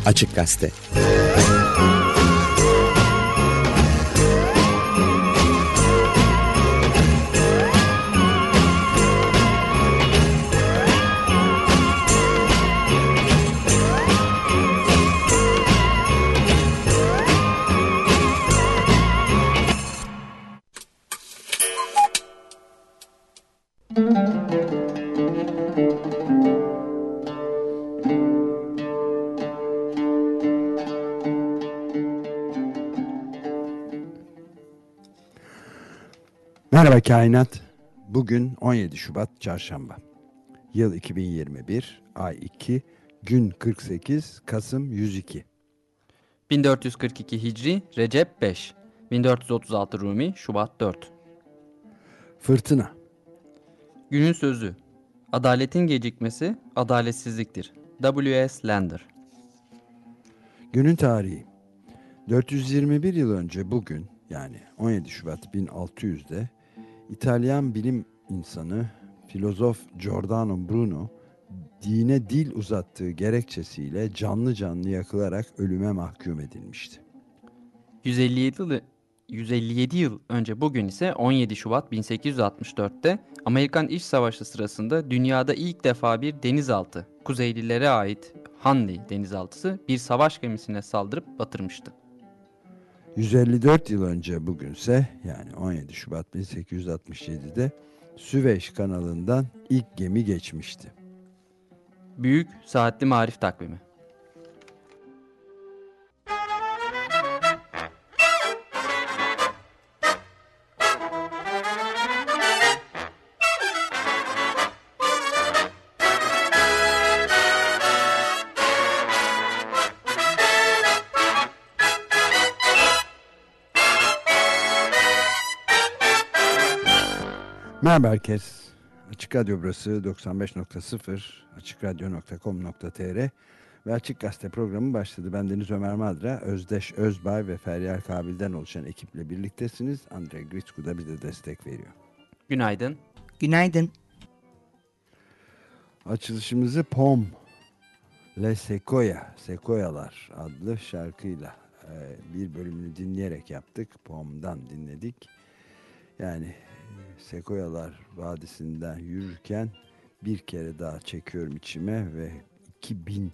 Açık Gazete. Merhaba Kainat. Bugün 17 Şubat Çarşamba. Yıl 2021, ay 2, gün 48, Kasım 102. 1442 Hicri, Recep 5. 1436 Rumi, Şubat 4. Fırtına. Günün sözü. Adaletin gecikmesi adaletsizliktir. W.S. Lander. Günün tarihi. 421 yıl önce bugün, yani 17 Şubat 1600'de İtalyan bilim insanı filozof Giordano Bruno dine dil uzattığı gerekçesiyle canlı canlı yakılarak ölüme mahkum edilmişti. 157 yıl önce bugün ise 17 Şubat 1864'te Amerikan İç Savaşı sırasında dünyada ilk defa bir denizaltı, Kuzeylilere ait Hanley denizaltısı bir savaş gemisine saldırıp batırmıştı. 154 yıl önce bugünse, yani 17 Şubat 1867'de Süveyş kanalından ilk gemi geçmişti. Büyük Saatli Marif Takvimi. Merhaba herkes. Açık Radyo burası 95.0, açıkradyo.com.tr ve Açık Gazete programı başladı. Ben Deniz Ömer Madra, Özdeş Özbay ve Feryal Kabil'den oluşan ekiple birliktesiniz. Andrei Gritsku da bize destek veriyor. Günaydın. Günaydın. Açılışımızı Pom Le Sequoia, Sequoialar adlı şarkıyla bir bölümünü dinleyerek yaptık. Pom'dan dinledik. Yani Sequoialar Vadisi'nden yürürken bir kere daha çekiyorum içime ve 2000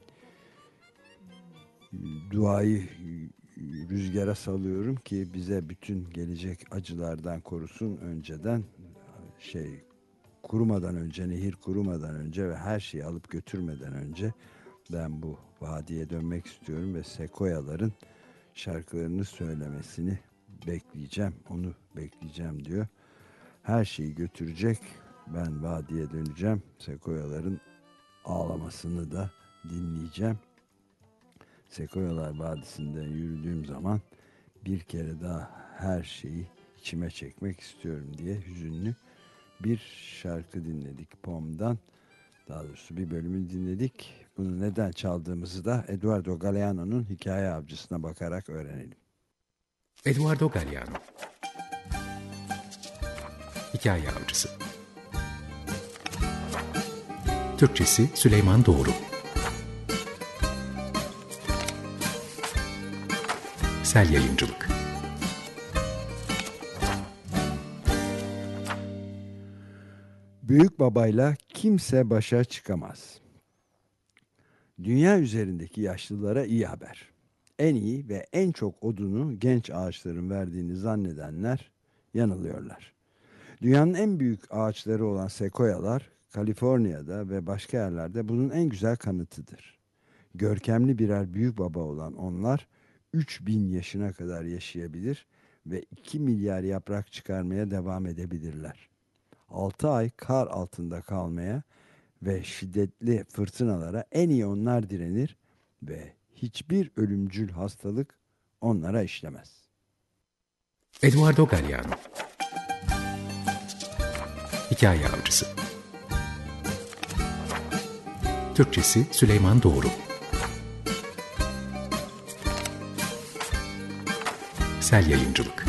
duayı rüzgara salıyorum ki bize bütün gelecek acılardan korusun önceden, kurumadan önce, nehir kurumadan önce ve her şeyi alıp götürmeden önce ben bu vadiye dönmek istiyorum ve Sequoiaların şarkılarını söylemesini bekleyeceğim, onu bekleyeceğim diyor. Her şeyi götürecek, ben vadiye döneceğim, Sequoiaların ağlamasını da dinleyeceğim. Sequoialar Vadisi'nden yürüdüğüm zaman bir kere daha her şeyi içime çekmek istiyorum diye hüzünlü bir şarkı dinledik Pom'dan. Daha doğrusu bir bölümü dinledik. Bunu neden çaldığımızı da Eduardo Galeano'nun Hikaye Avcısına bakarak öğrenelim. Eduardo Galeano, Hikaye Avcısı. Türkçesi Süleyman Doğru. Sel Yayıncılık. Büyük babayla kimse başa çıkamaz. Dünya üzerindeki yaşlılara iyi haber. En iyi ve en çok odunu genç ağaçların verdiğini zannedenler yanılıyorlar. Dünyanın en büyük ağaçları olan sekoyalar, Kaliforniya'da ve başka yerlerde bunun en güzel kanıtıdır. Görkemli birer büyük baba olan onlar, 3000 yaşına kadar yaşayabilir ve 2 milyar yaprak çıkarmaya devam edebilirler. 6 ay kar altında kalmaya ve şiddetli fırtınalara en iyi onlar direnir ve hiçbir ölümcül hastalık onlara işlemez. Eduardo Galeano, Hikaye Avcısı. Türkçesi Süleyman Doğru. Sel Yayıncılık.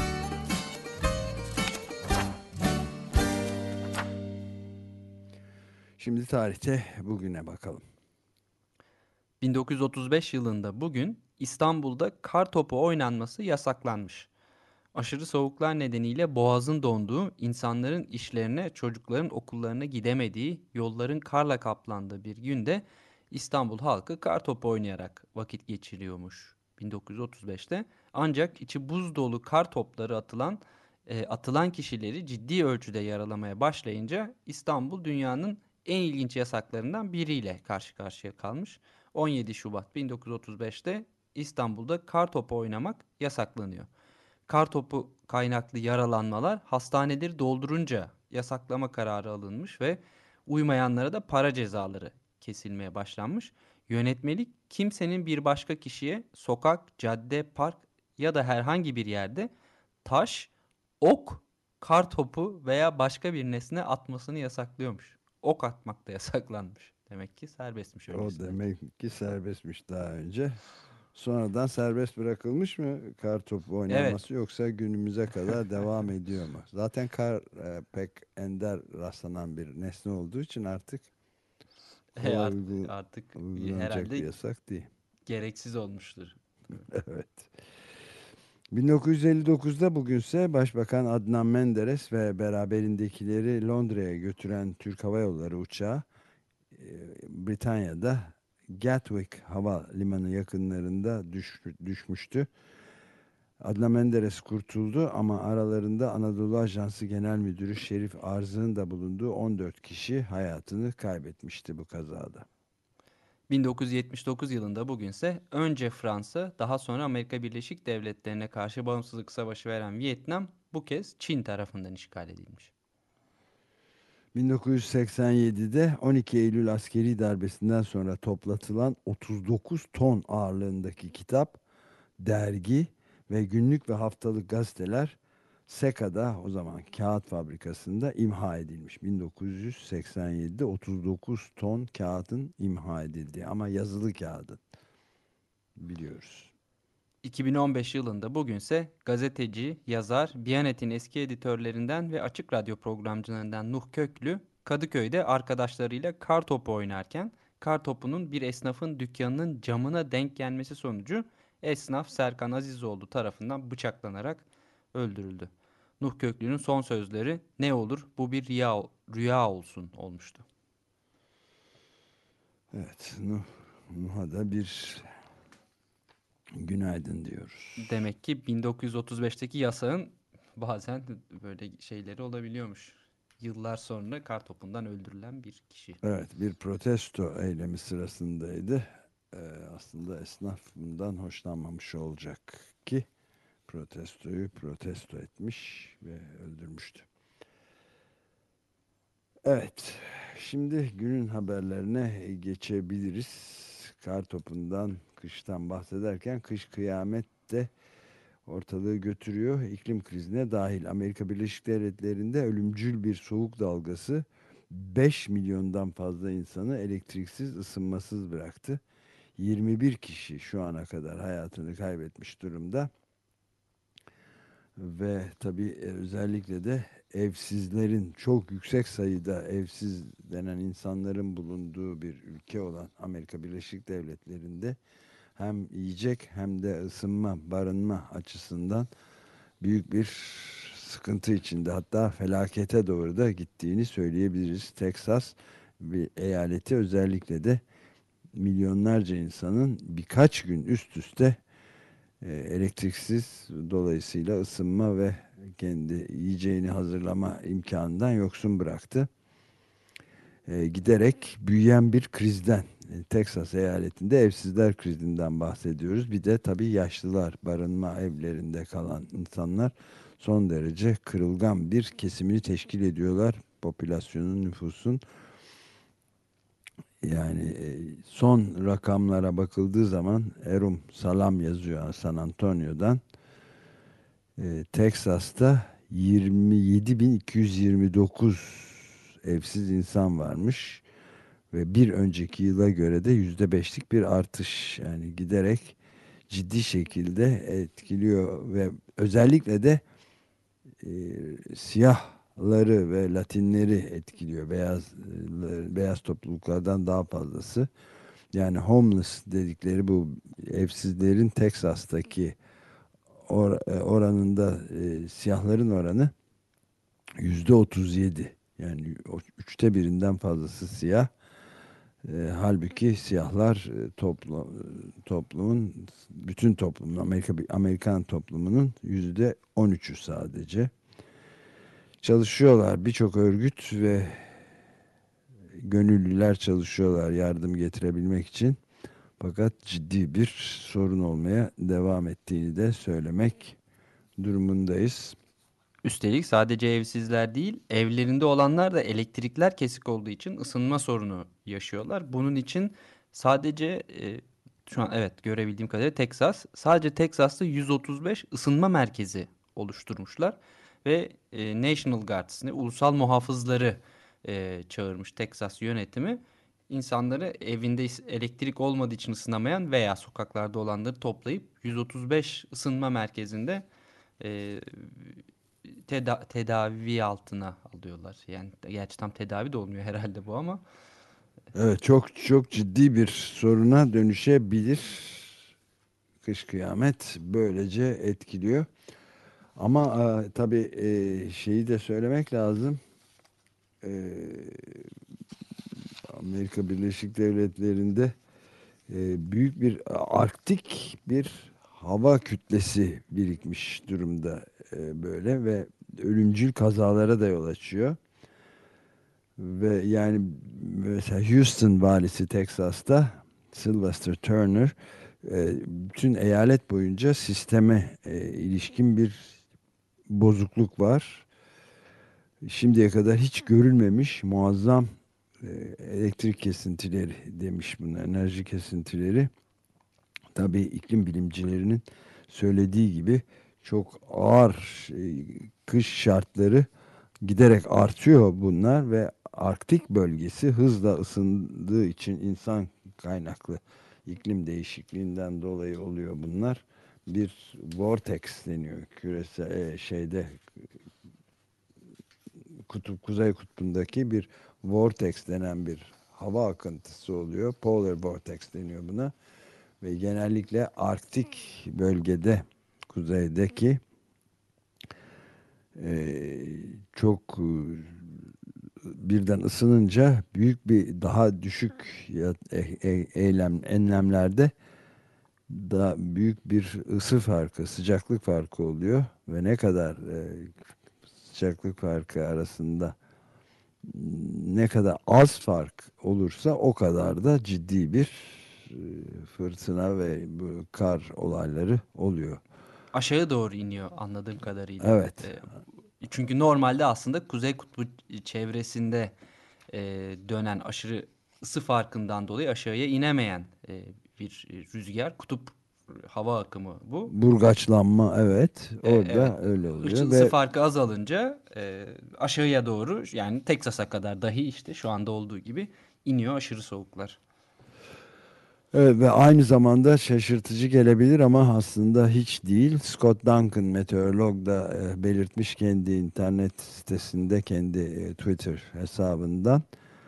Şimdi tarihte bugüne bakalım. 1935 yılında bugün İstanbul'da kar topu oynanması yasaklanmış. Aşırı soğuklar nedeniyle boğazın donduğu, insanların işlerine, çocukların okullarına gidemediği, yolların karla kaplandığı bir günde İstanbul halkı kar topu oynayarak vakit geçiriyormuş 1935'te. Ancak içi buz dolu kar topları atılan kişileri ciddi ölçüde yaralamaya başlayınca İstanbul dünyanın en ilginç yasaklarından biriyle karşı karşıya kalmış. 17 Şubat 1935'te İstanbul'da kar topu oynamak yasaklanıyor. Kartopu kaynaklı yaralanmalar hastaneleri doldurunca yasaklama kararı alınmış ve uymayanlara da para cezaları kesilmeye başlanmış. Yönetmelik kimsenin bir başka kişiye sokak, cadde, park ya da herhangi bir yerde taş, ok, kartopu veya başka bir nesne atmasını yasaklıyormuş. Ok atmak da yasaklanmış. Demek ki serbestmiş O öncesinde. demek ki serbestmiş daha önce. Sonradan serbest bırakılmış mı kar topu Evet. oynanması, yoksa günümüze kadar devam ediyor mu? Zaten kar pek ender rastlanan bir nesne olduğu için artık kolay Artık uygulanacak bir herhalde yasak değil. gereksiz olmuştur. Evet. 1959'da bugünse Başbakan Adnan Menderes ve beraberindekileri Londra'ya götüren Türk Hava Yolları uçağı e, Britanya'da Gatwick Havalimanı yakınlarında düşmüştü. Adnan Menderes kurtuldu ama aralarında Anadolu Ajansı Genel Müdürü Şerif Arzık'ın da bulunduğu 14 kişi hayatını kaybetmişti bu kazada. 1979 yılında bugünse önce Fransa, daha sonra Amerika Birleşik Devletleri'ne karşı bağımsızlık savaşı veren Vietnam bu kez Çin tarafından işgal edilmiş. 1987'de 12 Eylül askeri darbesinden sonra toplatılan 39 ton ağırlığındaki kitap, dergi ve günlük ve haftalık gazeteler Seka'da, o zaman kağıt fabrikasında imha edilmiş. 1987'de 39 ton kağıdın imha edildiği, ama yazılı kağıdın, biliyoruz. 2015 yılında bugünse gazeteci, yazar, Biyanet'in eski editörlerinden ve Açık Radyo programcılarından Nuh Köklü, Kadıköy'de arkadaşlarıyla kar topu oynarken kar topunun bir esnafın dükkanının camına denk gelmesi sonucu esnaf Serkan Azizoğlu tarafından bıçaklanarak öldürüldü. Nuh Köklü'nün son sözleri "Ne olur bu bir rüya olsun" olmuştu. Evet, Nuh'a da bir günaydın diyoruz. Demek ki 1935'teki yasağın bazen böyle şeyleri olabiliyormuş. Yıllar sonra kartopundan öldürülen bir kişi. Evet, bir protesto eylemi sırasındaydı. Ee, Aslında esnaf bundan hoşlanmamış olacak ki protestoyu protesto etmiş ve öldürmüştü. Evet, şimdi günün haberlerine geçebiliriz. Kar topundan, kıştan bahsederken kış kıyamet de ortalığı götürüyor. İklim krizine dahil Amerika Birleşik Devletleri'nde ölümcül bir soğuk dalgası 5 milyondan fazla insanı elektriksiz, ısınmasız bıraktı. 21 kişi şu ana kadar hayatını kaybetmiş durumda. Ve tabii özellikle de evsizlerin, çok yüksek sayıda evsiz denen insanların bulunduğu bir ülke olan Amerika Birleşik Devletleri'nde hem yiyecek hem de ısınma, barınma açısından büyük bir sıkıntı içinde, hatta felakete doğru da gittiğini söyleyebiliriz. Texas bir eyaleti özellikle de milyonlarca insanın birkaç gün üst üste elektriksiz, dolayısıyla ısınma ve kendi yiyeceğini hazırlama imkanından yoksun bıraktı. Giderek büyüyen bir krizden, Texas eyaletinde evsizler krizinden bahsediyoruz. Bir de tabii yaşlılar, barınma evlerinde kalan insanlar son derece kırılgan bir kesimini teşkil ediyorlar. Popülasyonun, nüfusun, yani son rakamlara bakıldığı zaman Erum Salam yazıyor San Antonio'dan. Teksas'ta 27.229 evsiz insan varmış ve bir önceki yıla göre de %5'lik bir artış, yani giderek ciddi şekilde etkiliyor ve özellikle de e, siyahları ve Latinleri etkiliyor. Beyaz topluluklardan daha fazlası. Yani homeless dedikleri bu evsizlerin Teksas'taki oranında siyahların oranı %37. Yani üçte birinden fazlası siyah. Halbuki siyahlar toplumun, bütün toplumun, Amerikan toplumunun %13'ü sadece. Çalışıyorlar, birçok örgüt ve gönüllüler çalışıyorlar yardım getirebilmek için. Fakat ciddi bir sorun olmaya devam ettiğini de söylemek durumundayız. Üstelik sadece evsizler değil, evlerinde olanlar da elektrikler kesik olduğu için ısınma sorunu yaşıyorlar. Bunun için sadece şu an evet görebildiğim kadarıyla sadece Teksas'ta 135 ısınma merkezi oluşturmuşlar ve National Guards'ını, ulusal muhafızları çağırmış Teksas yönetimi. İnsanları evinde elektrik olmadığı için ısınamayan veya sokaklarda olanları toplayıp 135 ısınma merkezinde e, tedavi altına alıyorlar. Yani gerçi tam tedavi de olmuyor herhalde bu ama Evet, çok çok ciddi bir soruna dönüşebilir. Kış kıyamet böylece etkiliyor. Ama tabii şeyi de söylemek lazım. E, Amerika Birleşik Devletleri'nde büyük bir arktik bir hava kütlesi birikmiş durumda böyle ve ölümcül kazalara da yol açıyor. Ve yani mesela Houston valisi Texas'ta Sylvester Turner bütün eyalet boyunca sisteme ilişkin bir bozukluk var. Şimdiye kadar hiç görülmemiş muazzam e, elektrik kesintileri demiş bunlar, enerji kesintileri. Tabii iklim bilimcilerinin söylediği gibi çok ağır kış şartları giderek artıyor bunlar ve Arktik bölgesi hızla ısındığı için insan kaynaklı iklim değişikliğinden dolayı oluyor bunlar. Bir vortex deniyor küresel şeyde kuzey kutbundaki bir vortex denen bir hava akıntısı oluyor. Polar vortex deniyor buna ve genellikle Arktik bölgede kuzeydeki çok birden ısınınca büyük bir daha düşük enlemlerde da büyük bir ısı farkı, sıcaklık farkı oluyor ve ne kadar sıcaklık farkı arasında ne kadar az fark olursa o kadar da ciddi bir e, fırtına ve bu kar olayları oluyor. aşağı doğru iniyor anladığım kadarıyla. Evet. Çünkü normalde aslında Kuzey Kutbu çevresinde dönen aşırı ısı farkından dolayı aşağıya inemeyen bir rüzgar, kutup hava akımı bu. Burgaçlanma, evet, Evet, orada öyle oluyor ısı ve farkı azalınca aşağıya doğru yani Teksas'a kadar dahi işte şu anda olduğu gibi iniyor aşırı soğuklar. evet, ve aynı zamanda şaşırtıcı gelebilir ama aslında hiç değil. Scott Duncan meteorolog da belirtmiş kendi internet sitesinde, kendi Twitter hesabından.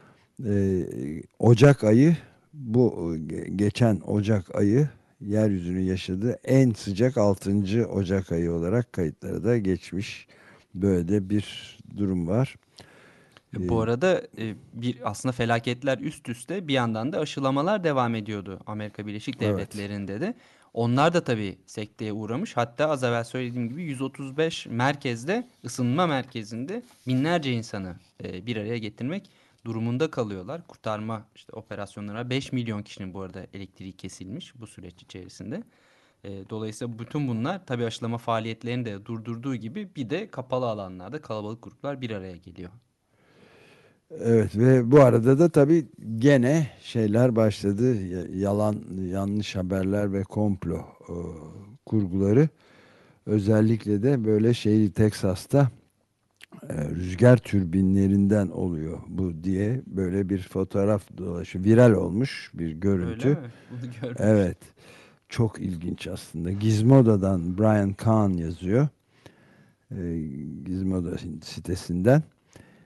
Ocak ayı, bu geçen Ocak ayı yeryüzünün yaşadığı en sıcak 6. Ocak ayı olarak kayıtlara da geçmiş. Böyle de bir durum var. Bu E, arada bir aslında felaketler üst üste bir yandan da aşılamalar devam ediyordu Amerika Birleşik evet. Devletleri'nde de. Onlar da tabii sekteye uğramış. Hatta az evvel söylediğim gibi 135 merkezde ısınma merkezinde binlerce insanı bir araya getirmek durumunda kalıyorlar. Kurtarma işte operasyonlara 5 milyon kişinin bu arada elektriği kesilmiş bu süreç içerisinde. Dolayısıyla bütün bunlar tabii aşılama faaliyetlerini de durdurduğu gibi bir de kapalı alanlarda kalabalık gruplar bir araya geliyor. Evet ve bu arada da tabii gene şeyler başladı. Yalan, yanlış haberler ve komplo kurguları. Özellikle de böyle Teksas'ta rüzgar türbinlerinden oluyor bu diye böyle bir fotoğraf dolaşıyor. Viral olmuş bir Öyle görüntü. mi? Bunu görmemiştim. Evet. Çok ilginç aslında. Gizmodo'dan Brian Kahn yazıyor. Gizmodo sitesinden.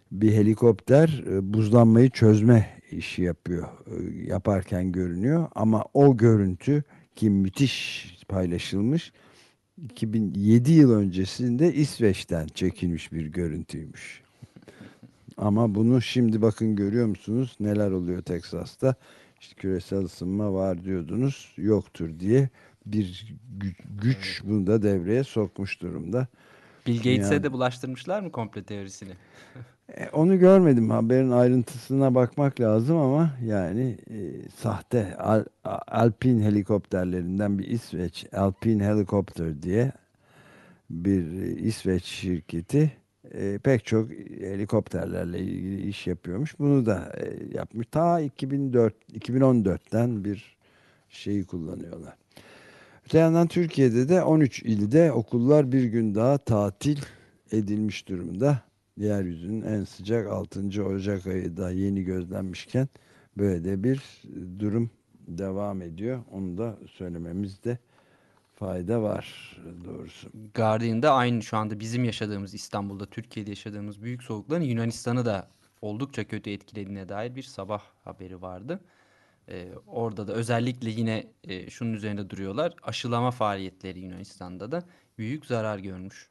bir helikopter buzlanmayı çözme işi yapıyor. Yaparken görünüyor ama o görüntü ki müthiş paylaşılmış 2007 yıl öncesinde İsveç'ten çekilmiş bir görüntüymüş. Ama bunu şimdi bakın görüyor musunuz neler oluyor Teksas'ta? İşte küresel ısınma var diyordunuz yoktur diye bir güç Evet. bunu da devreye sokmuş durumda. Bill Dünya Gates'e de bulaştırmışlar mı komplo teorisini? Onu görmedim. Haberin ayrıntısına bakmak lazım ama yani sahte Alpine helikopterlerinden bir İsveç Alpine Helicopter diye bir İsveç şirketi pek çok helikopterlerle ilgili iş yapıyormuş. Bunu da yapmış. Ta 2014'ten bir şeyi kullanıyorlar. Öte yandan Türkiye'de de 13 ilde okullar bir gün daha tatil edilmiş durumda. Yeryüzünün en sıcak 6. Ocak ayı da yeni gözlenmişken böyle de bir durum devam ediyor. Onu da söylememizde fayda var doğrusu. Guardian'da aynı şu anda bizim yaşadığımız İstanbul'da, Türkiye'de yaşadığımız büyük soğukların Yunanistan'ı da oldukça kötü etkilediğine dair bir sabah haberi vardı. Orada da özellikle yine şunun üzerinde duruyorlar. Aşılama faaliyetleri Yunanistan'da da büyük zarar görmüş.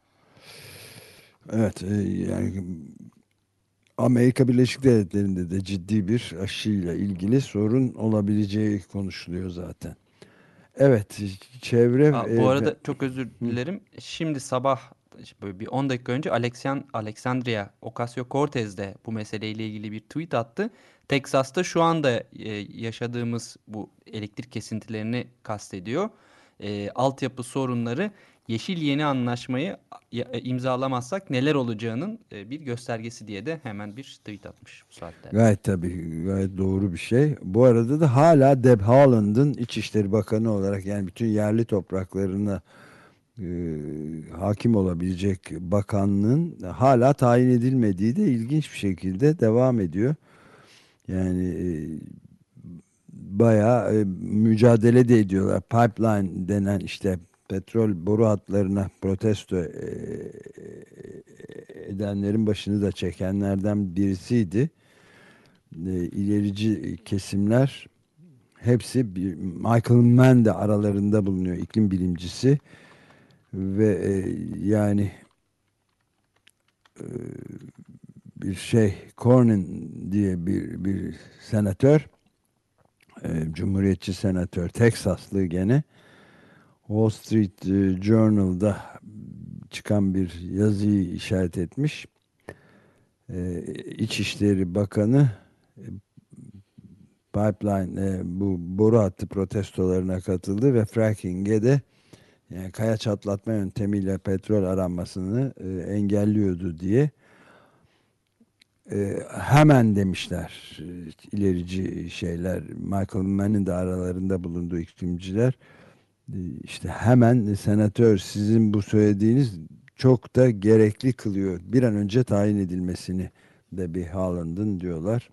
Evet, yani Amerika Birleşik Devletleri'nde de ciddi bir aşıyla ilgili sorun olabileceği konuşuluyor zaten. Evet, çevre Bu arada çok özür hı, dilerim. Şimdi sabah böyle bir 10 dakika önce Alexandria Ocasio-Cortez de bu meseleyle ilgili bir tweet attı. Teksas'ta şu anda yaşadığımız bu elektrik kesintilerini kastediyor. Altyapı sorunları Yeşil Yeni Anlaşmayı imzalamazsak neler olacağının bir göstergesi diye de hemen bir tweet atmış bu saatlerde. gayet tabii gayet doğru bir şey. Bu arada da hala Deb Haaland'ın İçişleri Bakanı olarak yani bütün yerli topraklarına hakim olabilecek bakanlığın hala tayin edilmediği de ilginç bir şekilde devam ediyor. Yani bayağı mücadele de ediyorlar. Pipeline denen işte petrol boru hatlarına protesto edenlerin başını da çekenlerden birisiydi. İlerici kesimler hepsi Michael Mann de aralarında bulunuyor iklim bilimcisi ve yani e, bir şey Cornyn diye bir senatör Cumhuriyetçi senatör Teksaslı gene Wall Street Journal'da çıkan bir yazıyı işaret etmiş. İçişleri Bakanı pipeline bu boru hattı protestolarına katıldı ve fracking'e de yani kaya çatlatma yöntemiyle petrol aranmasını engelliyordu diye hemen demişler ilerici şeyler Michael Mann'in de aralarında bulunduğu iklimciler işte hemen senatör sizin bu söylediğiniz çok da gerekli kılıyor. Bir an önce tayin edilmesini de bir Haaland'ın diyorlar.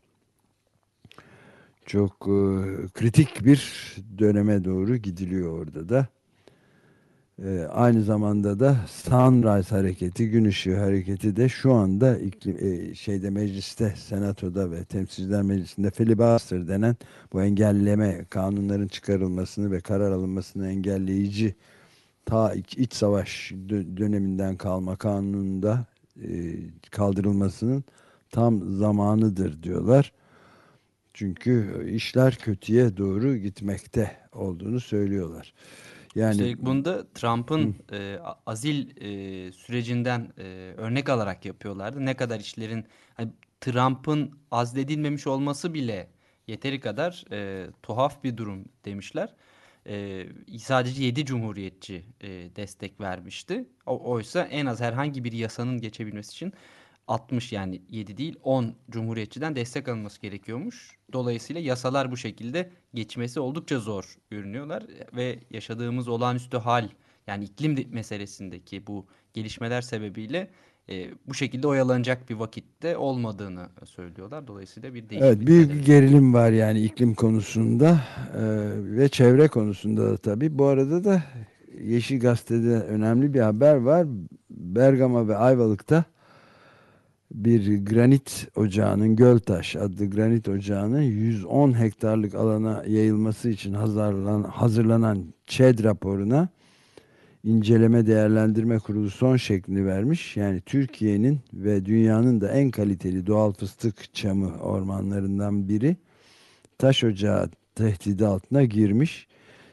Çok kritik bir döneme doğru gidiliyor orada da. Aynı zamanda da Sunrise Hareketi, Gün Işığı Hareketi de şu anda şeyde mecliste, senatoda ve temsilciler meclisinde filibuster denen bu engelleme kanunların çıkarılmasını ve karar alınmasını engelleyici ta iç savaş döneminden kalma kanununda kaldırılmasının tam zamanıdır diyorlar. Çünkü işler kötüye doğru gitmekte olduğunu söylüyorlar. Yani Üstelik bunda hı, Trump'ın azil sürecinden örnek alarak yapıyorlardı. Ne kadar işlerin hani Trump'ın azledilmemiş olması bile yeteri kadar tuhaf bir durum demişler. Sadece 7 cumhuriyetçi destek vermişti. Oysa en az herhangi bir yasanın geçebilmesi için 60 yani 7 değil 10 cumhuriyetçiden destek alınması gerekiyormuş. Dolayısıyla yasalar bu şekilde geçmesi oldukça zor görünüyorlar ve yaşadığımız olağanüstü hal yani meselesindeki bu gelişmeler sebebiyle bu şekilde oyalanacak bir vakitte olmadığını söylüyorlar. Dolayısıyla bir evet değişiklik büyük talep bir ediyorlar. gerilim var yani iklim konusunda ve çevre konusunda da tabii. Bu arada da Yeşil Gazete'de önemli bir haber var. Bergama ve Ayvalık'ta bir granit ocağının, Göltaş adlı granit ocağının 110 hektarlık alana yayılması için hazırlanan ÇED raporuna İnceleme Değerlendirme Kurulu son şeklini vermiş. Yani Türkiye'nin ve dünyanın da en kaliteli doğal fıstık çamı ormanlarından biri taş ocağı tehdidi altına girmiş.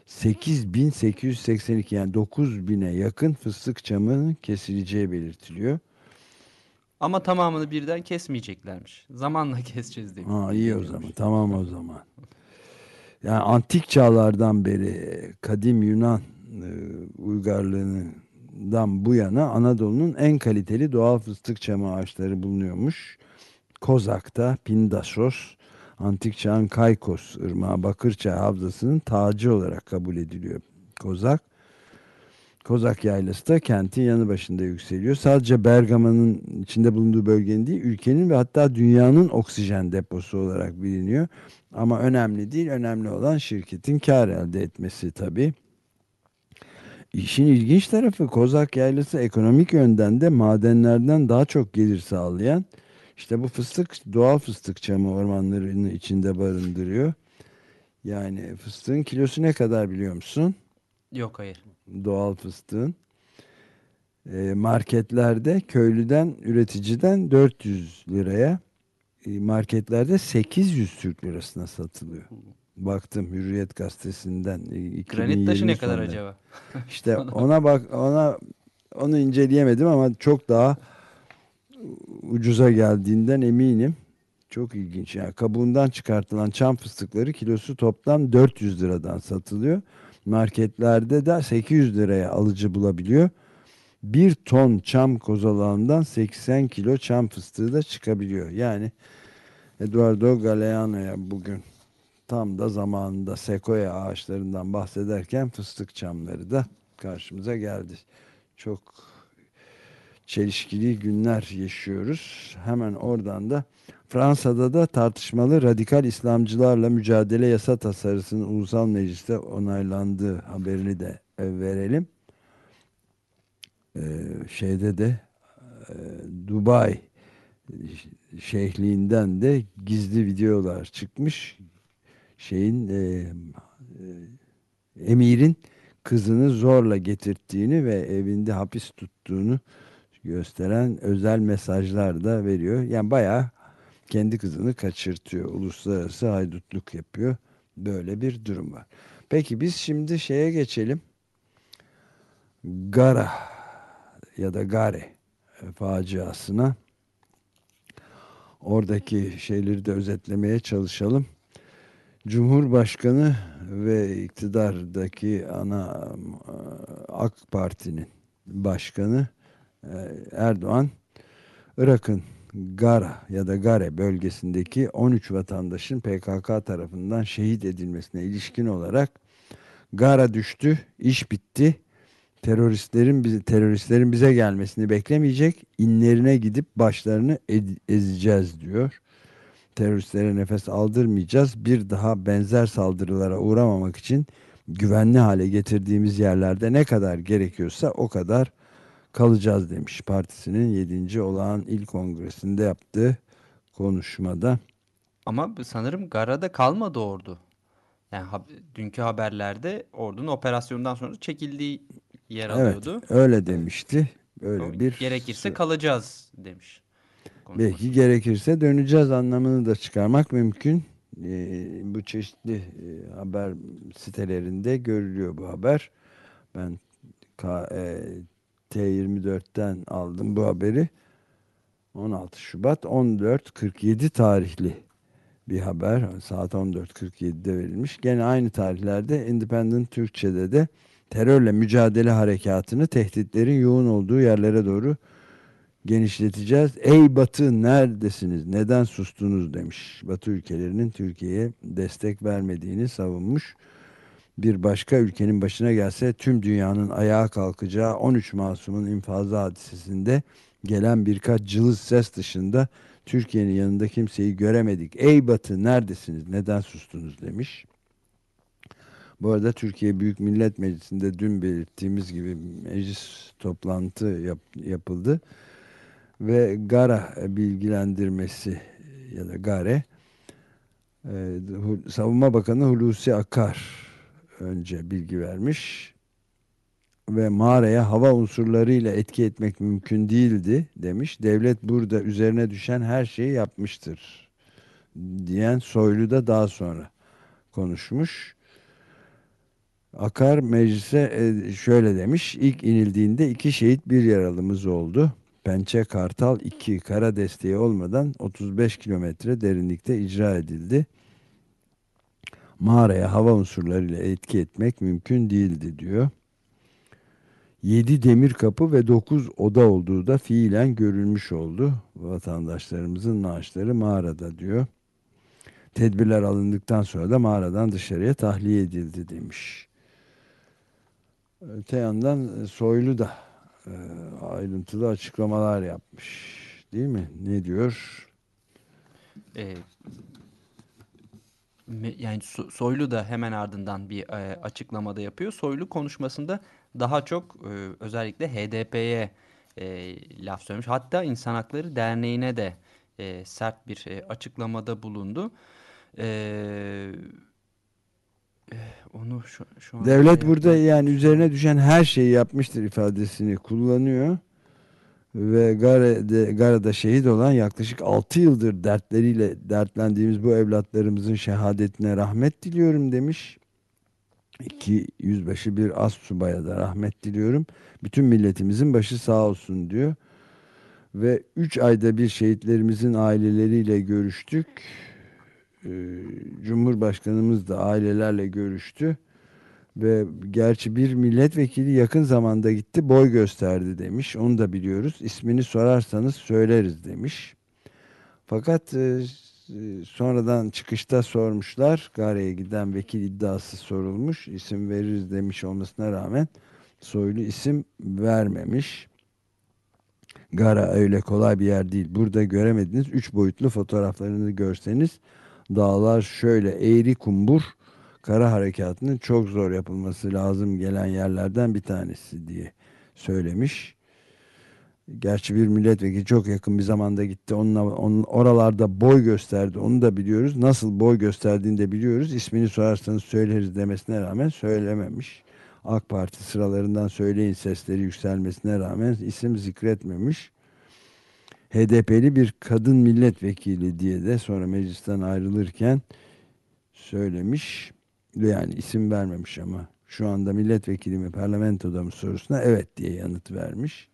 8.882, yani 9.000'e yakın fıstık çamının kesileceği belirtiliyor. Ama tamamını birden kesmeyeceklermiş. Zamanla keseceğiz İyi o zaman. deniyormuş. Tamam o zaman. Yani antik çağlardan beri kadim Yunan uygarlığından bu yana Anadolu'nun en kaliteli doğal fıstık çamı ağaçları bulunuyormuş. Kozak'ta Pindasos, antik çağın Kaykos Irmağı Bakırçay Havzası'nın tacı olarak kabul ediliyor Kozak. Kozak Yaylası da kentin yanı başında yükseliyor. Sadece Bergama'nın içinde bulunduğu bölgenin değil, ülkenin ve hatta dünyanın oksijen deposu olarak biliniyor. Ama önemli değil, önemli olan şirketin kar elde etmesi tabii. İşin ilginç tarafı, Kozak Yaylası ekonomik yönden de madenlerden daha çok gelir sağlayan, işte bu fıstık, doğal fıstık çamı ormanlarını içinde barındırıyor. Yani fıstığın kilosu ne kadar biliyor musun? Yok, hayır. Doğal fıstığın. Marketlerde köylüden, üreticiden 400 liraya, marketlerde 800 Türk lirasına satılıyor. Baktım Hürriyet gazetesinden Granit taşı 2020 ne kadar sonları. acaba? İşte Ona- onu inceleyemedim ama çok daha ucuza geldiğinden eminim. Çok ilginç. Yani kabuğundan çıkartılan çam fıstıkları kilosu toplam 400 liradan satılıyor. Marketlerde de 800 liraya alıcı bulabiliyor. Bir ton çam kozalağından 80 kilo çam fıstığı da çıkabiliyor. Yani Eduardo Galeano'ya bugün tam da zamanında sekoya ağaçlarından bahsederken fıstık çamları da karşımıza geldi. Çok çelişkili günler yaşıyoruz. Hemen oradan da Fransa'da da tartışmalı radikal İslamcılarla mücadele yasa tasarısının ulusal mecliste onaylandığı haberini de verelim. Şeyde de e, Dubai şeyhliğinden de gizli videolar çıkmış. Şeyin emirin kızını zorla getirttiğini ve evinde hapis tuttuğunu gösteren özel mesajlar da veriyor. Yani bayağı kendi kızını kaçırtıyor. Uluslararası haydutluk yapıyor. Böyle bir durum var. Peki biz şimdi şeye geçelim. Gara ya da Gare faciasına. Oradaki şeyleri de özetlemeye çalışalım. Cumhurbaşkanı ve iktidardaki ana AK Parti'nin başkanı e, Erdoğan, Irak'ın Gara ya da Gare bölgesindeki 13 vatandaşın PKK tarafından şehit edilmesine ilişkin olarak Gara düştü, iş bitti. Teröristlerin bize gelmesini beklemeyecek, inlerine gidip başlarını ezeceğiz diyor. Teröristlere nefes aldırmayacağız. Bir daha benzer saldırılara uğramamak için güvenli hale getirdiğimiz yerlerde ne kadar gerekiyorsa o kadar kalacağız demiş. Partisinin 7. olağan il kongresinde yaptığı konuşmada. Ama sanırım Gara'da kalmadı ordu. Yani dünkü haberlerde ordunun operasyondan sonra çekildiği yer Evet, alıyordu. öyle demişti. O Öyle bir gerekirse kalacağız demiş belki konuşmasında. gerekirse döneceğiz anlamını da çıkarmak mümkün. Bu çeşitli haber sitelerinde görülüyor bu haber. Ben K- e, T24'ten aldım bu haberi. 16 Şubat 14.47 tarihli bir haber. Saat 14.47'de verilmiş. Gene aynı tarihlerde Independent Türkçe'de de terörle mücadele harekatını tehditlerin yoğun olduğu yerlere doğru genişleteceğiz. Ey Batı neredesiniz? Neden sustunuz demiş. Batı ülkelerinin Türkiye'ye destek vermediğini savunmuş. Bir başka ülkenin başına gelse tüm dünyanın ayağa kalkacağı 13 masumun infazı hadisesinde gelen birkaç cılız ses dışında Türkiye'nin yanında kimseyi göremedik. Ey Batı neredesiniz? Neden sustunuz demiş. Bu arada Türkiye Büyük Millet Meclisi'nde dün belirttiğimiz gibi meclis toplantı yapıldı. ve Gara bilgilendirmesi ya da Gare, Savunma Bakanı Hulusi Akar önce bilgi vermiş ve mağaraya hava unsurlarıyla etki etmek mümkün değildi demiş. Devlet burada üzerine düşen her şeyi yapmıştır diyen Soylu da daha sonra konuşmuş. Akar meclise şöyle demiş: İlk inildiğinde 2 şehit, 1 yaralımız oldu. Pençe Kartal 2 kara desteği olmadan 35 kilometre derinlikte icra edildi. Mağaraya hava unsurlarıyla etki etmek mümkün değildi diyor. 7 demir kapı ve 9 oda olduğu da fiilen görülmüş oldu. Vatandaşlarımızın naaşları mağarada diyor. Tedbirler alındıktan sonra da mağaradan dışarıya tahliye edildi demiş. Öte yandan Soylu da e, ayrıntılı açıklamalar yapmış. Değil mi? Ne diyor? E, Yani Soylu da hemen ardından bir açıklamada yapıyor. Soylu konuşmasında daha çok özellikle HDP'ye laf söylemiş. Hatta İnsan Hakları Derneği'ne de sert bir açıklamada bulundu. E, Onu şu anda şey Devlet burada yapmaya yani üzerine çalışıyorum. düşen her şeyi yapmıştır ifadesini kullanıyor. Ve Gara'da şehit olan yaklaşık 6 yıldır dertlendiğimiz bu evlatlarımızın şehadetine rahmet diliyorum demiş. 2 yüzbaşı, bir astsubaya da rahmet diliyorum. Bütün milletimizin başı sağ olsun diyor. Ve 3 ayda bir şehitlerimizin aileleriyle görüştük. Cumhurbaşkanımız da ailelerle görüştü. Ve gerçi bir milletvekili yakın zamanda gitti, boy gösterdi demiş. Onu da biliyoruz. İsmini sorarsanız söyleriz demiş. Fakat sonradan çıkışta sormuşlar. Gare'ye giden vekil iddiası sorulmuş. İsim veririz demiş olmasına rağmen Soylu isim vermemiş. Gara öyle kolay bir yer değil. Burada göremediniz. 3 boyutlu fotoğraflarını görseniz dağlar şöyle eğri kumbur, kara harekatının çok zor yapılması lazım gelen yerlerden bir tanesi diye söylemiş. Gerçi bir milletvekili çok yakın bir zamanda gitti. Onun oralarda boy gösterdi. Onu da biliyoruz. Nasıl boy gösterdiğini de biliyoruz. İsmini sorarsanız söyleriz demesine rağmen söylememiş. AK Parti sıralarından söyleyin sesleri yükselmesine rağmen isim zikretmemiş. HDP'li bir kadın milletvekili diye de sonra meclisten ayrılırken söylemiş. Yani isim vermemiş ama şu anda milletvekili mi parlamentoda mı sorusuna evet diye yanıt vermiş.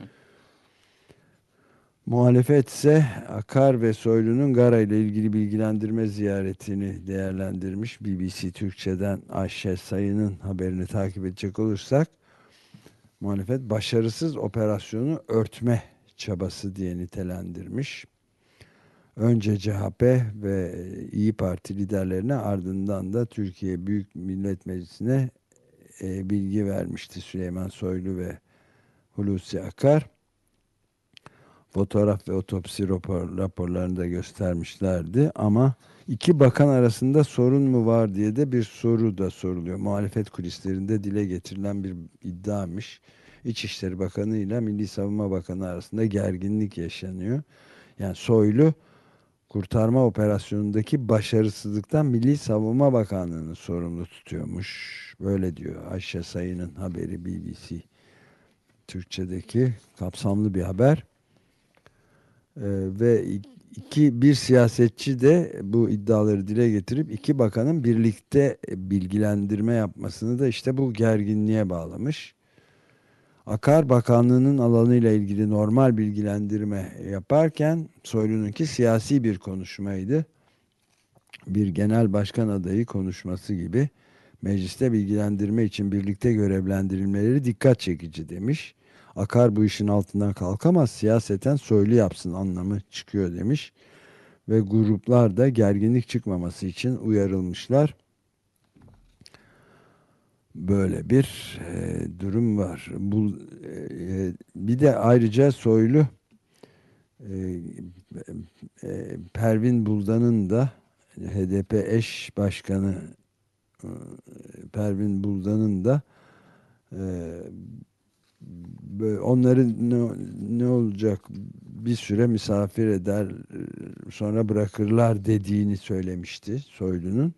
Muhalefet ise Akar ve Soylu'nun Gara ile ilgili bilgilendirme ziyaretini değerlendirmiş. BBC Türkçe'den Ayşe Sayın'ın haberini takip edecek olursak, muhalefet başarısız operasyonu örtme çabası diye nitelendirmiş. Önce CHP ve İyi Parti liderlerine, ardından da Türkiye Büyük Millet Meclisi'ne bilgi vermişti Süleyman Soylu ve Hulusi Akar. Fotoğraf ve otopsi raporlarını da göstermişlerdi ama iki bakan arasında sorun mu var diye de bir soru da soruluyor. Muhalefet kulislerinde dile getirilen bir iddiamış. İçişleri Bakanı ile Milli Savunma Bakanı arasında gerginlik yaşanıyor. Yani Soylu kurtarma operasyonundaki başarısızlıktan Milli Savunma Bakanlığı'nı sorumlu tutuyormuş. Böyle diyor Ayşe Sayın'ın haberi, BBC Türkçedeki kapsamlı bir haber. Ve bir siyasetçi de bu iddiaları dile getirip iki bakanın birlikte bilgilendirme yapmasını da işte bu gerginliğe bağlamış. Akar Bakanlığı'nın alanıyla ilgili normal bilgilendirme yaparken Soylu'nunki siyasi bir konuşmaydı. Bir genel başkan adayı konuşması gibi. Mecliste bilgilendirme için birlikte görevlendirilmeleri dikkat çekici demiş. Akar bu işin altından kalkamaz, siyaseten Soylu yapsın anlamı çıkıyor demiş. Ve gruplar da gerginlik çıkmaması için uyarılmışlar. Böyle bir durum var. Bir de ayrıca Soylu e, Pervin Buldan'ın da, HDP eş başkanı Pervin Buldan'ın da e, onları ne olacak, bir süre misafir eder, sonra bırakırlar dediğini söylemişti Soylu'nun.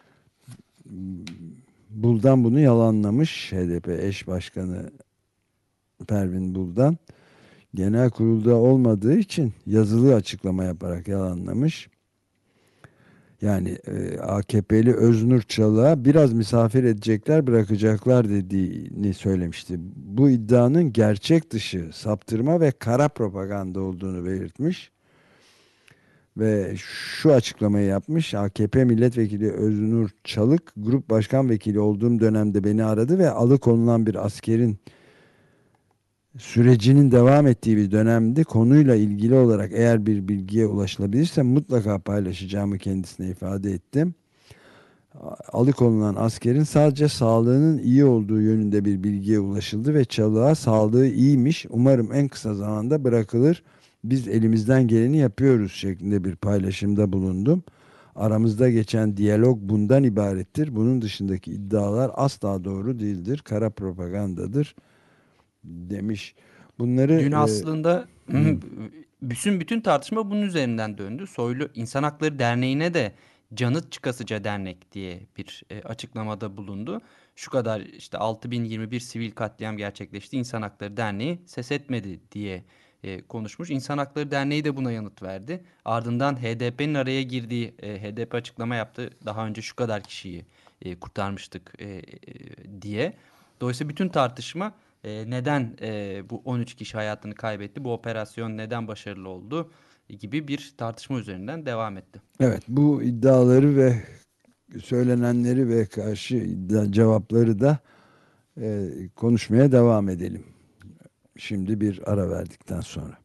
Buldan bunu yalanlamış, HDP eş başkanı Pervin Buldan. Genel kurulda olmadığı için yazılı açıklama yaparak yalanlamış. Yani AKP'li Öznur Çalık'a biraz misafir edecekler, bırakacaklar dediğini söylemişti. Bu iddianın gerçek dışı saptırma ve kara propaganda olduğunu belirtmiş. Ve şu açıklamayı yapmış: AKP milletvekili Öznur Çalık, grup başkan vekili olduğum dönemde beni aradı ve alıkonulan bir askerin sürecinin devam ettiği bir dönemde konuyla ilgili olarak eğer bir bilgiye ulaşılabilirse mutlaka paylaşacağımı kendisine ifade ettim. Alıkonulan askerin sadece sağlığının iyi olduğu yönünde bir bilgiye ulaşıldı ve Çalık'a sağlığı iyiymiş, umarım en kısa zamanda bırakılır, biz elimizden geleni yapıyoruz şeklinde bir paylaşımda bulundum. Aramızda geçen diyalog bundan ibarettir. Bunun dışındaki iddialar asla doğru değildir. Kara propagandadır demiş. Bunları Dün aslında hı, bütün tartışma bunun üzerinden döndü. Soylu İnsan Hakları Derneği'ne de canı çıkasıca dernek diye bir açıklamada bulundu. Şu kadar işte 6021 sivil katliam gerçekleşti. İnsan Hakları Derneği ses etmedi diye konuşmuş. İnsan Hakları Derneği de buna yanıt verdi. Ardından HDP'nin araya girdiği HDP açıklama yaptı. Daha önce şu kadar kişiyi kurtarmıştık diye. Dolayısıyla bütün tartışma neden bu 13 kişi hayatını kaybetti, bu operasyon neden başarılı oldu gibi bir tartışma üzerinden devam etti. evet, bu iddiaları ve söylenenleri ve karşı cevapları da konuşmaya devam edelim. Şimdi bir ara verdikten sonra.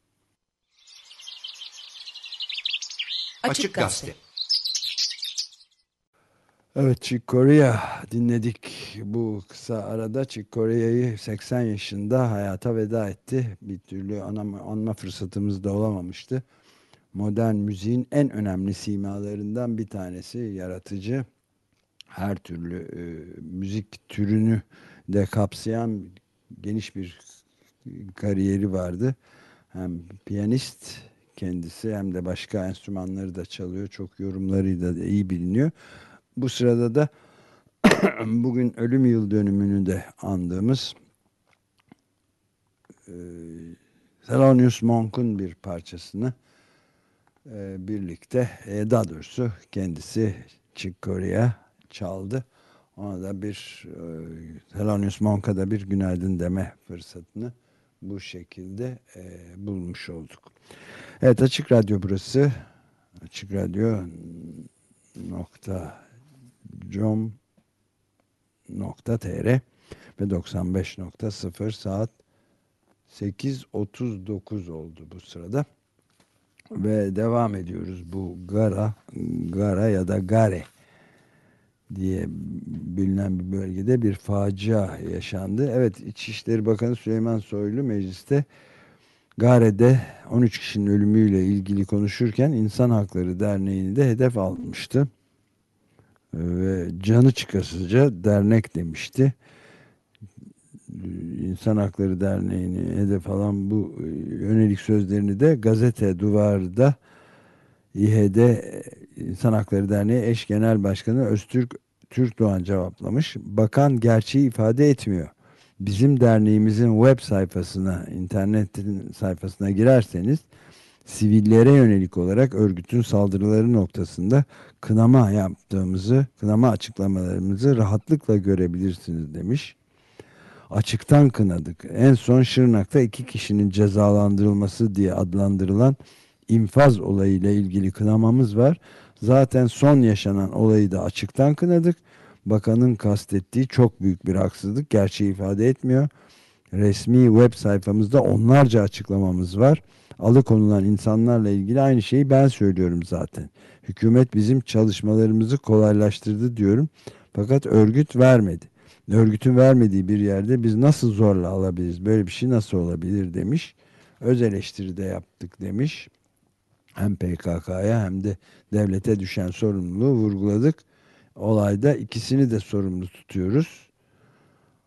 Açık Gazete. Evet, Chick Corea dinledik. Bu kısa arada Chick Corea'yı 80 yaşında hayata veda etti. Bir türlü anma fırsatımız da olamamıştı. Modern müziğin en önemli simalarından bir tanesi, yaratıcı. Her türlü müzik türünü de kapsayan geniş bir kariyeri vardı. Hem piyanist kendisi hem de başka enstrümanları da çalıyor. Çok yorumlarıyla da iyi biliniyor. Bu sırada da bugün ölüm yıl dönümünü de andığımız e, Thelonious Monk'un bir parçasını birlikte, daha doğrusu kendisi Chick Corea çaldı. Ona da bir Thelonious Monk'a da bir günaydın deme fırsatını bu şekilde bulmuş olduk. Evet, Açık Radyo burası. Açık Radyo .com.tr ve 95.0 saat 8.39 oldu bu sırada. Ve devam ediyoruz. Bu Gara ya da Gare diye bilinen bir bölgede bir facia yaşandı. Evet, İçişleri Bakanı Süleyman Soylu mecliste Gare'de 13 kişinin ölümüyle ilgili konuşurken İnsan Hakları Derneği'ni de hedef almıştı. Ve canı çıkasıca dernek demişti. İnsan Hakları Derneği'ni hedef alan bu yönelik sözlerini de Gazete Duvar'da İHD İnsan Hakları Derneği Eş Genel Başkanı Öztürk Türkdoğan cevaplamış. Bakan gerçeği ifade etmiyor. Bizim derneğimizin web sayfasına, internetin sayfasına girerseniz sivillere yönelik olarak örgütün saldırıları noktasında kınama açıklamalarımızı rahatlıkla görebilirsiniz demiş. Açıktan kınadık. En son Şırnak'ta 2 kişinin cezalandırılması diye adlandırılan infaz olayıyla ilgili kınamamız var. Zaten son yaşanan olayı da açıktan kınadık. Bakanın kastettiği çok büyük bir haksızlık. Gerçeği ifade etmiyor. Resmi web sayfamızda onlarca açıklamamız var. Alıkonulan insanlarla ilgili aynı şeyi ben söylüyorum zaten. Hükümet bizim çalışmalarımızı kolaylaştırdı diyorum. Fakat örgüt vermedi. Örgütün vermediği bir yerde biz nasıl zorla alabiliriz? Böyle bir şey nasıl olabilir demiş. Öz eleştiri de yaptık demiş. Hem PKK'ya hem de devlete düşen sorumluluğu vurguladık. Olayda ikisini de sorumlu tutuyoruz.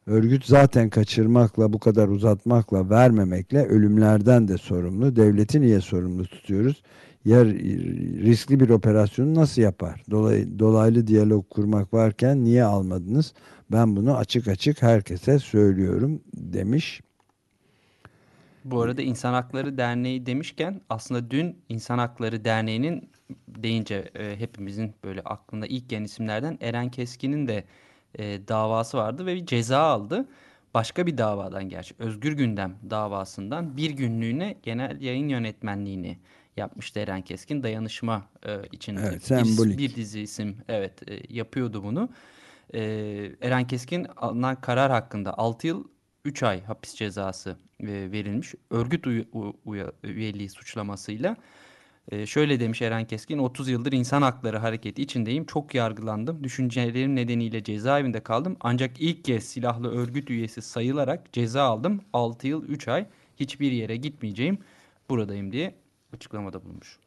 Örgüt zaten kaçırmakla, bu kadar uzatmakla, vermemekle ölümlerden de sorumlu. Devleti niye sorumlu tutuyoruz? Ya riskli bir operasyonu nasıl yapar? Dolaylı diyalog kurmak varken niye almadınız? Ben bunu açık açık herkese söylüyorum demiş. Bu arada İnsan Hakları Derneği demişken aslında dün İnsan Hakları Derneği'nin deyince hepimizin böyle aklında ilk gelen isimlerden Eren Keskin'in de davası vardı ve bir ceza aldı. Başka bir davadan gerçi Özgür Gündem davasından bir günlüğüne genel yayın yönetmenliğini yapmıştı Eren Keskin. Dayanışma için Evet, bir sembolik. dizi isim evet yapıyordu bunu. E, Eren Keskin alınan karar hakkında 6 yıl 3 ay hapis cezası verilmiş. Örgüt üyeliği suçlamasıyla. Şöyle demiş Eren Keskin, 30 yıldır insan hakları hareketi içindeyim. Çok yargılandım. Düşüncelerim nedeniyle cezaevinde kaldım. Ancak ilk kez silahlı örgüt üyesi sayılarak ceza aldım. 6 yıl 3 ay hiçbir yere gitmeyeceğim. Buradayım diye açıklamada bulunmuş.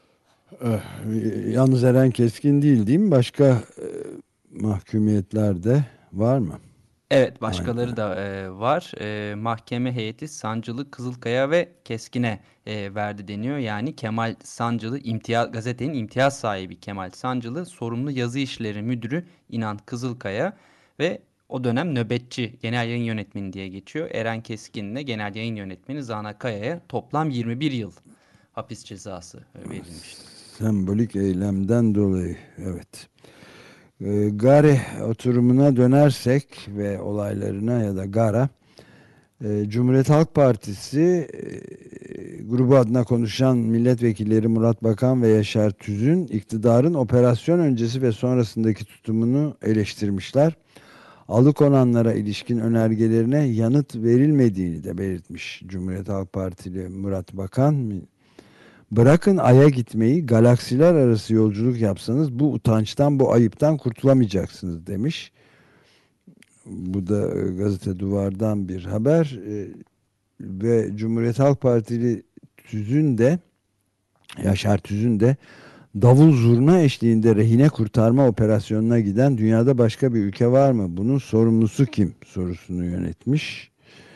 Yalnız Eren Keskin değil mi? Başka mahkumiyetler de var mı? Evet, Aynen. başkaları da var. Mahkeme heyeti Sancılı, Kızılkaya ve Keskin'e verdi deniyor. Yani Kemal Sancılı, gazetenin imtiyaz sahibi Kemal Sancılı, sorumlu yazı işleri müdürü İnan Kızılkaya ve o dönem nöbetçi genel yayın yönetmeni diye geçiyor. Eren Keskin'le genel yayın yönetmeni Zana Kaya'ya toplam 21 yıl hapis cezası verilmişti. Sembolik eylemden dolayı. Evet. Gare oturumuna dönersek ve olaylarına ya da Gara, Cumhuriyet Halk Partisi grubu adına konuşan milletvekilleri Murat Bakan ve Yaşar Tüzün iktidarın operasyon öncesi ve sonrasındaki tutumunu eleştirmişler. Alıkonanlara ilişkin önergelerine yanıt verilmediğini de belirtmiş Cumhuriyet Halk Partili Murat Bakan. Bırakın Ay'a gitmeyi, galaksiler arası yolculuk yapsanız bu utançtan, bu ayıptan kurtulamayacaksınız demiş. Bu da gazete Duvar'dan bir haber. Ve Cumhuriyet Halk Partili Tüzün de, Yaşar Tüzün de davul zurna eşliğinde rehine kurtarma operasyonuna giden dünyada başka bir ülke var mı? Bunun sorumlusu kim? Sorusunu yönetmiş.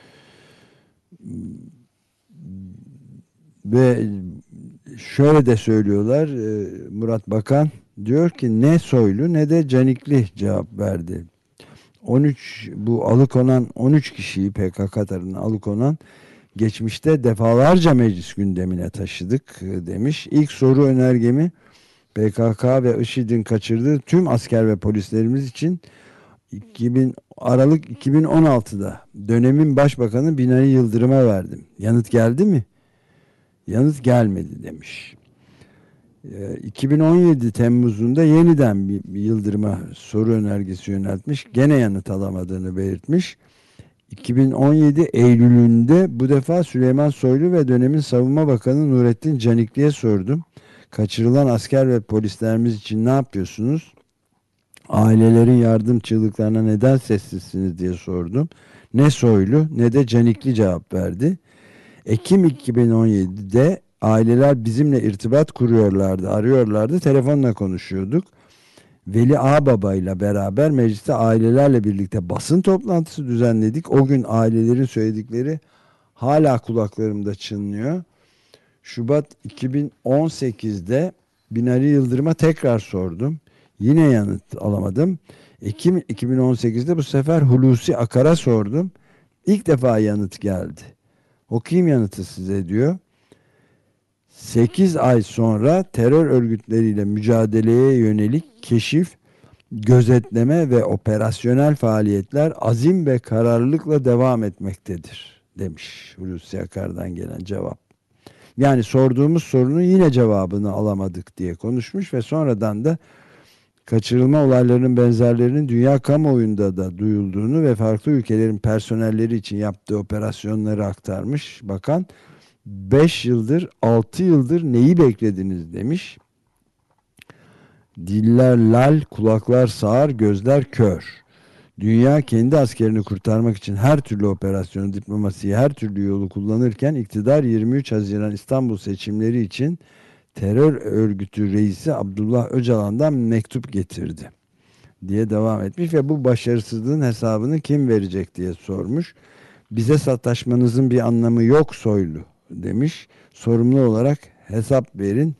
Ve şöyle de söylüyorlar, Murat Bakan diyor ki ne Soylu ne de Canikli cevap verdi. 13 bu alıkonan 13 kişiyi PKK tarafından alıkonan geçmişte defalarca meclis gündemine taşıdık demiş. İlk soru önergemi PKK ve IŞİD'in kaçırdığı tüm asker ve polislerimiz için 2000 Aralık 2016'da dönemin başbakanı Binali Yıldırım'a verdim. Yanıt geldi mi? Yanıt gelmedi demiş. 2017 Temmuz'unda yeniden bir Yıldırım'a soru önergesi yöneltmiş. Gene yanıt alamadığını belirtmiş. 2017 Eylül'ünde bu defa Süleyman Soylu ve dönemin Savunma Bakanı Nurettin Canikli'ye sordum. Kaçırılan asker ve polislerimiz için ne yapıyorsunuz? Ailelerin yardım çığlıklarına neden sessizsiniz diye sordum. Ne Soylu ne de Canikli cevap verdi. Ekim 2017'de aileler bizimle irtibat kuruyorlardı, arıyorlardı, telefonla konuşuyorduk. Veli Ağbaba ile beraber mecliste ailelerle birlikte basın toplantısı düzenledik. O gün ailelerin söyledikleri hala kulaklarımda çınlıyor. Şubat 2018'de Binali Yıldırım'a tekrar sordum. Yine yanıt alamadım. Ekim 2018'de bu sefer Hulusi Akar'a sordum. İlk defa yanıt geldi. Okuyayım yanıtı size diyor. 8 ay sonra terör örgütleriyle mücadeleye yönelik keşif, gözetleme ve operasyonel faaliyetler azim ve kararlılıkla devam etmektedir demiş Hulusi Akar'dan gelen cevap. Yani sorduğumuz sorunun yine cevabını alamadık diye konuşmuş ve sonradan da kaçırılma olaylarının benzerlerinin dünya kamuoyunda da duyulduğunu ve farklı ülkelerin personelleri için yaptığı operasyonları aktarmış. Bakan 5 yıldır 6 yıldır neyi beklediniz demiş. Diller lal, kulaklar sağır, gözler kör. Dünya kendi askerini kurtarmak için her türlü operasyonu, diplomasiyi, her türlü yolu kullanırken iktidar 23 Haziran İstanbul seçimleri için terör örgütü reisi Abdullah Öcalan'dan mektup getirdi. diye devam etmiş ve bu başarısızlığın hesabını kim verecek diye sormuş. Bize sataşmanızın bir anlamı yok Soylu demiş. Sorumlu olarak hesap verin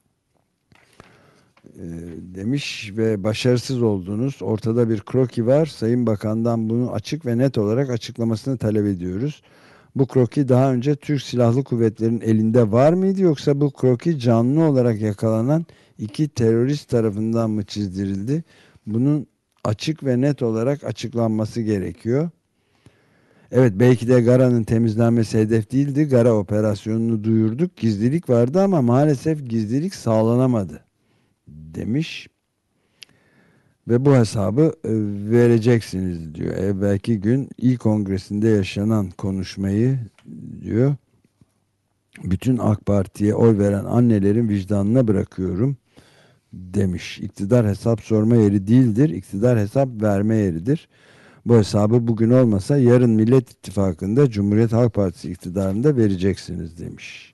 demiş ve başarısız oldunuz. Ortada bir kroki var. Sayın Bakan'dan bunu açık ve net olarak açıklamasını talep ediyoruz. Bu kroki daha önce Türk Silahlı Kuvvetleri'nin elinde var mıydı, yoksa bu kroki canlı olarak yakalanan iki terörist tarafından mı çizdirildi? Bunun açık ve net olarak açıklanması gerekiyor. Evet, belki de Gara'nın temizlenmesi hedef değildi. Gara operasyonunu duyurduk. Gizlilik vardı ama maalesef gizlilik sağlanamadı demiş. Ve bu hesabı vereceksiniz diyor. Evvelki gün İl Kongresi'nde yaşanan konuşmayı diyor. Bütün AK Parti'ye oy veren annelerin vicdanına bırakıyorum demiş. İktidar hesap sorma yeri değildir. İktidar hesap verme yeridir. Bu hesabı bugün olmasa yarın Millet İttifakı'nda Cumhuriyet Halk Partisi iktidarında vereceksiniz demiş.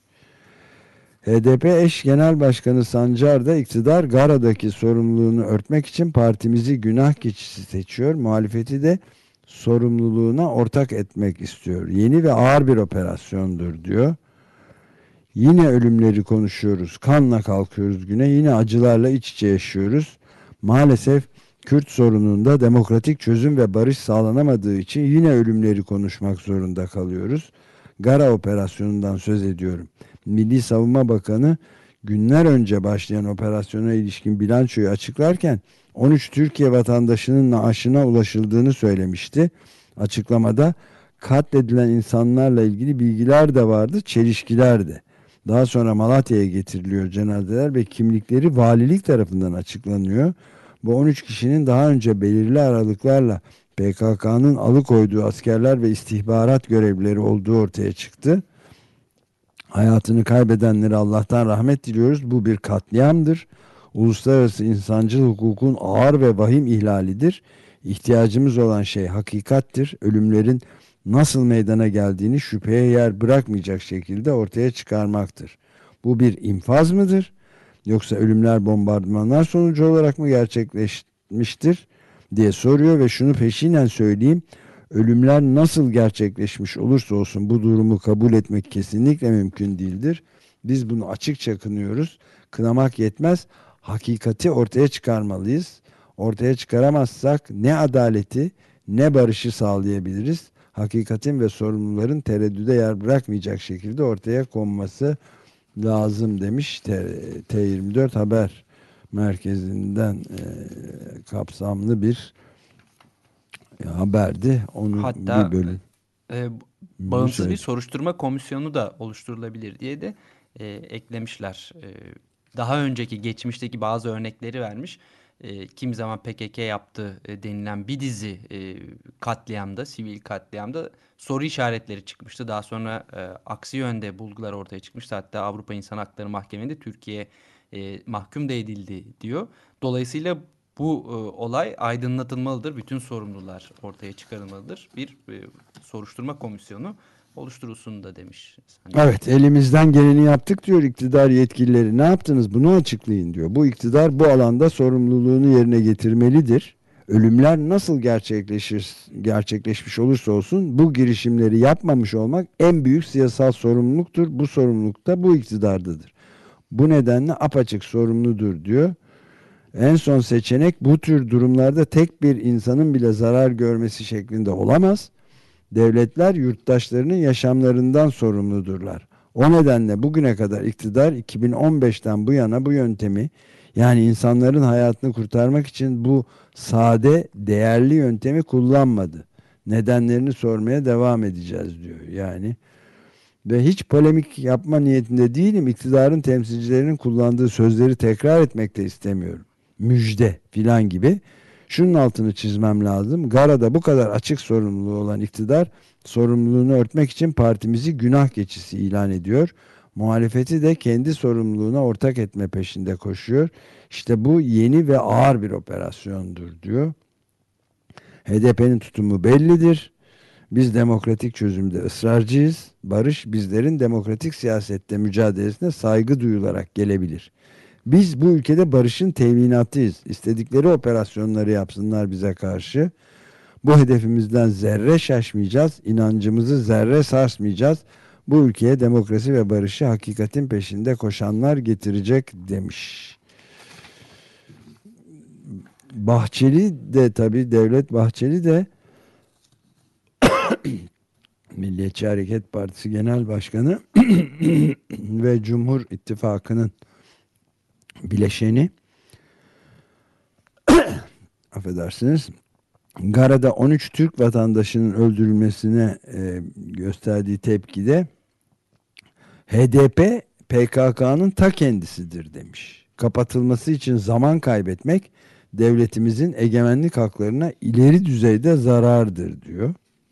HDP eş genel başkanı Sancar da iktidar Gara'daki sorumluluğunu örtmek için partimizi günah keçisi seçiyor. Muhalefeti de sorumluluğuna ortak etmek istiyor. Yeni ve ağır bir operasyondur diyor. Yine ölümleri konuşuyoruz. Kanla kalkıyoruz güne. Yine acılarla iç içe yaşıyoruz. Maalesef Kürt sorununda demokratik çözüm ve barış sağlanamadığı için yine ölümleri konuşmak zorunda kalıyoruz. Gara operasyonundan söz ediyorum. Milli Savunma Bakanı günler önce başlayan operasyona ilişkin bilançoyu açıklarken 13 Türkiye vatandaşının naaşına ulaşıldığını söylemişti. Açıklamada katledilen insanlarla ilgili bilgiler de vardı, çelişkiler de. Daha sonra Malatya'ya getiriliyor cenazeler ve kimlikleri valilik tarafından açıklanıyor. Bu 13 kişinin daha önce belirli aralıklarla PKK'nın alıkoyduğu askerler ve istihbarat görevlileri olduğu ortaya çıktı. Hayatını kaybedenlere Allah'tan rahmet diliyoruz. Bu bir katliamdır. Uluslararası insancıl hukukun ağır ve vahim ihlalidir. İhtiyacımız olan şey hakikattir. Ölümlerin nasıl meydana geldiğini şüpheye yer bırakmayacak şekilde ortaya çıkarmaktır. Bu bir infaz mıdır? Yoksa ölümler bombardımanlar sonucu olarak mı gerçekleşmiştir diye soruyor ve şunu peşinen söyleyeyim. Ölümler nasıl gerçekleşmiş olursa olsun bu durumu kabul etmek kesinlikle mümkün değildir. Biz bunu açıkça kınıyoruz. Kınamak yetmez. Hakikati ortaya çıkarmalıyız. Ortaya çıkaramazsak ne adaleti ne barışı sağlayabiliriz. Hakikatin ve sorumluların tereddüde yer bırakmayacak şekilde ortaya konması lazım demiş. T24 Haber Merkezi'nden kapsamlı bir haberdi. Onun Hatta bir bölüm. Bağımsız bir soruşturma komisyonu da oluşturulabilir diye de eklemişler. Daha önceki geçmişteki bazı örnekleri vermiş. Kimi zaman PKK yaptı denilen bir dizi katliamda, sivil katliamda soru işaretleri çıkmıştı. Daha sonra aksi yönde bulgular ortaya çıkmıştı. Hatta Avrupa İnsan Hakları Mahkemesi'nde Türkiye mahkum da edildi diyor. Dolayısıyla bu olay aydınlatılmalıdır. Bütün sorumlular ortaya çıkarılmalıdır. Bir soruşturma komisyonu oluşturulsun da demiş. Evet, elimizden geleni yaptık diyor iktidar yetkilileri. Ne yaptınız? Bunu açıklayın diyor. Bu iktidar bu alanda sorumluluğunu yerine getirmelidir. Ölümler nasıl gerçekleşmiş olursa olsun bu girişimleri yapmamış olmak en büyük siyasal sorumluluktur. Bu sorumluluk da bu iktidardadır. Bu nedenle apaçık sorumludur diyor. En son seçenek bu tür durumlarda tek bir insanın bile zarar görmesi şeklinde olamaz. Devletler yurttaşlarının yaşamlarından sorumludurlar. O nedenle bugüne kadar iktidar 2015'ten bu yana bu yöntemi, yani insanların hayatını kurtarmak için bu sade, değerli yöntemi kullanmadı. Nedenlerini sormaya devam edeceğiz diyor. Yani ve hiç polemik yapma niyetinde değilim. İktidarın temsilcilerinin kullandığı sözleri tekrar etmek de istemiyorum. Müjde filan gibi. Şunun altını çizmem lazım. Gara'da bu kadar açık sorumluluğu olan iktidar sorumluluğunu örtmek için partimizi günah keçisi ilan ediyor. Muhalefeti de kendi sorumluluğuna ortak etme peşinde koşuyor. İşte bu yeni ve ağır bir operasyondur diyor. HDP'nin tutumu bellidir. Biz demokratik çözümde ısrarcıyız. Barış bizlerin demokratik siyasette mücadelesine saygı duyularak gelebilir. Biz bu ülkede barışın teminatıyız. İstedikleri operasyonları yapsınlar bize karşı. Bu hedefimizden zerre şaşmayacağız. İnancımızı zerre sarsmayacağız. Bu ülkeye demokrasi ve barışı hakikatin peşinde koşanlar getirecek demiş. Bahçeli de tabii, Devlet Bahçeli de Milliyetçi Hareket Partisi Genel Başkanı ve Cumhur İttifakı'nın bileşeni, affedersiniz, Gara'da 13 Türk vatandaşının öldürülmesine gösterdiği tepkide HDP PKK'nın ta kendisidir demiş. Kapatılması için zaman kaybetmek devletimizin egemenlik haklarına ileri düzeyde zarardır diyor.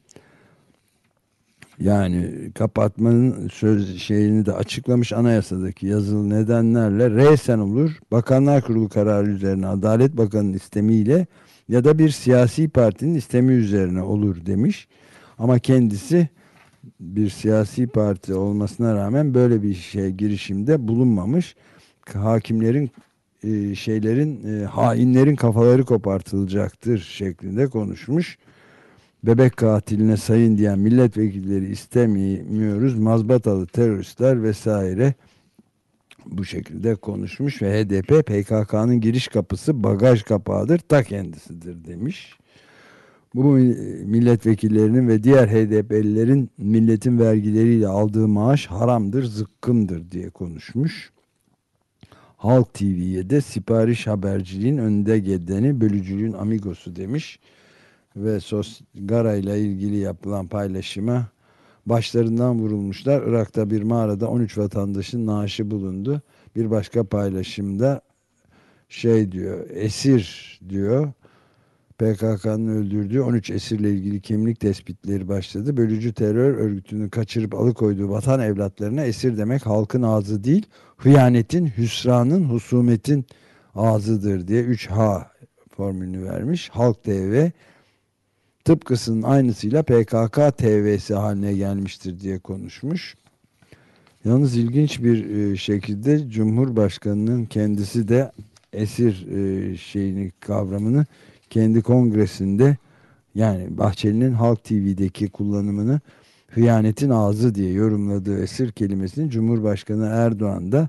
Yani kapatmanın şeyini de açıklamış, anayasadaki yazılı nedenlerle resen olur. Bakanlar Kurulu kararı üzerine Adalet Bakanı'nın istemiyle ya da bir siyasi partinin istemi üzerine olur demiş. Ama kendisi bir siyasi parti olmasına rağmen böyle bir girişimde bulunmamış. Hakimlerin hainlerin kafaları kopartılacaktır şeklinde konuşmuş. Bebek katiline sayın diyen milletvekilleri istemiyoruz, mazbatalı teröristler vesaire, bu şekilde konuşmuş ve HDP PKK'nın giriş kapısı bagaj kapağıdır, ta kendisidir demiş. Bu milletvekillerinin ve diğer HDP'lilerin milletin vergileriyle aldığı maaş haramdır, zıkkımdır diye konuşmuş. Halk TV'ye de sipariş haberciliğin önde gideni, bölücülüğün amigosu demiş. Ve Gara ile ilgili yapılan paylaşıma başlarından vurulmuşlar. Irak'ta bir mağarada 13 vatandaşın naaşı bulundu. Bir başka paylaşımda diyor, esir diyor, PKK'nın öldürdüğü 13 esirle ilgili kimlik tespitleri başladı. Bölücü terör örgütünün kaçırıp alıkoyduğu vatan evlatlarına esir demek halkın ağzı değil, hıyanetin, hüsranın, husumetin ağzıdır diye 3H formülünü vermiş. Halk TV tıpkısının aynısıyla PKK TV'si haline gelmiştir diye konuşmuş. Yalnız ilginç bir şekilde Cumhurbaşkanı'nın kendisi de esir kavramını kendi kongresinde, yani Bahçeli'nin Halk TV'deki kullanımını hıyanetin ağzı diye yorumladığı esir kelimesini Cumhurbaşkanı Erdoğan da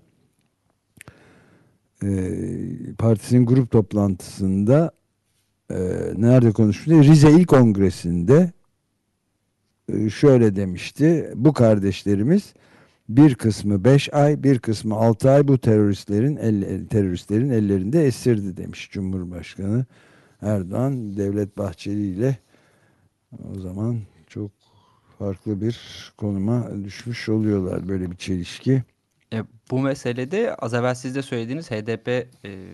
partisinin grup toplantısında nerede konuşmuştu? Rize İl Kongresi'nde şöyle demişti: bu kardeşlerimiz bir kısmı 5 ay, bir kısmı 6 ay bu teröristlerin ellerinde esirdi demiş Cumhurbaşkanı Erdoğan. Devlet Bahçeli ile o zaman çok farklı bir konuma düşmüş oluyorlar, böyle bir çelişki. Bu meselede az evvel siz de söylediğiniz HDP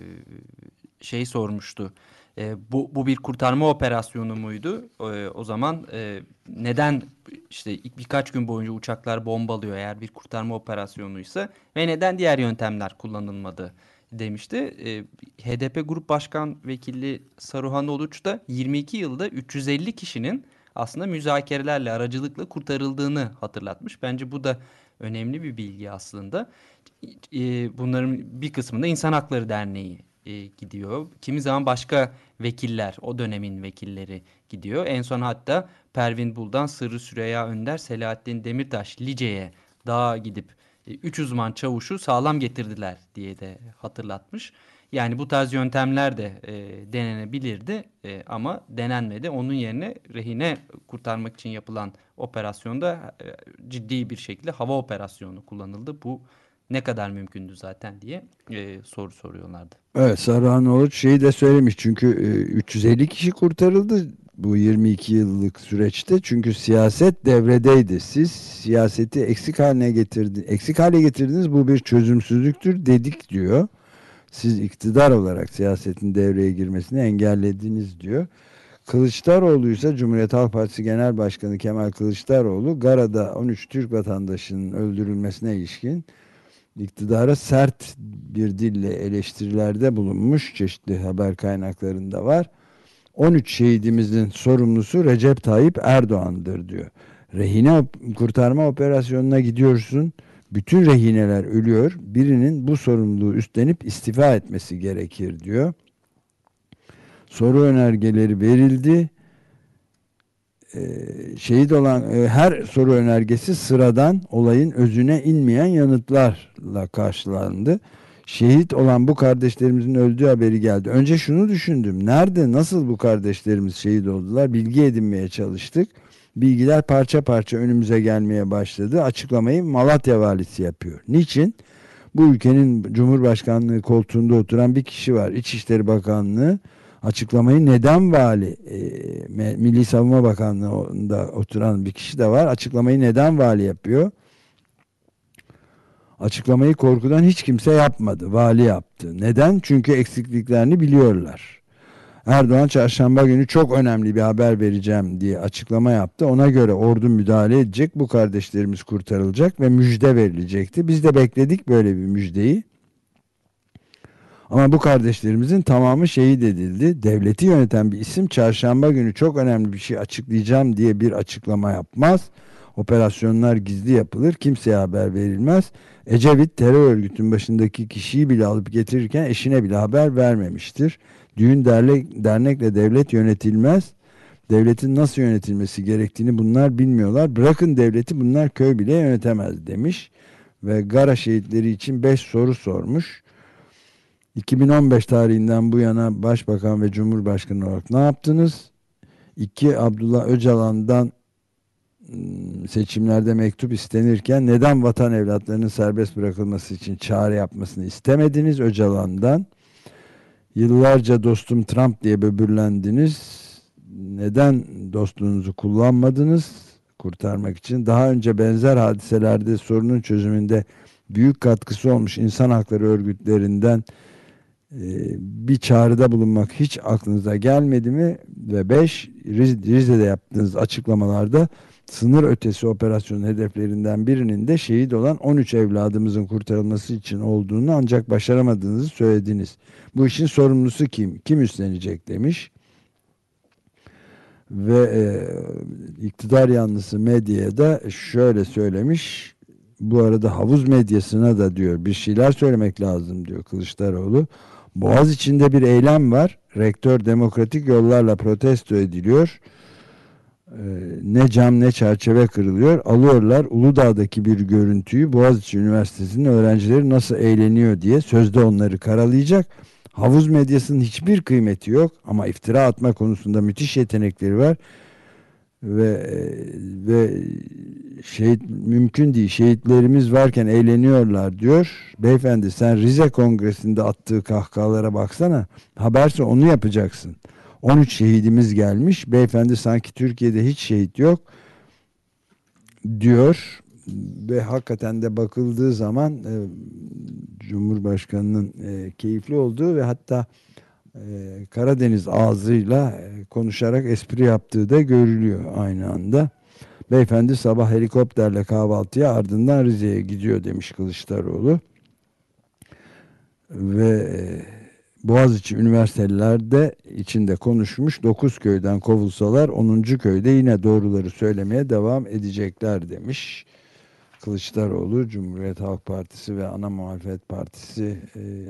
sormuştu. Bu bir kurtarma operasyonu muydu? O zaman neden işte birkaç gün boyunca uçaklar bombalıyor eğer bir kurtarma operasyonuysa ve neden diğer yöntemler kullanılmadı demişti. HDP Grup Başkan Vekili Saruhan Oluç da 22 yılda 350 kişinin aslında müzakerelerle, aracılıkla kurtarıldığını hatırlatmış. Bence bu da önemli bir bilgi aslında. Bunların bir kısmında İnsan Hakları Derneği gidiyor. Kimi zaman başka vekiller, o dönemin vekilleri gidiyor. En son hatta Pervin Buldan, Sırrı Süreyya Önder, Selahattin Demirtaş, Lice'ye dağa gidip 3 uzman çavuşu sağlam getirdiler diye de hatırlatmış. Yani bu tarz yöntemler de denenebilirdi ama denenmedi. Onun yerine rehine kurtarmak için yapılan operasyonda ciddi bir şekilde hava operasyonu kullanıldı. Bu ne kadar mümkündü zaten diye soru soruyorlardı. Evet, Saruhan Oruç şeyi de söylemiş, çünkü 350 kişi kurtarıldı bu 22 yıllık süreçte, çünkü siyaset devredeydi. Siz siyaseti eksik hale getirdiniz, bu bir çözümsüzlüktür dedik diyor. Siz iktidar olarak siyasetin devreye girmesini engellediniz diyor. Kılıçdaroğlu ise Cumhuriyet Halk Partisi Genel Başkanı Kemal Kılıçdaroğlu, Gara'da 13 Türk vatandaşının öldürülmesine ilişkin iktidara sert bir dille eleştirilerde bulunmuş, çeşitli haber kaynaklarında var. 13 şehidimizin sorumlusu Recep Tayyip Erdoğan'dır diyor. Rehine kurtarma operasyonuna gidiyorsun, Bütün rehineler ölüyor. Birinin bu sorumluluğu üstlenip istifa etmesi gerekir diyor. Soru önergeleri verildi. Şehit olan her soru önergesi sıradan, olayın özüne inmeyen yanıtlarla karşılandı. Şehit olan bu kardeşlerimizin öldüğü haberi geldi. Önce şunu düşündüm. Nerede, nasıl bu kardeşlerimiz şehit oldular? Bilgi edinmeye çalıştık. Bilgiler parça parça önümüze gelmeye başladı. Açıklamayı Malatya valisi yapıyor. Niçin? Bu ülkenin Cumhurbaşkanlığı koltuğunda oturan bir kişi var. İçişleri Bakanlığı açıklamayı neden vali, Milli Savunma Bakanlığı'nda oturan bir kişi de var. Açıklamayı neden vali yapıyor? Açıklamayı korkudan hiç kimse yapmadı. Vali yaptı. Neden? Çünkü eksikliklerini biliyorlar. Erdoğan çarşamba günü çok önemli bir haber vereceğim diye açıklama yaptı. Ona göre ordu müdahale edecek. Bu kardeşlerimiz kurtarılacak ve müjde verilecekti. Biz de bekledik böyle bir müjdeyi. Ama bu kardeşlerimizin tamamı şehit edildi. Devleti yöneten bir isim çarşamba günü çok önemli bir şey açıklayacağım diye bir açıklama yapmaz. Operasyonlar gizli yapılır. Kimseye haber verilmez. Ecevit terör örgütünün başındaki kişiyi bile alıp getirirken eşine bile haber vermemiştir. Düğün dernekle devlet yönetilmez. Devletin nasıl yönetilmesi gerektiğini bunlar bilmiyorlar. Bırakın devleti, bunlar köy bile yönetemez demiş. Ve Gara şehitleri için 5 soru sormuş. 2015 tarihinden bu yana Başbakan ve Cumhurbaşkanı olarak ne yaptınız? 2. Abdullah Öcalan'dan seçimlerde mektup istenirken neden vatan evlatlarının serbest bırakılması için çağrı yapmasını istemediniz Öcalan'dan? Yıllarca dostum Trump diye böbürlendiniz. Neden dostluğunuzu kullanmadınız kurtarmak için? Daha önce benzer hadiselerde sorunun çözümünde büyük katkısı olmuş insan hakları örgütlerinden bir çağrıda bulunmak hiç aklınıza gelmedi mi? Ve 5. Rize'de yaptığınız açıklamalarda sınır ötesi operasyonun hedeflerinden birinin de şehit olan 13 evladımızın kurtarılması için olduğunu ancak başaramadığınızı söylediniz. Bu işin sorumlusu kim? Kim üstlenecek demiş. Ve iktidar yanlısı medyaya da şöyle söylemiş. Bu arada havuz medyasına da diyor bir şeyler söylemek lazım diyor Kılıçdaroğlu. Boğaz içinde bir eylem var. Rektör demokratik yollarla protesto ediliyor. Ne cam ne çerçeve kırılıyor. Alıyorlar Uludağ'daki bir görüntüyü, Boğaziçi Üniversitesi'nin öğrencileri nasıl eğleniyor diye sözde onları karalayacak. Havuz medyasının hiçbir kıymeti yok ama iftira atma konusunda müthiş yetenekleri var. Ve şehit mümkün değil. Şehitlerimiz varken eğleniyorlar diyor. Beyefendi sen Rize Kongresi'nde attığı kahkahalara baksana. Haberse onu yapacaksın. 13 şehidimiz gelmiş. Beyefendi sanki Türkiye'de hiç şehit yok diyor. Ve hakikaten de bakıldığı zaman Cumhurbaşkanı'nın keyifli olduğu ve hatta Karadeniz ağzıyla konuşarak espri yaptığı da görülüyor aynı anda. Beyefendi sabah helikopterle kahvaltıya ardından Rize'ye gidiyor demiş Kılıçdaroğlu. Ve Boğaziçi üniversiteler de içinde konuşmuş. 9 köyden kovulsalar 10. köyde yine doğruları söylemeye devam edecekler demiş. Kılıçdaroğlu, Cumhuriyet Halk Partisi ve Ana Muhalefet Partisi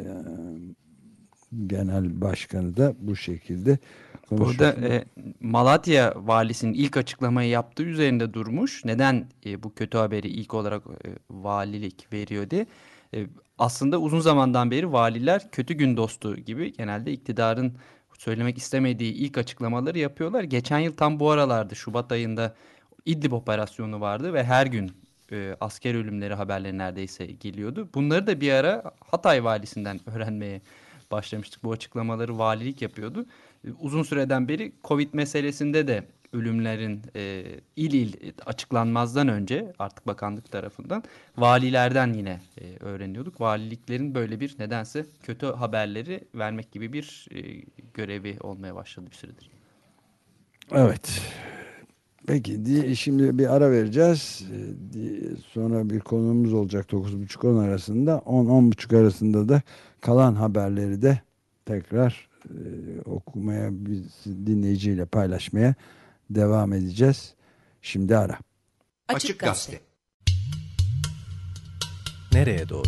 Genel Başkanı da bu şekilde konuşmuş. Burada Malatya valisinin ilk açıklamayı yaptığı üzerinde durmuş. Neden bu kötü haberi ilk olarak valilik veriyor diye. Aslında uzun zamandan beri valiler kötü gün dostu gibi genelde iktidarın söylemek istemediği ilk açıklamaları yapıyorlar. Geçen yıl tam bu aralarda Şubat ayında İdlib operasyonu vardı ve her gün asker ölümleri haberleri neredeyse geliyordu. Bunları da bir ara Hatay valisinden öğrenmeye başlamıştık. Bu açıklamaları valilik yapıyordu. Uzun süreden beri Covid meselesinde de ölümlerin il il açıklanmazdan önce artık bakanlık tarafından valilerden yine öğreniyorduk. Valiliklerin böyle bir nedense kötü haberleri vermek gibi bir görevi olmaya başladı bir süredir. Evet. Peki şimdi bir ara vereceğiz. Sonra bir konuğumuz olacak 9.30-10 arasında. 10-10.30 arasında da kalan haberleri de tekrar okumaya, biz dinleyiciyle paylaşmaya devam edeceğiz. Şimdi ara. Açık Gazete. nereye doğru?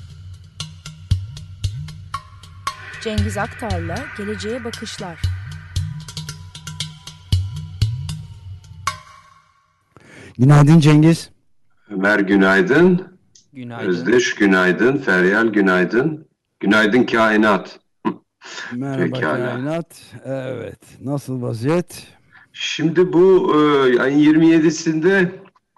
Cengiz Aktar'la Geleceğe Bakışlar. Günaydın Cengiz. Ömer günaydın. Günaydın. Özdeş günaydın. Feryal günaydın. Günaydın kainat. Merhaba Pekala. kainat. Evet. Nasıl vaziyet? Şimdi bu ayın 27'sinde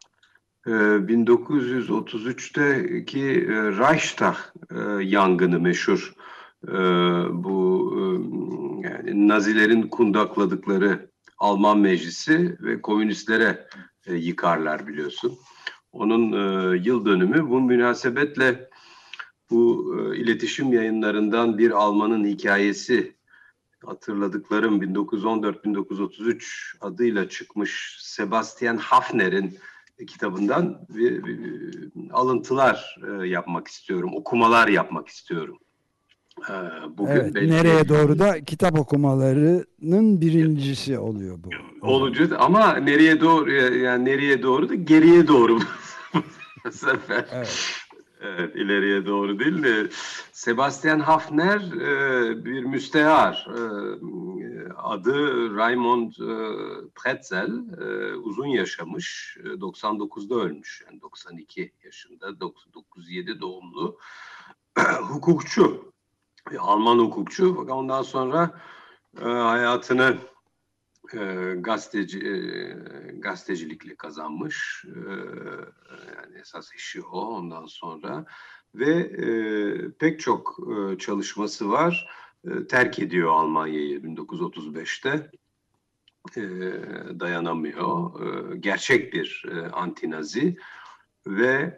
1933'teki Reichstag yangını meşhur. Bu yani Nazilerin kundakladıkları Alman Meclisi ve komünistlere yıkarlar biliyorsun. Onun yıl dönümü. Bu münasebetle bu iletişim yayınlarından bir Almanın hikayesi hatırladıklarım 1914-1933 adıyla çıkmış Sebastian Haffner'in kitabından alıntılar yapmak istiyorum, okumalar yapmak istiyorum. Bugün Evet. belki Nereye doğru da kitap okumalarının birincisi oluyor bu. olacak ama nereye doğru, yani nereye doğru da geriye doğru bu sefer. Evet. Evet, ileriye doğru değil de Sebastian Haffner bir müstehar. Adı Raymond Pretzel. Uzun yaşamış. 99'da ölmüş. Yani 92 yaşında. 97 doğumlu. Hukukçu. Alman hukukçu. Fakat ondan sonra hayatını gazetecilikle kazanmış. Yani esas işi o ondan sonra ve pek çok çalışması var. Terk ediyor Almanya'yı 1935'te. Dayanamıyor. Gerçek bir antinazi ve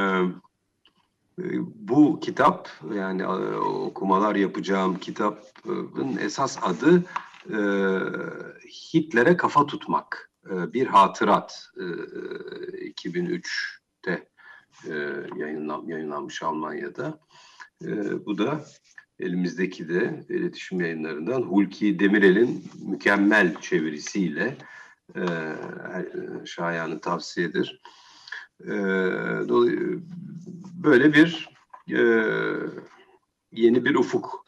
bu kitap, yani okumalar yapacağım kitabın esas adı Hitler'e kafa tutmak. Bir hatırat. 2003'te yayınlanmış Almanya'da. Bu da elimizdeki de iletişim yayınlarından Hulki Demirel'in mükemmel çevirisiyle şayanı tavsiyedir. Böyle bir yeni bir ufuk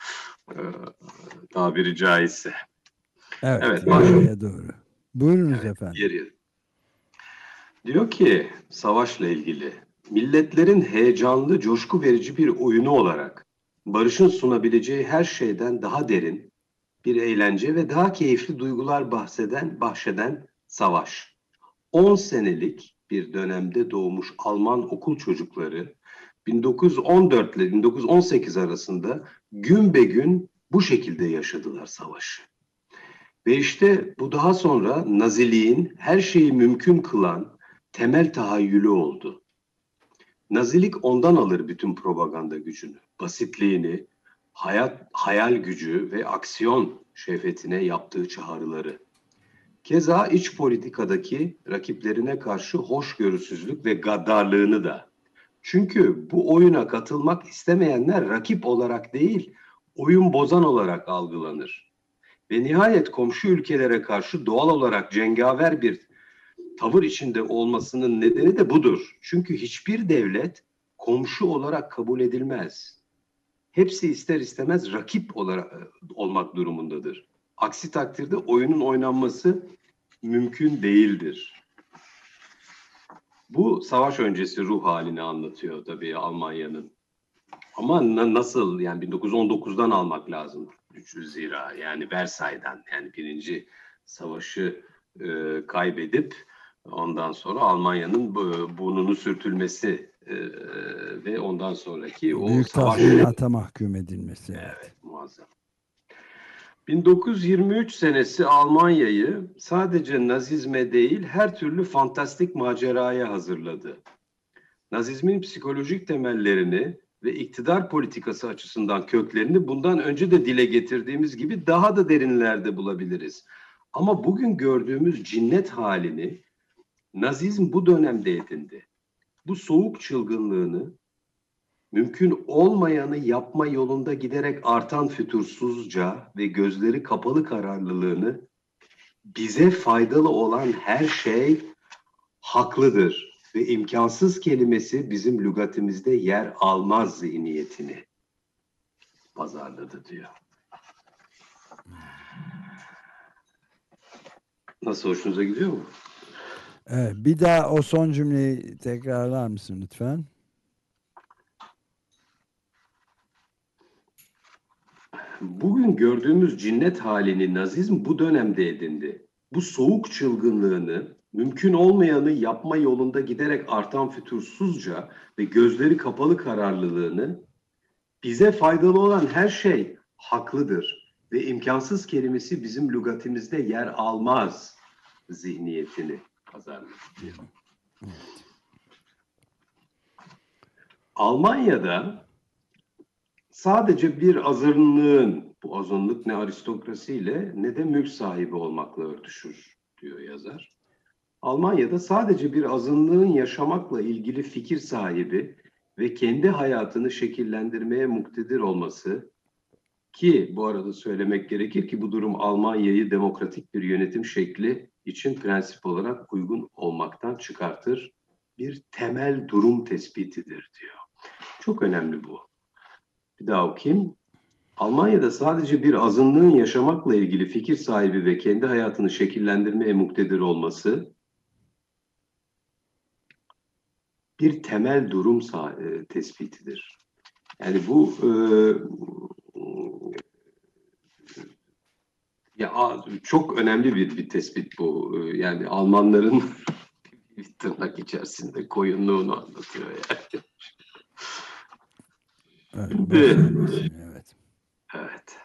tabiri caizse. Evet. başlayalım. Nereye doğru. Buyurunuz efendim. Yeri. Diyor ki savaşla ilgili milletlerin heyecanlı, coşku verici bir oyunu olarak barışın sunabileceği her şeyden daha derin bir eğlence ve daha keyifli duygular bahşeden savaş. 10 senelik bir dönemde doğmuş Alman okul çocukları 1914 ile 1918 arasında gün be gün bu şekilde yaşadılar savaşı. Ve işte bu daha sonra Naziliğin her şeyi mümkün kılan temel tahayyülü oldu. Nazilik ondan alır bütün propaganda gücünü, basitliğini, hayal gücü ve aksiyon şehvetine yaptığı çağrıları. Keza iç politikadaki rakiplerine karşı hoşgörüsüzlük ve gaddarlığını da. Çünkü bu oyuna katılmak istemeyenler rakip olarak değil, oyun bozan olarak algılanır. Ve nihayet komşu ülkelere karşı doğal olarak cengaver bir tavır içinde olmasının nedeni de budur. Çünkü hiçbir devlet komşu olarak kabul edilmez. Hepsi ister istemez rakip olarak olmak durumundadır. Aksi takdirde oyunun oynanması mümkün değildir. Bu savaş öncesi ruh halini anlatıyor tabii Almanya'nın. Ama nasıl, yani 1919'dan almak lazım. Zira yani Versay'dan, yani birinci savaşı kaybedip ondan sonra Almanya'nın burnunu sürtülmesi ve ondan sonraki o Büyük savaş. tazminata mahkum edilmesi. Evet, muazzam. 1923 senesi Almanya'yı sadece Nazizme değil her türlü fantastik maceraya hazırladı. Nazizmin psikolojik temellerini ve iktidar politikası açısından köklerini bundan önce de dile getirdiğimiz gibi daha da derinlerde bulabiliriz. Ama bugün gördüğümüz cinnet halini Nazizm bu dönemde edindi. Bu soğuk çılgınlığını, mümkün olmayanı yapma yolunda giderek artan fütursuzca ve gözleri kapalı kararlılığını, bize faydalı olan her şey haklıdır, ve imkansız kelimesi bizim lügatimizde yer almaz zihniyetini pazarladı diyor. Nasıl, hoşunuza gidiyor mu? Evet, bir daha o son cümleyi tekrarlar mısın lütfen? Bugün gördüğümüz cinnet halini Nazizm bu dönemde edindi. Bu soğuk çılgınlığını, mümkün olmayanı yapma yolunda giderek artan fütursuzca ve gözleri kapalı kararlılığını, bize faydalı olan her şey haklıdır ve imkansız kelimesi bizim lügatimizde yer almaz zihniyetini pazarladı diyor. Almanya'da sadece bir azınlığın, bu azınlık ne aristokrasiyle ne de mülk sahibi olmakla örtüşür diyor yazar. Almanya'da sadece bir azınlığın yaşamakla ilgili fikir sahibi ve kendi hayatını şekillendirmeye muktedir olması, ki bu arada söylemek gerekir ki bu durum Almanya'yı demokratik bir yönetim şekli için prensip olarak uygun olmaktan çıkartır, bir temel durum tespitidir diyor. Çok önemli bu. Bir daha okuyayım. Almanya'da sadece bir azınlığın yaşamakla ilgili fikir sahibi ve kendi hayatını şekillendirmeye muktedir olması bir temel durum tespitidir. Yani bu çok önemli bir tespit bu. Yani Almanların bir tırnak içerisinde koyunluğunu anlatıyor yani. Evet. Evet.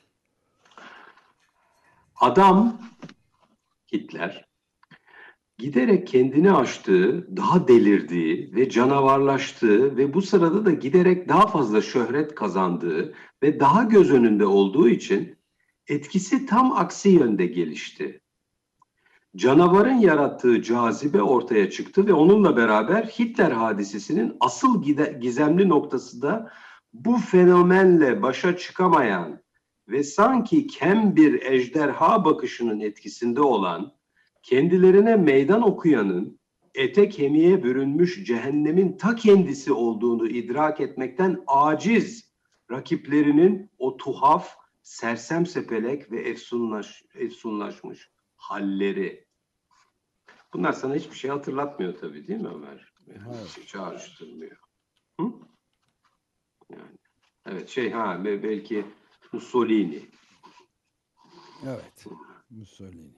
Adam, Hitler, giderek kendini aştığı, daha delirdiği ve canavarlaştığı ve bu sırada da giderek daha fazla şöhret kazandığı ve daha göz önünde olduğu için etkisi tam aksi yönde gelişti. Canavarın yarattığı cazibe ortaya çıktı ve onunla beraber Hitler hadisesinin asıl gizemli noktası da bu fenomenle başa çıkamayan ve sanki kem bir ejderha bakışının etkisinde olan, kendilerine meydan okuyanın ete kemiğe bürünmüş cehennemin ta kendisi olduğunu idrak etmekten aciz rakiplerinin o tuhaf, sersem sepelek ve efsunlaşmış halleri. Bunlar sana hiçbir şey hatırlatmıyor tabii, değil mi Ömer? Yani hiç çağrıştırmıyor. Hı? Yani, evet, belki Mussolini. Evet, Mussolini.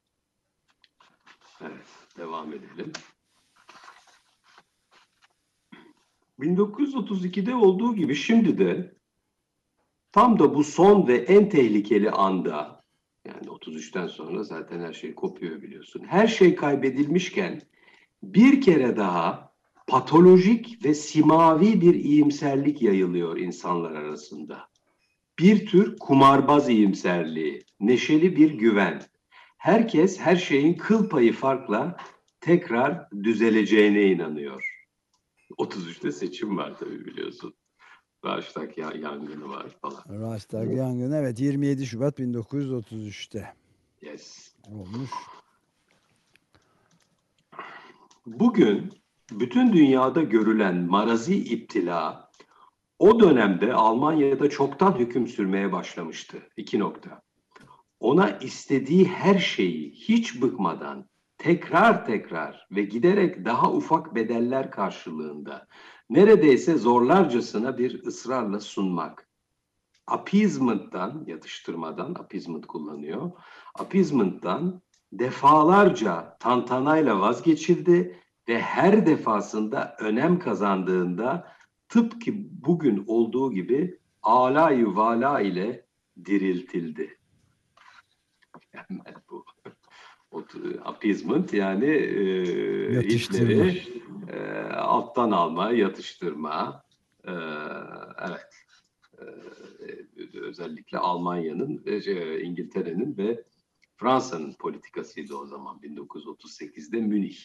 Evet, devam edelim. 1932'de olduğu gibi şimdi de tam da bu son ve en tehlikeli anda, yani 33'ten sonra zaten her şey kopuyor biliyorsun. Her şey kaybedilmişken bir kere daha patolojik ve simavi bir iyimserlik yayılıyor insanlar arasında. Bir tür kumarbaz iyimserliği, neşeli bir güven. Herkes her şeyin kıl payı farkla tekrar düzeleceğine inanıyor. 33'te seçim var tabii biliyorsun. Reichstag yangını var falan. Reichstag yangını, evet, 27 Şubat 1933'te Yes. olmuş. Bugün bütün dünyada görülen marazi iptila o dönemde Almanya'da çoktan hüküm sürmeye başlamıştı. 2 nokta. Ona istediği her şeyi hiç bıkmadan tekrar ve giderek daha ufak bedeller karşılığında neredeyse zorlarcasına bir ısrarla sunmak. Appeasement'tan, yatıştırmadan, appeasement kullanıyor. Appeasement'tan defalarca tantanayla vazgeçildi ve her defasında önem kazandığında tıpkı bugün olduğu gibi alâ-i vâlâ ile diriltildi. Yani bu appeasement yani Hitler'i alttan alma, yatıştırma, evet. Özellikle Almanya'nın, İngiltere'nin ve Fransa'nın politikasıydı o zaman 1938'de Münih.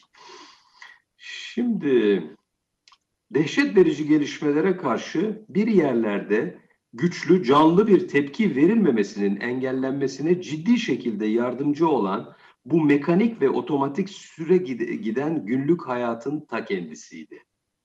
Şimdi dehşet verici gelişmelere karşı bir yerlerde güçlü, canlı bir tepki verilmemesinin engellenmesine ciddi şekilde yardımcı olan Bu mekanik ve otomatik süre giden günlük hayatın ta kendisiydi.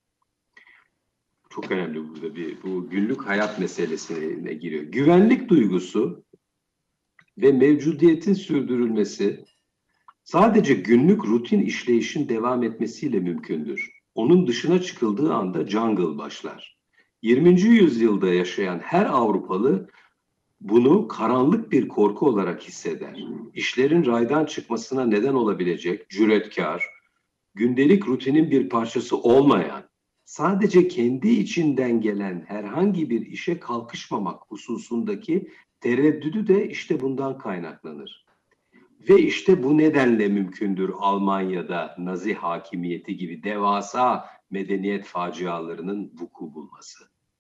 Çok önemli burada bu günlük hayat meselesine giriyor. Güvenlik duygusu ve mevcudiyetin sürdürülmesi sadece günlük rutin işleyişin devam etmesiyle mümkündür. Onun dışına çıkıldığı anda jungle başlar. 20. yüzyılda yaşayan her Avrupalı bunu karanlık bir korku olarak hisseder. İşlerin raydan çıkmasına neden olabilecek cüretkar, gündelik rutinin bir parçası olmayan, sadece kendi içinden gelen herhangi bir işe kalkışmamak hususundaki tereddüdü de işte bundan kaynaklanır. Ve işte bu nedenle mümkündür Almanya'da Nazi hakimiyeti gibi devasa medeniyet facialarının vuku bulması.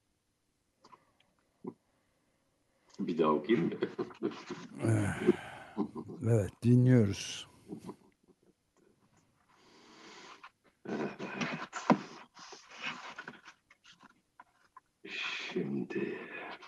Bir daha okuyayım mı? Evet, dinliyoruz. Şimdi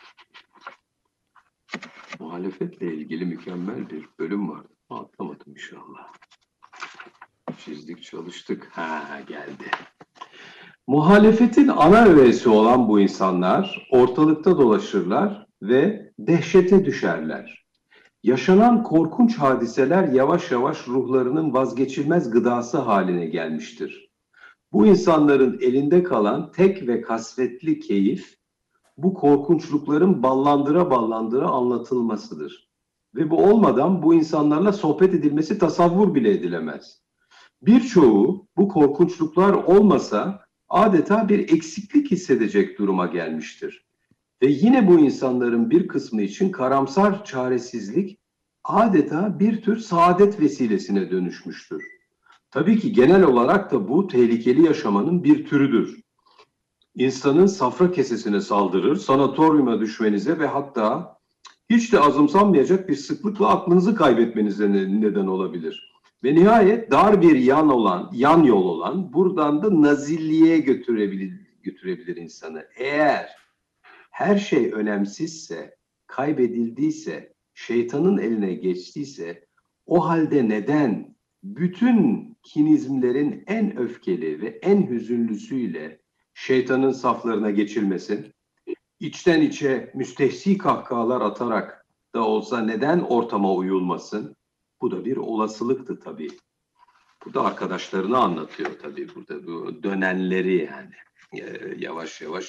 muhalefetle ilgili mükemmel bir bölüm vardı. Atlamadım inşallah. Çizdik, çalıştık. Geldi. Muhalefetin ana öğesi olan bu insanlar ortalıkta dolaşırlar ve dehşete düşerler. Yaşanan korkunç hadiseler yavaş yavaş ruhlarının vazgeçilmez gıdası haline gelmiştir. Bu insanların elinde kalan tek ve kasvetli keyif, bu korkunçlukların ballandıra ballandıra anlatılmasıdır. Ve bu olmadan bu insanlarla sohbet edilmesi tasavvur bile edilemez. Birçoğu bu korkunçluklar olmasa adeta bir eksiklik hissedecek duruma gelmiştir. Ve yine bu insanların bir kısmı için karamsar çaresizlik adeta bir tür saadet vesilesine dönüşmüştür. Tabii ki genel olarak da bu tehlikeli yaşamanın bir türüdür. İnsanın safra kesesine saldırır, sanatoryuma düşmenize ve hatta hiç de azımsanmayacak bir sıklıkla aklınızı kaybetmenize neden olabilir. Ve nihayet dar bir yan yol olan buradan da nazilliğe götürebilir insanı. Eğer her şey önemsizse, kaybedildiyse, şeytanın eline geçtiyse, o halde neden bütün kinizmlerin en öfkeli ve en hüzünlüsüyle şeytanın saflarına geçilmesin? İçten içe müstehsi kahkahalar atarak da olsa neden ortama uyulmasın? Bu da bir olasılıktı tabii. Bu da arkadaşlarını anlatıyor tabii burada bu dönenleri yani yavaş yavaş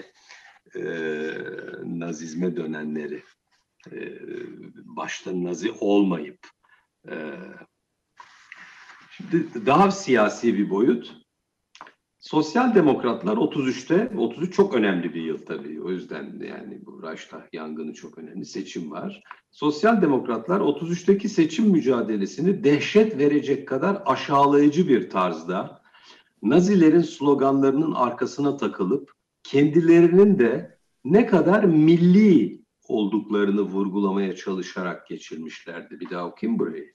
Nazizme dönenleri başta Nazi olmayıp şimdi daha siyasi bir boyut. Sosyal Demokratlar 33 çok önemli bir yıl tabii. O yüzden yani bu Reichstag yangını çok önemli. Seçim var. Sosyal Demokratlar 33'teki seçim mücadelesini dehşet verecek kadar aşağılayıcı bir tarzda Nazilerin sloganlarının arkasına takılıp kendilerinin de ne kadar milli olduklarını vurgulamaya çalışarak geçirmişlerdi. Bir daha okuyayım burayı.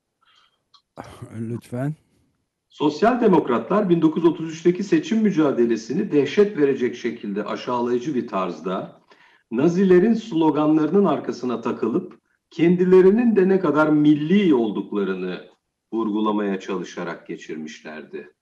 Lütfen. Sosyal Demokratlar 1933'teki seçim mücadelesini dehşet verecek şekilde aşağılayıcı bir tarzda Nazilerin sloganlarının arkasına takılıp kendilerinin de ne kadar milli olduklarını vurgulamaya çalışarak geçirmişlerdi.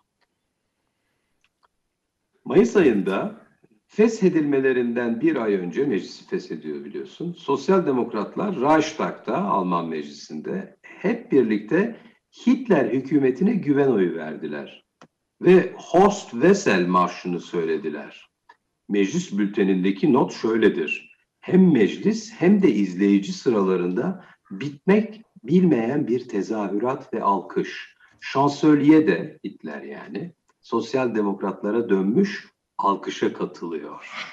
Mayıs ayında feshedilmelerinden bir ay önce meclisi feshediyor biliyorsun. Sosyal Demokratlar Reichstag'da Alman Meclisi'nde hep birlikte Hitler hükümetine güven oyu verdiler ve Horst Wessel marşını söylediler. Meclis bültenindeki not şöyledir: hem meclis hem de izleyici sıralarında bitmek bilmeyen bir tezahürat ve alkış. Şansölye de Hitler yani sosyal demokratlara dönmüş alkışa katılıyor.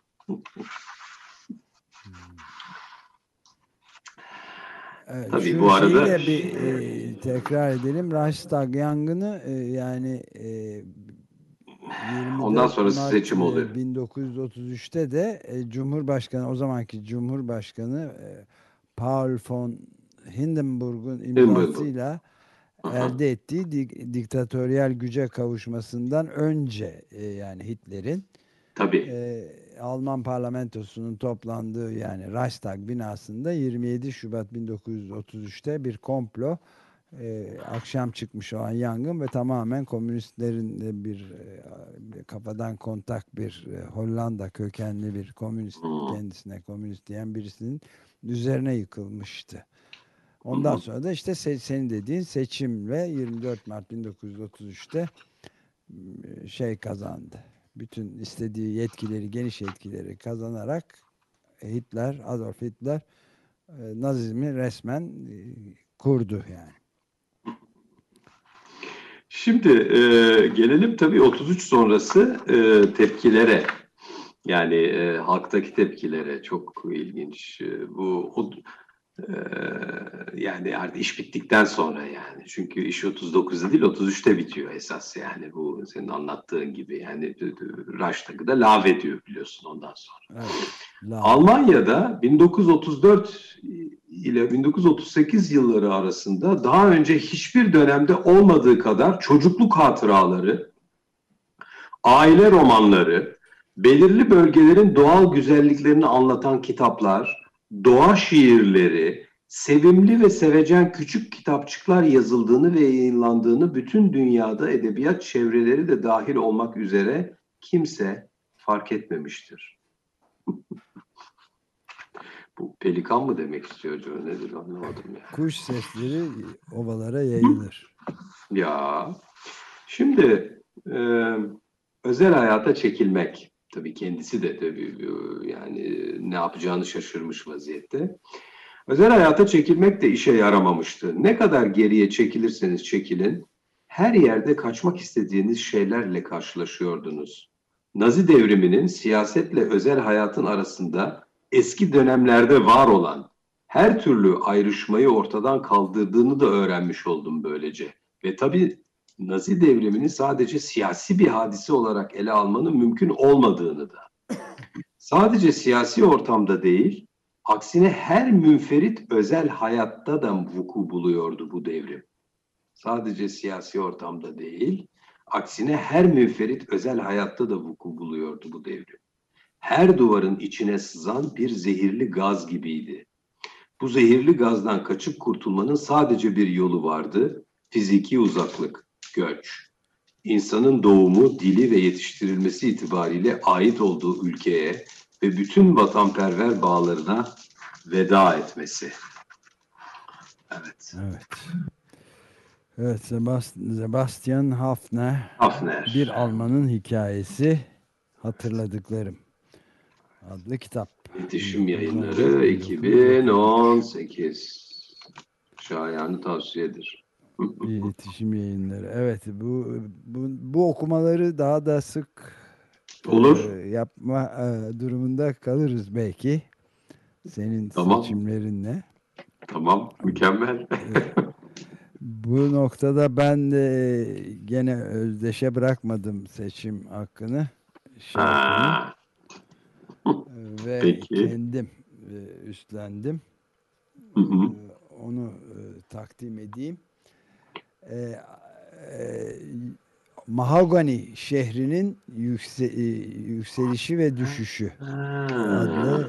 Evet, Tabii şu bu arada şeyi de bir tekrar edelim. Reichstag yangını yani 24 ondan sonrası Mart seçim oluyor. 1933'te de Cumhurbaşkanı, o zamanki Cumhurbaşkanı Paul von Hindenburg'un imzasıyla elde ettiği diktatöryel güce kavuşmasından önce yani Hitler'in Tabii. Alman parlamentosunun toplandığı yani Reichstag binasında 27 Şubat 1933'te bir komplo Akşam çıkmış olan yangın ve tamamen komünistlerin de bir kafadan kontak bir Hollanda kökenli bir komünist, Hı kendisine komünist diyen birisinin üzerine yıkılmıştı. hı. Ondan sonra da işte senin dediğin seçimle 24 Mart 1933'te kazandı. Bütün istediği yetkileri, geniş yetkileri kazanarak Adolf Hitler Nazizmi resmen kurdu yani. Şimdi gelelim tabii 33 sonrası tepkilere. Yani halktaki tepkilere çok ilginç. E, Yani artık iş bittikten sonra yani. Çünkü iş 39'da değil 33'te bitiyor esas yani. Bu senin anlattığın gibi yani Reichstag'ı da lağvediyor biliyorsun ondan sonra. Evet. Almanya'da 1934 ile 1938 yılları arasında daha önce hiçbir dönemde olmadığı kadar çocukluk hatıraları, aile romanları, belirli bölgelerin doğal güzelliklerini anlatan kitaplar, doğa şiirleri, sevimli ve sevecen küçük kitapçıklar yazıldığını ve yayınlandığını bütün dünyada edebiyat çevreleri de dahil olmak üzere kimse fark etmemiştir. Bu pelikan mı demek istiyor acaba nedir anlamadım ya. Kuş sesleri ovalara yayılır. Ya şimdi özel hayata çekilmek tabii kendisi de tabii yani ne yapacağını şaşırmış vaziyette. Özel hayata çekilmek de işe yaramamıştı. Ne kadar geriye çekilirseniz çekilin her yerde kaçmak istediğiniz şeylerle karşılaşıyordunuz. Nazi devriminin siyasetle özel hayatın arasında eski dönemlerde var olan her türlü ayrışmayı ortadan kaldırdığını da öğrenmiş oldum böylece. Ve tabii Nazi devrimini sadece siyasi bir hadise olarak ele almanın mümkün olmadığını da. Sadece siyasi ortamda değil, aksine her münferit özel hayatta da vuku buluyordu bu devrim. Sadece siyasi ortamda değil, aksine her münferit özel hayatta da vuku buluyordu bu devrim. Her duvarın içine sızan bir zehirli gaz gibiydi. Bu zehirli gazdan kaçıp kurtulmanın sadece bir yolu vardı, fiziki uzaklık, göç. İnsanın doğumu, dili ve yetiştirilmesi itibariyle ait olduğu ülkeye ve bütün vatanperver bağlarına veda etmesi. Evet. Evet. Evet, Sebastian Hafner. Bir Almanın Hikayesi Hatırladıklarım adlı kitap. İletişim Yayınları 1919. 2018. Şayanı tavsiyedir. İletişim Yayınları. Evet, bu okumaları daha da sık Olur. yapma durumunda kalırız belki. Senin Tamam. seçimlerinle. Tamam. Mükemmel. Bu noktada ben de gene Özdeş'e bırakmadım seçim hakkını, şarkının. Ha, Ve peki. kendim üstlendim. Hı hı. Onu takdim edeyim. Mahogany şehrinin yükselişi ve düşüşü adlı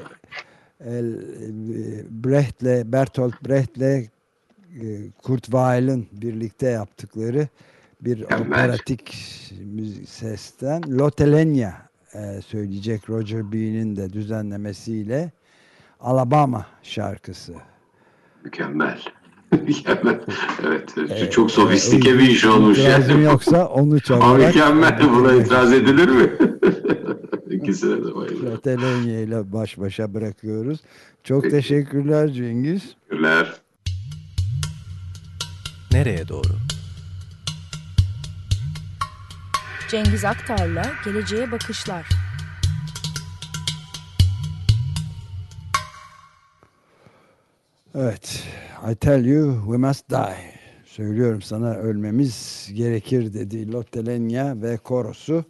Bertolt Brecht'le Kurt Weill'in birlikte yaptıkları bir Mükemmel. operatik sesten Lotelenya söyleyecek, Roger B'nin de düzenlemesiyle Alabama şarkısı. Mükemmel. Mükemmel. Evet. Çok sofistike bir iş uygun olmuş. itirazım yoksa onu çalarak Mükemmel. Buna bitirmek itiraz istiyorum. edilir mi? İkisine de bayılıyorum. Lotelenya ile baş başa bırakıyoruz. Çok Peki. teşekkürler Cengiz. Teşekkürler. Nereye doğru? Cengiz Aktar'la Geleceğe Bakışlar. Evet. I tell you we must die. Söylüyorum sana ölmemiz gerekir dedi Lotelenya ve korosu.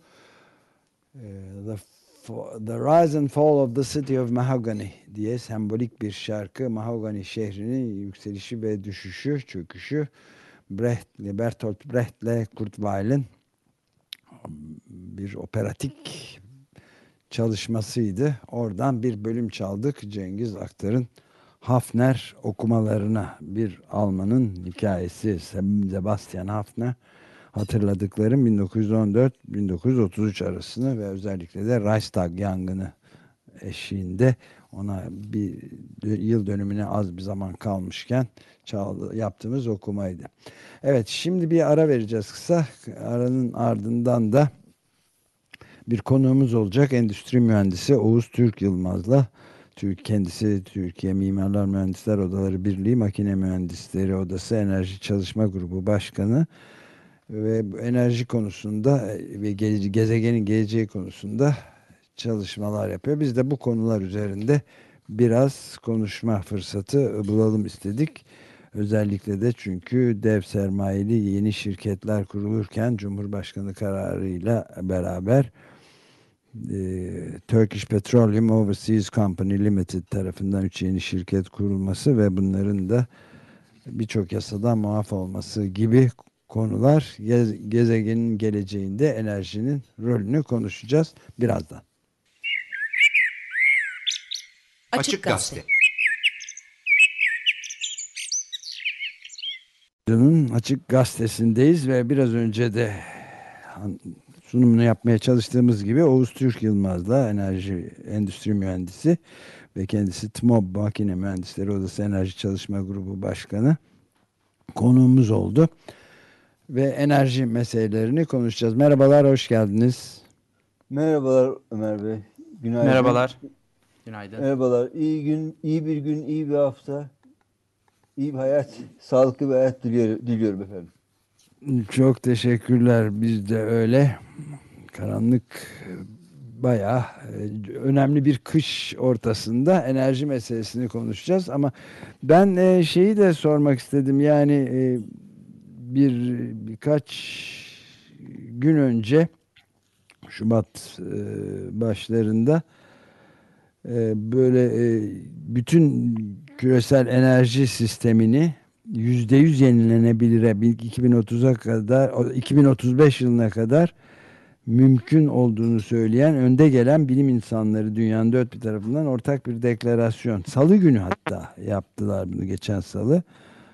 The Rise and Fall of the City of Mahogany diye sembolik bir şarkı. Mahogany şehrinin yükselişi ve düşüşü, çöküşü. Bertolt Brecht'le Kurt Weill'in bir operatik çalışmasıydı. Oradan bir bölüm çaldık. Cengiz Aktar'ın Hafner okumalarına, bir Almanın hikayesi, Sebastian Hafner, hatırladıklarım 1914-1933 arasını ve özellikle de Reichstag yangını eşiğinde ona bir yıl dönümüne az bir zaman kalmışken yaptığımız okumaydı. Evet, şimdi bir ara vereceğiz kısa. Aranın ardından da bir konuğumuz olacak. Endüstri mühendisi Oğuz Türk Yılmaz'la. Kendisi Türkiye Mimarlar Mühendisler Odaları Birliği Makine Mühendisleri Odası Enerji Çalışma Grubu Başkanı ve bu enerji konusunda ve gezegenin geleceği konusunda çalışmalar yapıyor. Biz de bu konular üzerinde biraz konuşma fırsatı bulalım istedik. Özellikle de çünkü dev sermayeli yeni şirketler kurulurken Cumhurbaşkanı kararıyla beraber Turkish Petroleum Overseas Company Limited tarafından 3 yeni şirket kurulması ve bunların da birçok yasadan muaf olması gibi konular, gezegenin geleceğinde enerjinin rolünü konuşacağız birazdan. Açık Gazete. Açık Gazetesi'ndeyiz ve biraz önce de sunumunu yapmaya çalıştığımız gibi Oğuz Türk Yılmaz'la endüstri mühendisi ve kendisi TMOB Makine Mühendisleri Odası Enerji Çalışma Grubu Başkanı konuğumuz oldu. Ve enerji meselelerini konuşacağız. Merhabalar, hoş geldiniz. Merhabalar Ömer Bey. Günaydın. Merhabalar. Günaydın. Merhabalar. İyi gün, iyi bir gün, iyi bir hafta, iyi bir hayat, sağlıklı bir hayat diliyorum efendim. Çok teşekkürler. Biz de öyle. Karanlık, bayağı önemli bir kış ortasında enerji meselesini konuşacağız. Ama ben şeyi de sormak istedim. Yani birkaç gün önce Şubat başlarında böyle bütün küresel enerji sistemini %100 yenilenebilire 2030'a kadar 2035 yılına kadar mümkün olduğunu söyleyen önde gelen bilim insanları dünyanın dört bir tarafından ortak bir deklarasyon. Salı günü hatta yaptılar bunu, geçen salı.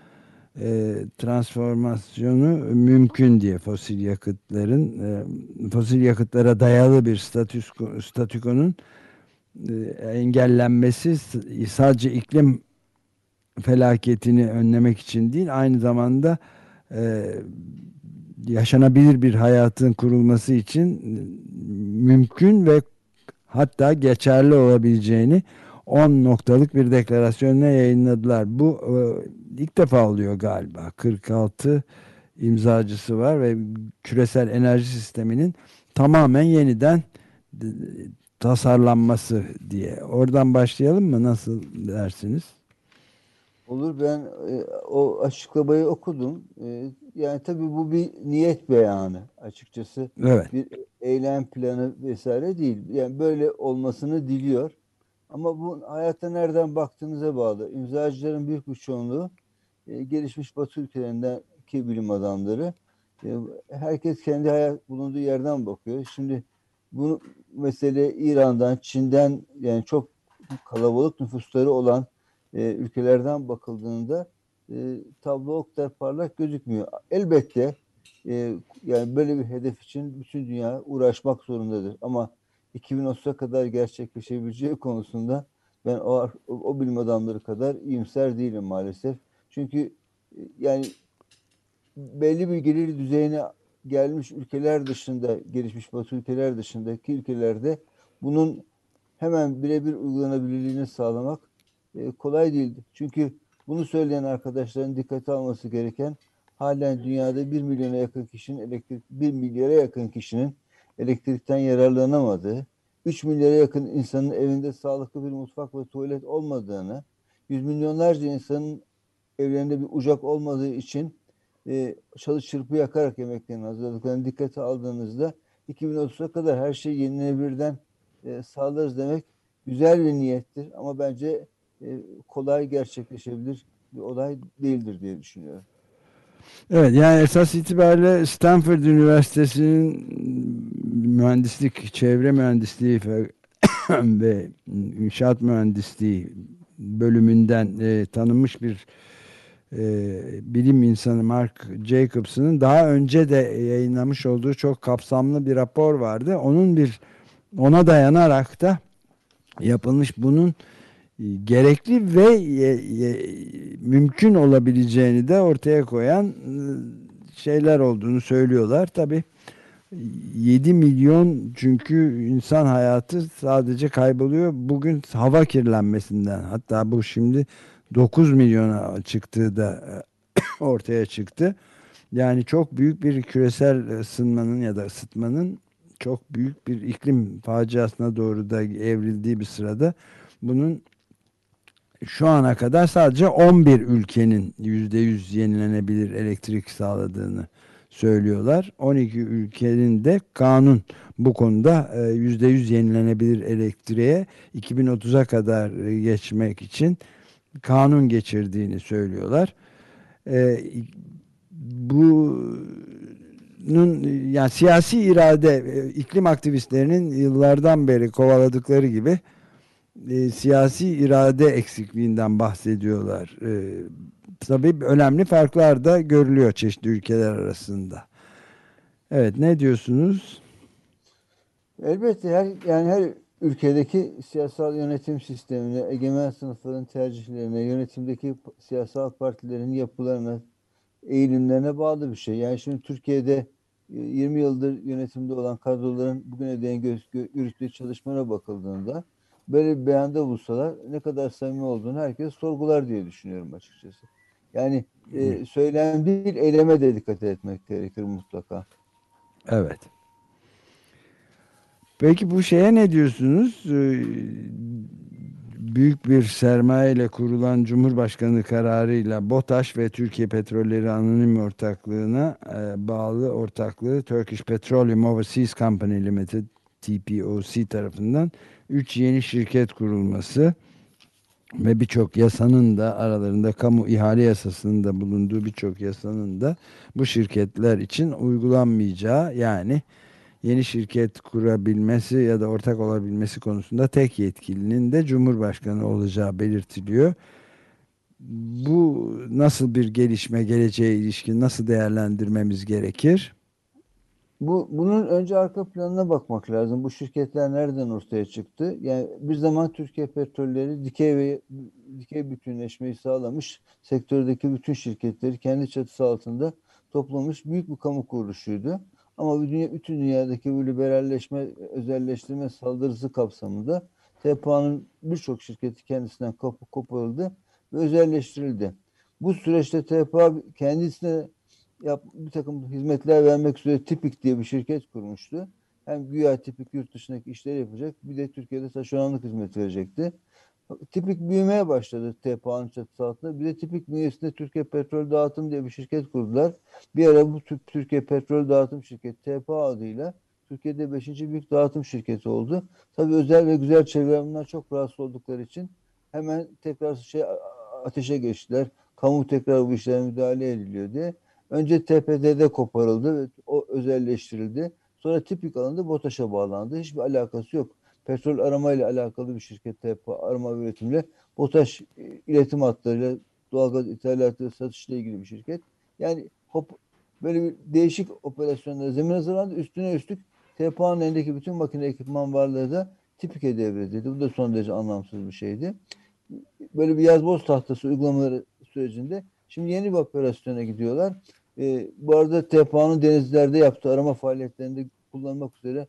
Transformasyonu mümkün diye fosil yakıtlara dayalı bir statükonun engellenmesi sadece iklim felaketini önlemek için değil, aynı zamanda yaşanabilir bir hayatın kurulması için mümkün ve hatta geçerli olabileceğini 10 noktalık bir deklarasyonla yayınladılar. Bu ilk defa oluyor galiba. 46 imzacısı var ve küresel enerji sisteminin tamamen yeniden tasarlanması diye. Oradan başlayalım mı? Nasıl dersiniz? Olur, ben o açıklamayı okudum. Yani tabii bu bir niyet beyanı açıkçası. Evet. Bir eylem planı vesaire değil. Yani böyle olmasını diliyor. Ama bu hayata nereden baktığınıza bağlı. İmzacıların büyük bir çoğunluğu gelişmiş Batı ülkelerindeki bilim adamları. Herkes kendi bulunduğu yerden bakıyor. Şimdi bu mesele İran'dan, Çin'den, yani çok kalabalık nüfusları olan ülkelerden bakıldığında tablo o kadar parlak gözükmüyor. Elbette yani böyle bir hedef için bütün dünya uğraşmak zorundadır. Ama 2030'a kadar gerçekleşebileceği konusunda ben o bilim adamları kadar iyimser değilim maalesef. Çünkü yani belli bir gelir düzeyine gelmiş ülkeler dışında, gelişmiş Batı ülkeler dışındaki ülkelerde bunun hemen birebir uygulanabilirliğini sağlamak kolay değildi. Çünkü bunu söyleyen arkadaşların dikkate alması gereken, halen dünyada 1 milyona yakın kişinin 1 milyara yakın kişinin elektrikten yararlanamadığı, 3 milyara yakın insanın evinde sağlıklı bir mutfak ve tuvalet olmadığını, yüz milyonlarca insanın evlerinde bir ocak olmadığı için çalı çırpı yakarak yemeklerini hazırladıklarını dikkate aldığınızda 2030'a kadar her şeyi yenilenebilirden sağlarız demek güzel bir niyettir. Ama bence kolay gerçekleşebilir bir olay değildir diye düşünüyorum. Evet, yani esas itibariyle Stanford Üniversitesi'nin mühendislik, çevre mühendisliği ve inşaat mühendisliği bölümünden tanınmış bir bilim insanı Mark Jacobson'ın daha önce de yayınlamış olduğu çok kapsamlı bir rapor vardı. Ona dayanarak da yapılmış bunun gerekli ve mümkün olabileceğini de ortaya koyan şeyler olduğunu söylüyorlar. Tabii 7 milyon çünkü insan hayatı sadece kayboluyor. Bugün hava kirlenmesinden, hatta bu şimdi 9 milyona çıktığı da ortaya çıktı. Yani çok büyük bir küresel ısınmanın ya da ısıtmanın çok büyük bir iklim faciasına doğru da evrildiği bir sırada bunun şu ana kadar sadece 11 ülkenin %100 yenilenebilir elektrik sağladığını söylüyorlar. 12 ülkenin de kanun bu konuda %100 yenilenebilir elektriğe 2030'a kadar geçmek için kanun geçirdiğini söylüyorlar. Bunun yani siyasi irade, iklim aktivistlerinin yıllardan beri kovaladıkları gibi siyasi irade eksikliğinden bahsediyorlar. Tabii önemli farklar da görülüyor çeşitli ülkeler arasında. Evet, ne diyorsunuz? Elbette her ülkedeki siyasal yönetim sistemine, egemen sınıfların tercihlerine, yönetimdeki siyasal partilerin yapılarına, eğilimlerine bağlı bir şey. Yani şimdi Türkiye'de 20 yıldır yönetimde olan kadroların bugüne değin yürüttüğü çalışmalara bakıldığında böyle bir beyanda bulsalar ne kadar samimi olduğunu herkes sorgular diye düşünüyorum açıkçası. Yani söylem değil, eyleme de dikkat etmek gerekir mutlaka. Evet. Peki bu şeye ne diyorsunuz? Büyük bir sermaye ile kurulan Cumhurbaşkanı kararıyla BOTAŞ ve Türkiye Petrolleri Anonim Ortaklığı'na bağlı ortaklığı Turkish Petroleum Overseas Company Limited TPOC tarafından 3 yeni şirket kurulması ve birçok yasanın da aralarında kamu ihale yasasının da bulunduğu birçok yasanın da bu şirketler için uygulanmayacağı, yani yeni şirket kurabilmesi ya da ortak olabilmesi konusunda tek yetkilinin de Cumhurbaşkanı olacağı belirtiliyor. Bu nasıl bir gelişme, geleceğe ilişkin nasıl değerlendirmemiz gerekir? Bunun önce arka planına bakmak lazım. Bu şirketler nereden ortaya çıktı? Yani bir zaman Türkiye Petrolleri dikey bütünleşmeyi sağlamış, sektördeki bütün şirketleri kendi çatısı altında toplamış büyük bir kamu kuruluşuydu. Ama bütün dünyadaki bu liberalleşme, özelleştirme saldırısı kapsamında TPA'nın birçok şirketi kendisinden koparıldı ve özelleştirildi. Bu süreçte TPA kendisine bir takım hizmetler vermek üzere Tipik diye bir şirket kurmuştu. Hem güya Tipik yurt dışındaki işleri yapacak, bir de Türkiye'de taşeronluk hizmeti verecekti. Tipik büyümeye başladı TPA'nın çatısı altında. Bir de Tipik bünyesinde Türkiye Petrol Dağıtım diye bir şirket kurdular. Bir ara bu Türkiye Petrol Dağıtım Şirketi TPA adıyla Türkiye'de 5. büyük dağıtım şirketi oldu. Tabii özel ve güzel çevreler bunlar çok rahatsız oldukları için hemen tekrar ateşe geçtiler. Kamu tekrar bu işlere müdahale ediliyor diye. Önce TPD'de koparıldı ve o özelleştirildi. Sonra Tipik alındı, BOTAŞ'a bağlandı. Hiçbir alakası yok. Petrol aramayla alakalı bir şirket arama ve üretimle, BOTAŞ iletim hatlarıyla doğalgaz ithalatı satışla ilgili bir şirket. Yani böyle bir değişik operasyonlara zemin hazırlandı. Üstüne üstlük TPA'nın elindeki bütün makine ekipman varlığı da Tipik'e devredildi. Bu da son derece anlamsız bir şeydi. Böyle bir yazboz tahtası uygulamaları sürecinde şimdi yeni bir operasyona gidiyorlar. Bu arada TPA'nın denizlerde yaptığı arama faaliyetlerinde kullanmak üzere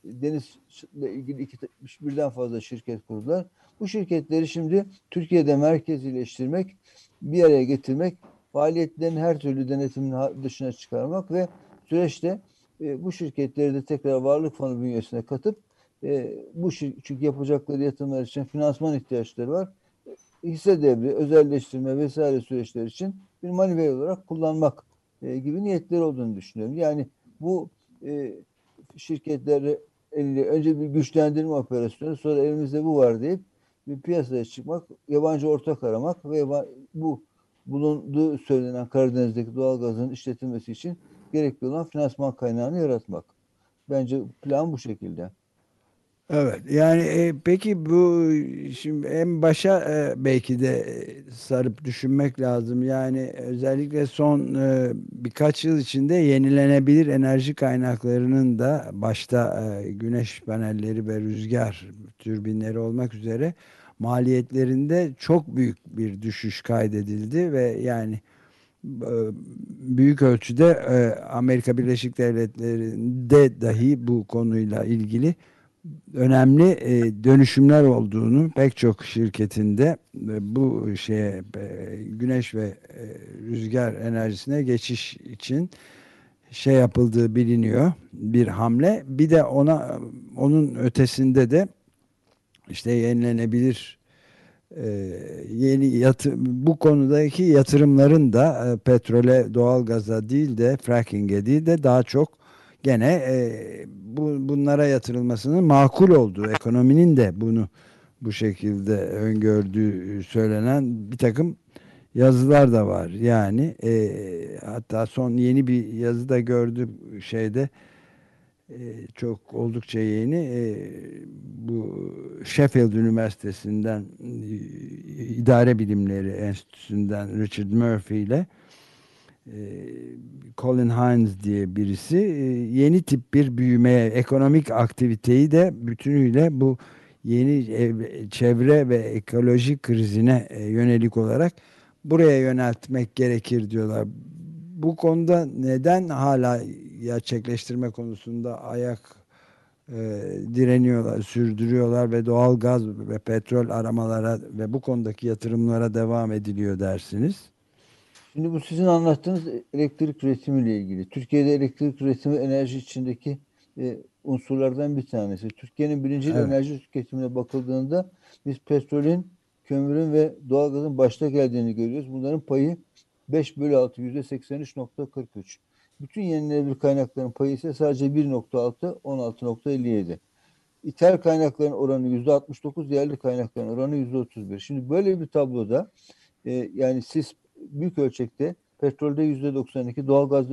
denizle ilgili birden fazla şirket kurdular. Bu şirketleri şimdi Türkiye'de merkezileştirmek, bir araya getirmek, faaliyetlerin her türlü denetimin dışına çıkarmak ve süreçte bu şirketleri de tekrar varlık fonu bünyesine katıp çünkü yapacakları yatırımlar için finansman ihtiyaçları var. Hisse devri, özelleştirme vesaire süreçler için bir manivela olarak kullanmak gibi niyetleri olduğunu düşünüyorum. Yani bu şirketleri önce bir güçlendirme operasyonu, sonra elimizde bu var deyip bir piyasaya çıkmak, yabancı ortak aramak ve bu bulunduğu söylenen Karadeniz'deki doğalgazın işletilmesi için gerekli olan finansman kaynağını yaratmak. Bence plan bu şekilde. Evet, yani peki bu şimdi en başa belki de sarıp düşünmek lazım. Yani özellikle son birkaç yıl içinde yenilenebilir enerji kaynaklarının da başta güneş panelleri ve rüzgar türbinleri olmak üzere maliyetlerinde çok büyük bir düşüş kaydedildi ve yani e, büyük ölçüde Amerika Birleşik Devletleri'nde dahi bu konuyla ilgili önemli dönüşümler olduğunu pek çok şirketinde bu şeye güneş ve rüzgar enerjisine geçiş için şey yapıldığı biliniyor, bir hamle. Bir de onun ötesinde de işte yenilenebilir bu konudaki yatırımların da petrole, doğalgaza değil de fracking'e değil de daha çok gene bunlara yatırılmasının makul olduğu, ekonominin de bunu bu şekilde öngördüğü söylenen bir takım yazılar da var. Yani hatta son yeni bir yazı da gördüm şeyde, çok oldukça yeni, bu Sheffield Üniversitesi'nden İdare Bilimleri Enstitüsü'nden Richard Murphy ile e, Colin Hines diye birisi yeni tip bir büyümeye, ekonomik aktiviteyi de bütünüyle bu yeni çevre ve ekoloji krizine yönelik olarak buraya yöneltmek gerekir diyorlar. Bu konuda neden hala gerçekleştirme konusunda e, direniyorlar, sürdürüyorlar ve doğal gaz ve petrol aramalara ve bu konudaki yatırımlara devam ediliyor dersiniz? Şimdi bu sizin anlattığınız elektrik üretimiyle ilgili. Türkiye'de elektrik üretimi enerji içindeki unsurlardan bir tanesi. Türkiye'nin birinci Evet. enerji tüketimine bakıldığında biz petrolün, kömürün ve doğalgazın başta geldiğini görüyoruz. Bunların payı 5/6, %83,43. Bütün yenilenebilir kaynakların payı ise sadece 1,6, 16,57. İthal kaynakların oranı %69, yerli kaynakların oranı %31. Şimdi böyle bir tabloda yani siz büyük ölçekte petrolde %92, doğalgazda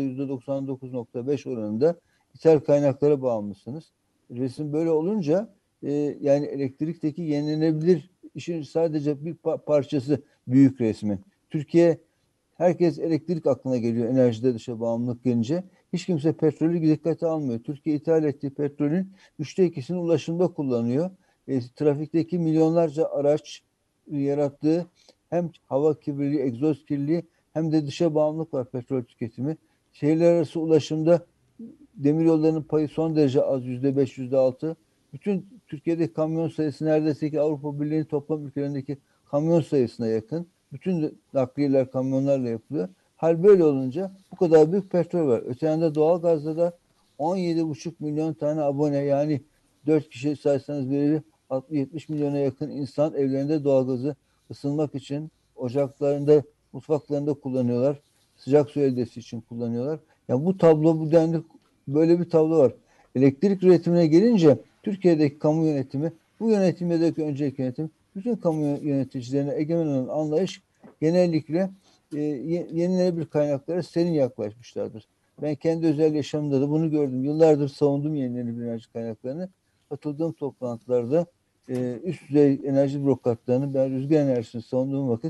%99,5 oranında ithal kaynaklara bağımlısınız. Resim böyle olunca yani elektrikteki yenilenebilir işin sadece bir parçası büyük resmin. Türkiye, herkes elektrik aklına geliyor enerjide dışa bağımlılık gelince. Hiç kimse petrolü dikkate almıyor. Türkiye ithal ettiği petrolün 3'te 2'sini ulaşımda kullanıyor. Trafikteki milyonlarca araç yarattığı hem hava kirliliği, egzoz kirliliği hem de dışa bağımlılık var petrol tüketimi. Şehirler arası ulaşımda demiryollarının payı son derece az, %5, %6. Bütün Türkiye'deki kamyon sayısı neredeyse ki Avrupa Birliği'nin toplam ülkelerindeki kamyon sayısına yakın. Bütün nakliyeler kamyonlarla yapılıyor. Hal böyle olunca bu kadar büyük petrol var. Öte yanda doğalgazda da 17,5 milyon tane abone, yani 4 kişi sayarsanız böyle 60-70 milyona yakın insan evlerinde doğalgazı ısınmak için ocaklarında, mutfaklarında kullanıyorlar. Sıcak su elde için kullanıyorlar. Yani bu tablo, bu denli böyle bir tablo var. Elektrik üretimine gelince Türkiye'deki kamu yönetimi, bu yönetimdeki önceki yönetim, bütün kamu yöneticilerine egemen olan anlayış genellikle yenilenebilir kaynaklara serin yaklaşmışlardır. Ben kendi özel yaşamımda da bunu gördüm. Yıllardır savundum yenilenebilir enerji kaynaklarını. Katıldığım toplantılarda üst düzey enerji bürokratlarını, ben rüzgar enerjisini savunduğum vakit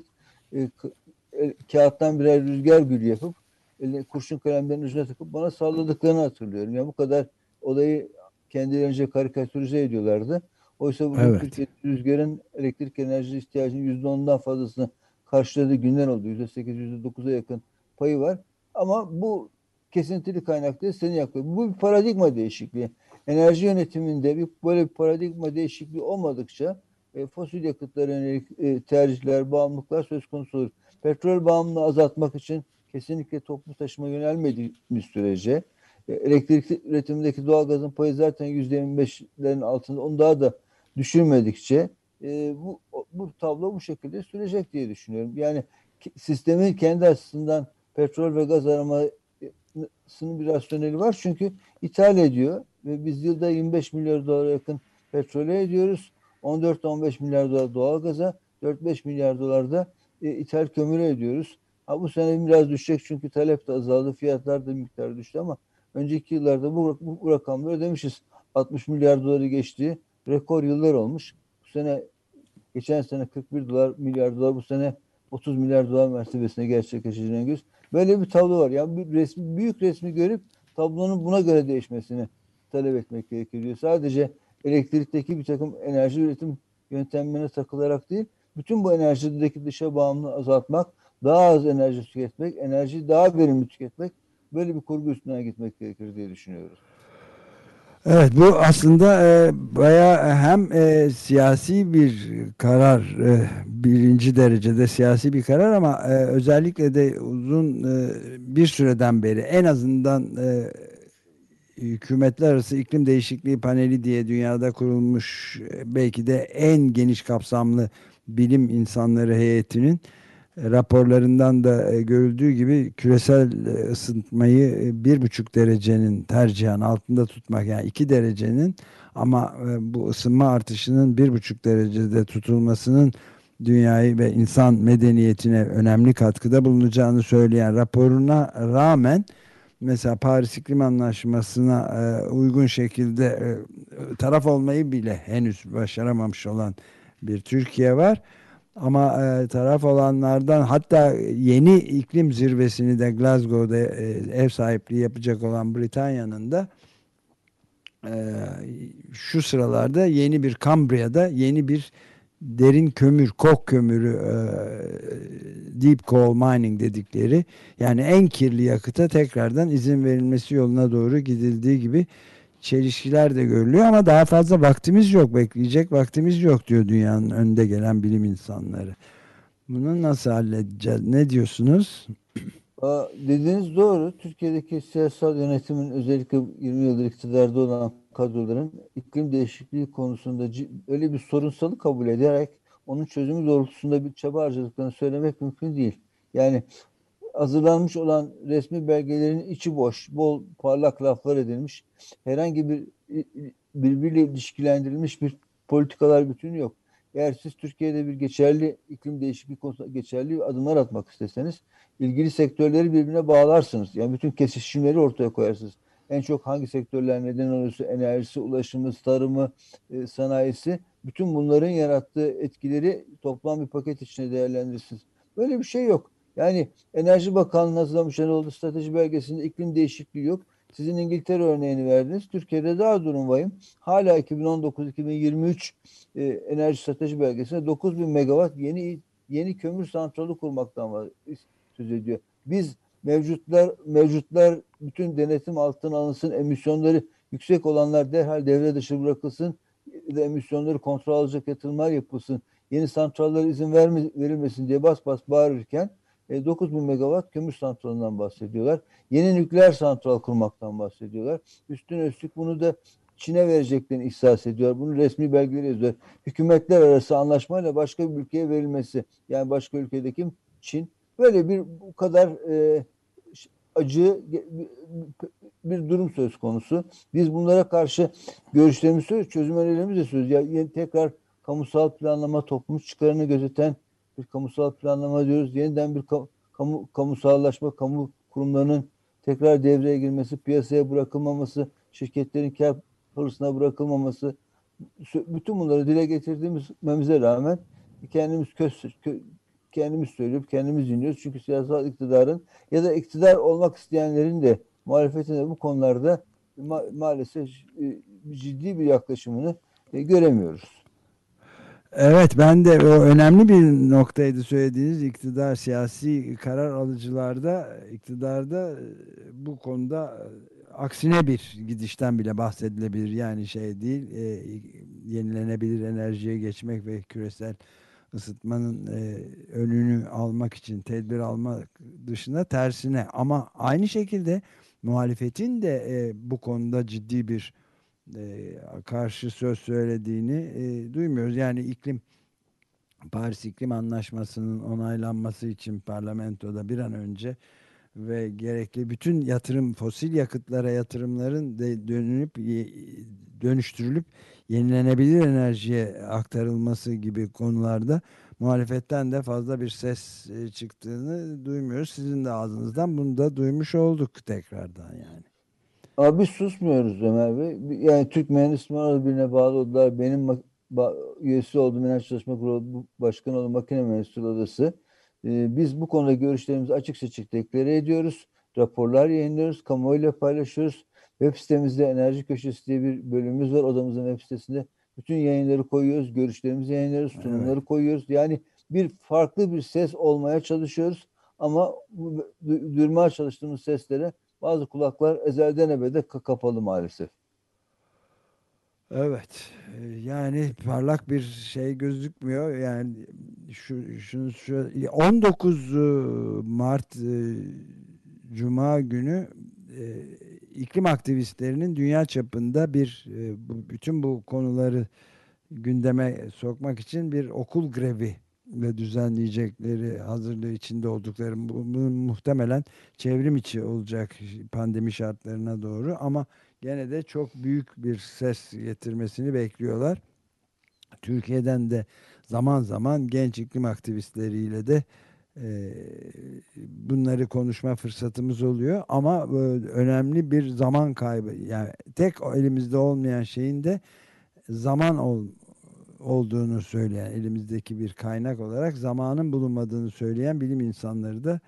kağıttan birer rüzgar gülü yapıp kurşun kalemlerin ucuna takıp bana salladıklarını hatırlıyorum. Yani bu kadar olayı kendilerince karikatürize ediyorlardı. Oysa bugün Evet. Türkiye rüzgarın elektrik enerji ihtiyacının %10'dan fazlasını karşıladığı günler oldu. %8, %9'a yakın payı var. Ama bu kesintili kaynakları seni yakıyor. Bu bir paradigma değişikliği. Enerji yönetiminde böyle bir paradigma değişikliği olmadıkça fosil yakıtlara yönelik tercihler, bağımlılıklar söz konusu olur. Petrol bağımlılığı azaltmak için kesinlikle toplu taşıma yönelmediğimiz sürece elektrik üretimindeki doğalgazın payı zaten %25'lerin altında, onu daha da düşürmedikçe bu tablo bu şekilde sürecek diye düşünüyorum. Yani sistemin kendi açısından petrol ve gaz aramasının bir rasyoneli var. Çünkü ithal ediyor ve biz yılda 25 milyar dolara yakın petrole ediyoruz. 14-15 milyar dolar doğalgaza, 4-5 milyar dolar da ithal kömüre ediyoruz. Ha, bu sene biraz düşecek çünkü talep de azaldı, fiyatlar da miktarı düştü ama önceki yıllarda bu rakamları ödemişiz. 60 milyar doları geçti. rekor yıllar olmuş. Bu sene, geçen sene 41 milyar dolar, bu sene 30 milyar dolar mertebesine gerçekleşeceğine göz. Böyle bir tablo var. Yani bir resmi, büyük resmi görüp tablonun buna göre değişmesini talep etmek gerekiyor. Sadece elektrikteki bir takım enerji üretim yöntemlerine takılarak değil, bütün bu enerjideki dışa bağımlılığı azaltmak, daha az enerji tüketmek, enerjiyi daha verimli tüketmek, böyle bir kurgu üstüne gitmek gerekir diye düşünüyoruz. Evet, bu aslında bayağı hem siyasi bir karar, birinci derecede siyasi bir karar, ama özellikle de uzun bir süreden beri, en azından hükümetler arası iklim değişikliği paneli diye dünyada kurulmuş, belki de en geniş kapsamlı bilim insanları heyetinin raporlarından da görüldüğü gibi, küresel ısıtmayı 1,5 derecenin tercihen altında tutmak, yani 2 derecenin, ama bu ısınma artışının 1,5 derecede tutulmasının dünyayı ve insan medeniyetine önemli katkıda bulunacağını söyleyen raporuna rağmen, mesela Paris İklim Anlaşması'na uygun şekilde taraf olmayı bile henüz başaramamış olan bir Türkiye var. Ama taraf olanlardan, hatta yeni iklim zirvesini de Glasgow'da ev sahipliği yapacak olan Britanya'nın da e, şu sıralarda yeni bir Cambria'da yeni bir derin kömür, kok kömürü, deep coal mining dedikleri, yani en kirli yakıta tekrardan izin verilmesi yoluna doğru gidildiği gibi çelişkiler de görülüyor, ama daha fazla vaktimiz yok, bekleyecek vaktimiz yok diyor dünyanın önde gelen bilim insanları. Bunu nasıl halledeceğiz? Ne diyorsunuz? Dediğiniz doğru. Türkiye'deki siyasal yönetimin, özellikle 20 yıldır iktidarda olan kadroların iklim değişikliği konusunda öyle bir sorunsalı kabul ederek onun çözümü doğrultusunda bir çaba harcadıklarını söylemek mümkün değil. Yani hazırlanmış olan resmi belgelerin içi boş, bol parlak laflar edilmiş, herhangi bir birbiriyle ilişkilendirilmiş bir politikalar bütünü yok. Eğer siz Türkiye'de bir geçerli iklim değişikliği konusunda geçerli adımlar atmak isteseniz, ilgili sektörleri birbirine bağlarsınız. Yani bütün kesişimleri ortaya koyarsınız. En çok hangi sektörler neden olursa, enerjisi, ulaşımı, tarımı, sanayisi, bütün bunların yarattığı etkileri toplam bir paket içinde değerlendirirsiniz. Böyle bir şey yok. Yani Enerji Bakanlığı hazırlamış oldu strateji belgesinde iklim değişikliği yok. Sizin İngiltere örneğini verdiniz. Türkiye'de daha durum vahim. Hala 2019-2023 enerji strateji belgesinde 9.000 megawatt yeni kömür santralı kurmaktan söz ediyor. Biz mevcutlar bütün denetim altına alınsın, emisyonları yüksek olanlar derhal devre dışı bırakılsın, emisyonları kontrol alacak yatırımlar yapılsın, yeni santrallere izin verilmesin diye bas bas bağırırken 9.000 megawatt kömür santralından bahsediyorlar. Yeni nükleer santral kurmaktan bahsediyorlar. Üstüne üstlük bunu da Çin'e vereceklerini ihsas ediyor. Bunu resmi belgeleri yazıyor. Hükümetler arası anlaşmayla başka bir ülkeye verilmesi. Yani başka ülkedeki Çin. Böyle bu kadar acı bir durum söz konusu. Biz bunlara karşı görüşlerimizi söylüyoruz, çözüm önerilerimizi de söylüyoruz. Yani tekrar kamusal planlama, toplum çıkarını gözeten bir kamusal planlama diyoruz. Yeniden bir kamusallaşma, kamu kurumlarının tekrar devreye girmesi, piyasaya bırakılmaması, şirketlerin kar hırsına bırakılmaması, bütün bunları dile getirdiğimize rağmen kendimiz kendimiz söylüyoruz, kendimiz dinliyoruz. Çünkü siyasal iktidarın ya da iktidar olmak isteyenlerin de muhalefetin de bu konularda maalesef ciddi bir yaklaşımını göremiyoruz. Evet, ben de, o önemli bir noktaydı söylediğiniz, iktidar, siyasi karar alıcılarda, iktidarda bu konuda aksine bir gidişten bile bahsedilebilir. Yani şey değil, yenilenebilir enerjiye geçmek ve küresel ısıtmanın önünü almak için tedbir almak dışında, tersine. Ama aynı şekilde muhalefetin de bu konuda ciddi bir karşı söz söylediğini duymuyoruz. Yani Paris İklim Anlaşması'nın onaylanması için parlamentoda bir an önce ve gerekli bütün fosil yakıtlara yatırımların de dönüştürülüp yenilenebilir enerjiye aktarılması gibi konularda muhalefetten de fazla bir ses çıktığını duymuyoruz. Sizin de ağzınızdan bunu da duymuş olduk tekrardan yani. Abi biz susmuyoruz Ömer Bey. Yani Türk Mühendisler Birliği'ne bağlı odalar, benim üyesi olduğum İnanç Çalışma Kurulu Başkanı olduğum Makine Mühendisleri Odası. Biz bu konuda görüşlerimizi açık seçik deklare ediyoruz. Raporlar yayınlıyoruz, kamuoyuyla paylaşıyoruz. Web sitemizde Enerji Köşesi diye bir bölümümüz var. Odamızın web sitesinde bütün yayınları koyuyoruz, görüşlerimizi yayınlıyoruz, Evet. sunumları koyuyoruz. Yani bir farklı bir ses olmaya çalışıyoruz. Ama duyurmaya çalıştığımız seslere bazı kulaklar ezelden ebede kapalı maalesef. Evet. Yani parlak bir şey gözükmüyor. Yani şu 19 Mart Cuma günü iklim aktivistlerinin dünya çapında bütün bu konuları gündeme sokmak için bir okul grevi ve düzenleyecekleri hazırlığı içinde oldukları bu muhtemelen çevrim içi olacak pandemi şartlarına doğru ama gene de çok büyük bir ses getirmesini bekliyorlar. Türkiye'den de zaman zaman genç iklim aktivistleriyle de e, bunları konuşma fırsatımız oluyor ama önemli bir zaman kaybı, yani tek elimizde olmayan şeyin de zaman olduğunu söyleyen, elimizdeki bir kaynak olarak zamanın bulunmadığını söyleyen bilim insanları da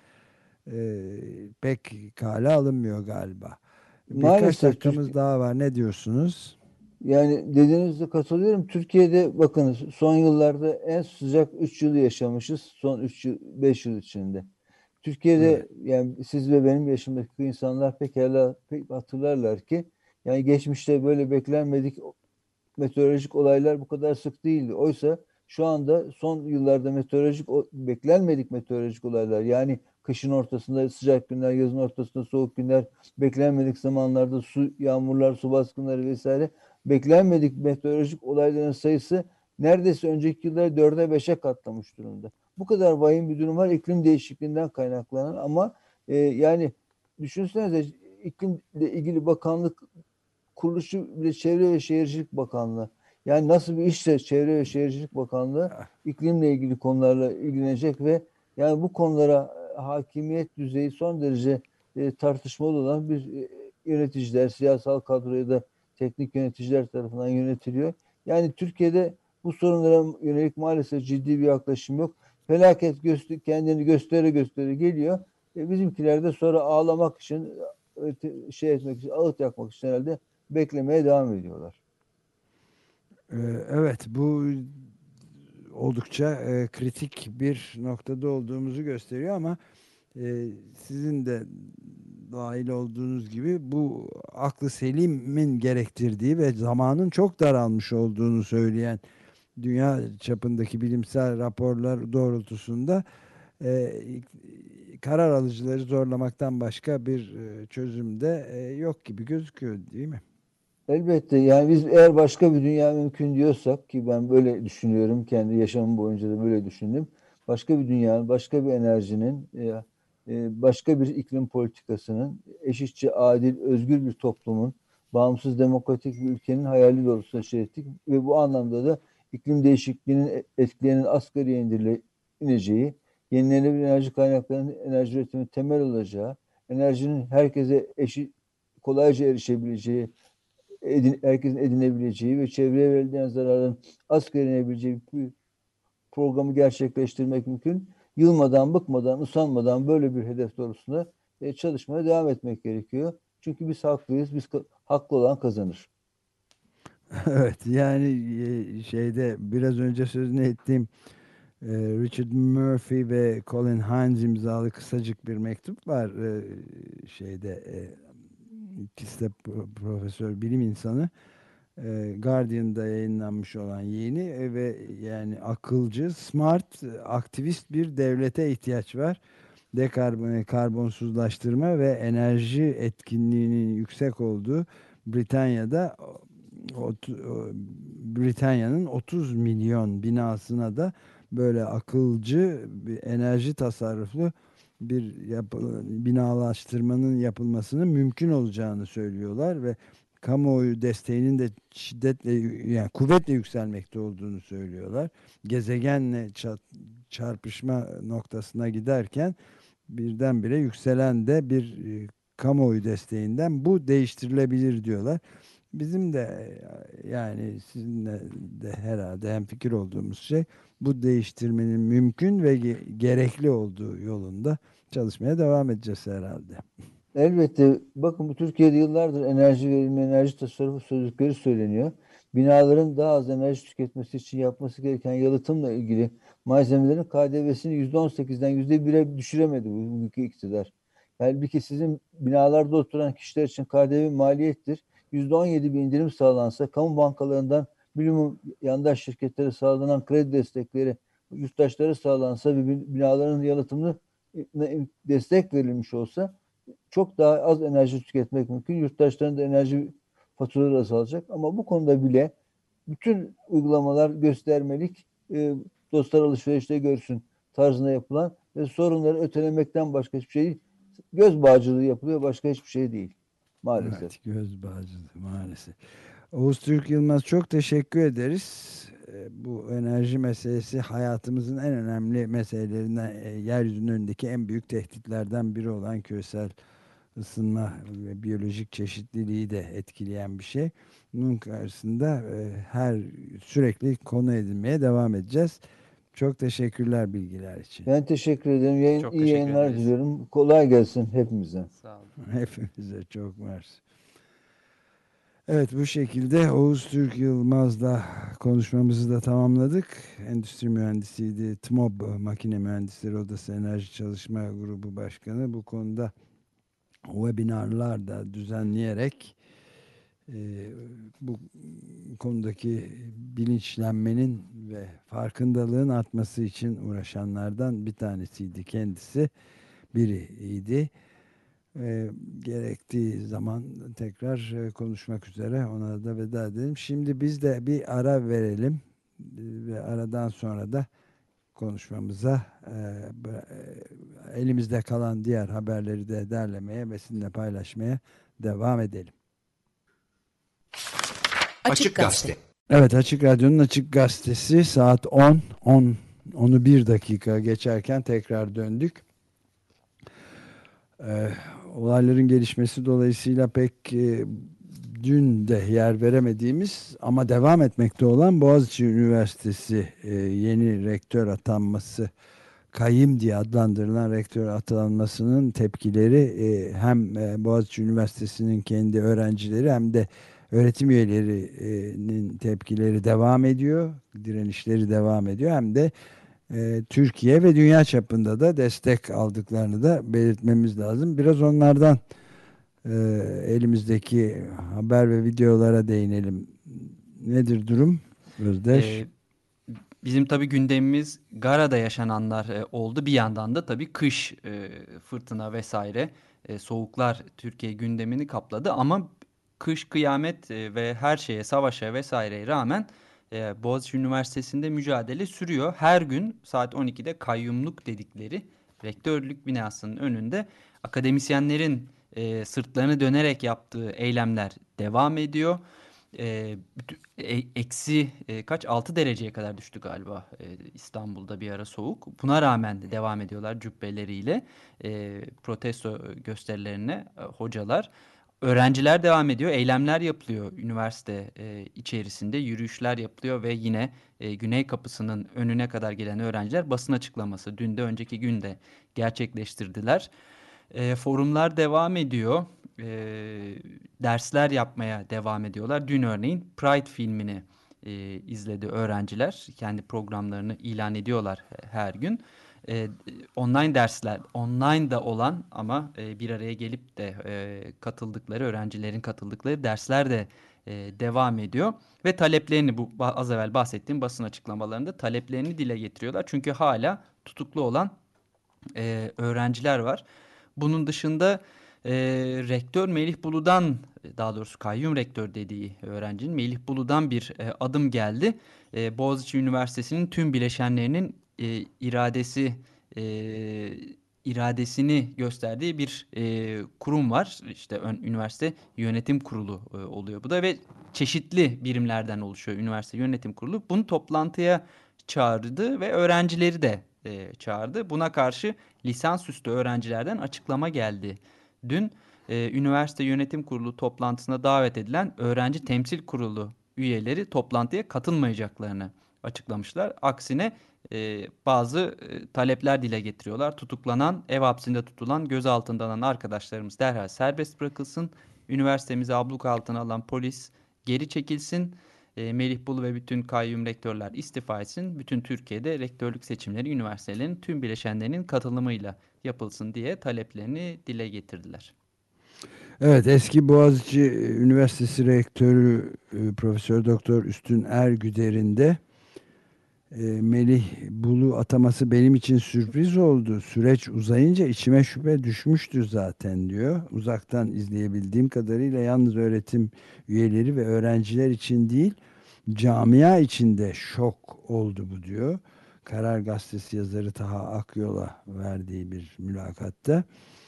pek kale alınmıyor galiba. Birkaç Maalesef dakikamız daha var. Ne diyorsunuz? yani dediğinizde katılıyorum. Türkiye'de bakın son yıllarda en sıcak 3 yılı yaşamışız. Son 3 yıl, 5 yıl içinde. Evet. Türkiye'de yani siz ve benim yaşımdaki insanlar pekala pek hatırlarlar ki yani geçmişte böyle beklenmedik meteorolojik olaylar bu kadar sık değildi. Oysa şu anda son yıllarda beklenmedik meteorolojik olaylar, yani kışın ortasında sıcak günler, yazın ortasında soğuk günler, beklenmedik zamanlarda yağmurlar, su baskınları vesaire, beklenmedik meteorolojik olayların sayısı neredeyse önceki yılları 4'e 5'e katlamış durumda. Bu kadar vahim bir durum var iklim değişikliğinden kaynaklanan ama yani düşünsenize, iklimle ilgili bakanlık kuruluşu bile Çevre ve Şehircilik Bakanlığı. Yani nasıl bir işse Çevre ve Şehircilik Bakanlığı Ah, iklimle ilgili konularla ilgilenecek ve yani bu konulara hakimiyet düzeyi son derece tartışmalı olan bir yöneticiler, siyasal kadro ya da teknik yöneticiler tarafından yönetiliyor. Yani Türkiye'de bu sorunlara yönelik maalesef ciddi bir yaklaşım yok. Felaket kendini göstere göstere geliyor. Bizimkiler de sonra ağlamak için, şey etmek için, ağıt yakmak için herhalde beklemeye devam ediyorlar. Evet, bu oldukça kritik bir noktada olduğumuzu gösteriyor ama sizin de dahil olduğunuz gibi bu aklı selimin gerektirdiği ve zamanın çok daralmış olduğunu söyleyen dünya çapındaki bilimsel raporlar doğrultusunda karar alıcıları zorlamaktan başka bir çözüm de yok gibi gözüküyor, değil mi? Elbette yani biz eğer başka bir dünya mümkün diyorsak, ki ben böyle düşünüyorum, kendi yaşamım boyunca da böyle düşündüm. Başka bir dünya, başka bir enerjinin, başka bir iklim politikasının, eşitçe adil, özgür bir toplumun, bağımsız demokratik bir ülkenin hayali doğrultusunda şey ettik. Ve bu anlamda da iklim değişikliğinin etkilerinin asgari ineceği, yenilenebilir enerji kaynaklarının enerji üretimi temel olacağı, enerjinin herkese eşit, kolayca erişebileceği, herkesin edinebileceği ve çevreye verilen zararın az görünebileceği bir programı gerçekleştirmek mümkün. Yılmadan, bıkmadan, usanmadan böyle bir hedef doğrultusunda çalışmaya devam etmek gerekiyor. Çünkü biz haklıyız, haklı olan kazanır. Evet, yani şeyde biraz önce sözünü ettiğim Richard Murphy ve Colin Hines imzalı kısacık bir mektup var. İkisi de profesör, bilim insanı. Guardian'da yayınlanmış olan yeni ve yani akılcı, smart, aktivist bir devlete ihtiyaç var. Karbonsuzlaştırma ve enerji etkinliğinin yüksek olduğu Britanya'da Britanya'nın 30 milyon binasına da böyle akılcı bir enerji tasarruflu bir binalaştırmanın yapılmasının mümkün olacağını söylüyorlar ve kamuoyu desteğinin de şiddetle, yani kuvvetle yükselmekte olduğunu söylüyorlar. Gezegenle çarpışma noktasına giderken birdenbire yükselen de bir kamuoyu desteğinden bu değiştirilebilir diyorlar. Bizim de yani sizinle de herhalde hemfikir olduğumuz şey bu değiştirmenin mümkün ve gerekli olduğu yolunda çalışmaya devam edeceğiz herhalde. Elbette bakın bu Türkiye'de yıllardır enerji verimli, enerji tasarrufu sözcükleri söyleniyor. Binaların daha az enerji tüketmesi için yapması gereken yalıtımla ilgili malzemelerin KDV'sini %18'den %1'e düşüremedi bu iktidar. Halbuki sizin binalarda oturan kişiler için KDV maliyettir. %17 bir indirim sağlansa, kamu bankalarından minimum yandaş şirketlere sağlanan kredi destekleri yurttaşlara sağlansa ve binaların yalıtımına destek verilmiş olsa çok daha az enerji tüketmek mümkün. Yurttaşların da enerji faturaları azalacak. Ama bu konuda bile bütün uygulamalar göstermelik, dostlar alışverişte görsün tarzında yapılan ve sorunları ötelemekten başka hiçbir şey değil. Göz bağcılığı yapılıyor, başka hiçbir şey değil. Maalesef. Evet, göz bağcılığı maalesef. Oğuz Türk Yılmaz, çok teşekkür ederiz. Bu enerji meselesi hayatımızın en önemli meselelerinden, yeryüzünün önündeki en büyük tehditlerden biri olan küresel ısınma ve biyolojik çeşitliliği de etkileyen bir şey. Bunun karşısında sürekli konu edinmeye devam edeceğiz. Çok teşekkürler bilgiler için. Ben teşekkür ederim. Çok İyi teşekkür yayınlar ederiz. diliyorum. Kolay gelsin hepimize. Sağ olun. Hepimize çok mersi. Evet, bu şekilde Oğuz Türk Yılmaz'la konuşmamızı da tamamladık. Endüstri mühendisiydi. TMOB Makine Mühendisleri Odası Enerji Çalışma Grubu Başkanı. Bu konuda webinarlar da düzenleyerek bu konudaki bilinçlenmenin ve farkındalığın artması için uğraşanlardan bir tanesiydi kendisi. Biriydi. Gerektiği zaman tekrar konuşmak üzere ona da veda edelim. Şimdi biz de bir ara verelim ve aradan sonra da konuşmamıza elimizde kalan diğer haberleri de derlemeye ve sizinle paylaşmaya devam edelim. Açık Gazete. Evet, Açık Radyo'nun Açık Gazetesi saat 10'u 1 dakika geçerken tekrar döndük. Olayların gelişmesi dolayısıyla pek dün de yer veremediğimiz ama devam etmekte olan Boğaziçi Üniversitesi yeni rektör atanması, kayyım diye adlandırılan rektör atanmasının tepkileri hem Boğaziçi Üniversitesi'nin kendi öğrencileri hem de öğretim üyelerinin tepkileri devam ediyor, direnişleri devam ediyor, hem de Türkiye ve dünya çapında da destek aldıklarını da belirtmemiz lazım. Biraz onlardan elimizdeki haber ve videolara değinelim. Nedir durum Özdeş? Bizim tabii gündemimiz Gara'da yaşananlar oldu. Bir yandan da tabii kış, fırtına vesaire soğuklar Türkiye gündemini kapladı. Ama kış, kıyamet ve her şeye, savaşa vesaireye rağmen Boğaziçi Üniversitesi'nde mücadele sürüyor. Her gün saat 12'de kayyumluk dedikleri rektörlük binasının önünde akademisyenlerin sırtlarını dönerek yaptığı eylemler devam ediyor. Eksi kaç 6 dereceye kadar düştü galiba İstanbul'da bir ara soğuk. Buna rağmen de devam ediyorlar cübbeleriyle protesto gösterilerine hocalar. Öğrenciler devam ediyor. Eylemler yapılıyor üniversite içerisinde. Yürüyüşler yapılıyor ve yine Güney Kapısı'nın önüne kadar gelen öğrenciler basın açıklaması dün de önceki günde gerçekleştirdiler. Forumlar devam ediyor. Dersler yapmaya devam ediyorlar. Dün örneğin Pride filmini izledi öğrenciler. Kendi programlarını ilan ediyorlar her gün. Online dersler, online da olan ama bir araya gelip de katıldıkları, öğrencilerin katıldıkları dersler de devam ediyor. Ve taleplerini, bu az evvel bahsettiğim basın açıklamalarında taleplerini dile getiriyorlar. Çünkü hala tutuklu olan öğrenciler var. Bunun dışında rektör Melih Bulu'dan, daha doğrusu kayyum rektör dediği öğrencinin Melih Bulu'dan bir adım geldi. Boğaziçi Üniversitesi'nin tüm bileşenlerinin iradesini gösterdiği bir kurum var. İşte üniversite yönetim kurulu oluyor bu da ve çeşitli birimlerden oluşuyor üniversite yönetim kurulu. Bunu toplantıya çağırdı ve öğrencileri de çağırdı. Buna karşı lisansüstü öğrencilerden açıklama geldi. Dün üniversite yönetim kurulu toplantısına davet edilen öğrenci temsil kurulu üyeleri toplantıya katılmayacaklarını açıklamışlar. Aksine bazı talepler dile getiriyorlar. Tutuklanan, ev hapsinde tutulan, gözaltında alınan arkadaşlarımız derhal serbest bırakılsın. Üniversitemizi abluk altına alan polis geri çekilsin. Melih Bulu ve bütün kayyum rektörler istifa etsin. Bütün Türkiye'de rektörlük seçimleri üniversitelerin tüm bileşenlerinin katılımıyla yapılsın diye taleplerini dile getirdiler. Evet, eski Boğaziçi Üniversitesi Rektörü Profesör Doktor Üstün Ergüder'in de Melih Bulu ataması benim için sürpriz oldu. Süreç uzayınca içime şüphe düşmüştü zaten diyor. Uzaktan izleyebildiğim kadarıyla yalnız öğretim üyeleri ve öğrenciler için değil, camia için de şok oldu bu diyor. Karar Gazetesi yazarı Taha Akyol'a verdiği bir mülakatta.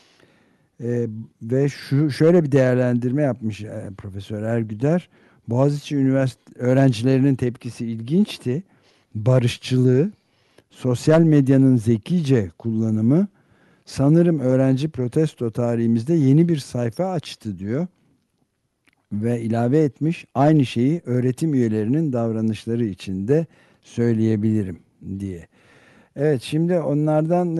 Ve şöyle bir değerlendirme yapmış Profesör Ergüder. Boğaziçi Üniversitesi öğrencilerinin tepkisi ilginçti. Barışçılığı, sosyal medyanın zekice kullanımı sanırım öğrenci protesto tarihimizde yeni bir sayfa açtı diyor. Ve ilave etmiş, aynı şeyi öğretim üyelerinin davranışları için de söyleyebilirim diye. Evet, şimdi onlardan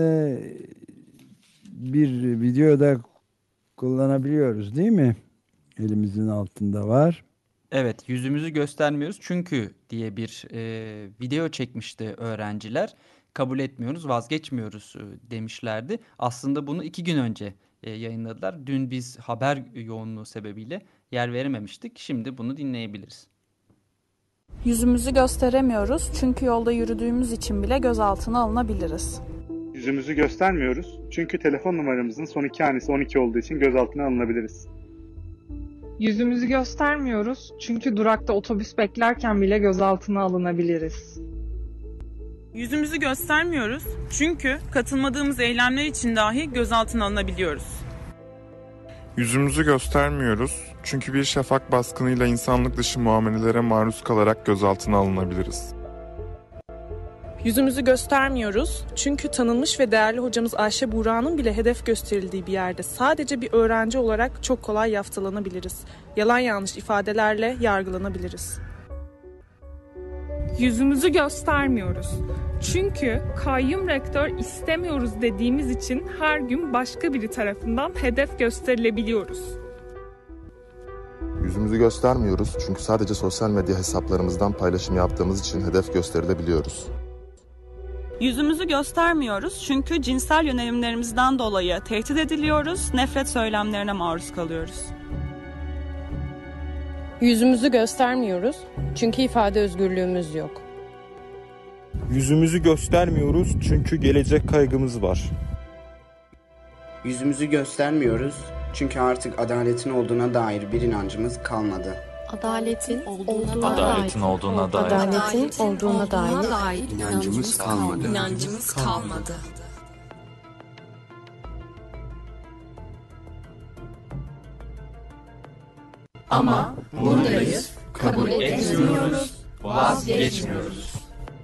bir videoda kullanabiliyoruz değil mi? Elimizin altında var. Evet, yüzümüzü göstermiyoruz çünkü diye bir video çekmişti öğrenciler. Kabul etmiyoruz, vazgeçmiyoruz demişlerdi. Aslında bunu 2 gün önce yayınladılar. Dün biz haber yoğunluğu sebebiyle yer verememiştik. Şimdi bunu dinleyebiliriz. Yüzümüzü gösteremiyoruz çünkü yolda yürüdüğümüz için bile gözaltına alınabiliriz. Yüzümüzü göstermiyoruz çünkü telefon numaramızın son 2 hanesi 12 olduğu için gözaltına alınabiliriz. Yüzümüzü göstermiyoruz çünkü durakta otobüs beklerken bile gözaltına alınabiliriz. Yüzümüzü göstermiyoruz çünkü katılmadığımız eylemler için dahi gözaltına alınabiliyoruz. Yüzümüzü göstermiyoruz çünkü bir şafak baskınıyla insanlık dışı muamelelere maruz kalarak gözaltına alınabiliriz. Yüzümüzü göstermiyoruz çünkü tanınmış ve değerli hocamız Ayşe Buğra'nın bile hedef gösterildiği bir yerde sadece bir öğrenci olarak çok kolay yaftalanabiliriz. Yalan yanlış ifadelerle yargılanabiliriz. Yüzümüzü göstermiyoruz. Çünkü kayyum rektör istemiyoruz dediğimiz için her gün başka biri tarafından hedef gösterilebiliyoruz. Yüzümüzü göstermiyoruz çünkü sadece sosyal medya hesaplarımızdan paylaşım yaptığımız için hedef gösterilebiliyoruz. Yüzümüzü göstermiyoruz çünkü cinsel yönelimlerimizden dolayı tehdit ediliyoruz, nefret söylemlerine maruz kalıyoruz. Yüzümüzü göstermiyoruz çünkü ifade özgürlüğümüz yok. Yüzümüzü göstermiyoruz çünkü gelecek kaygımız var. Yüzümüzü göstermiyoruz çünkü artık adaletin olduğuna dair bir inancımız kalmadı. Adaletin olduğuna dair inancımız kalmadı. İnancımız kalmadı. Ama buradayız, kabul etmiyoruz, vazgeçmiyoruz.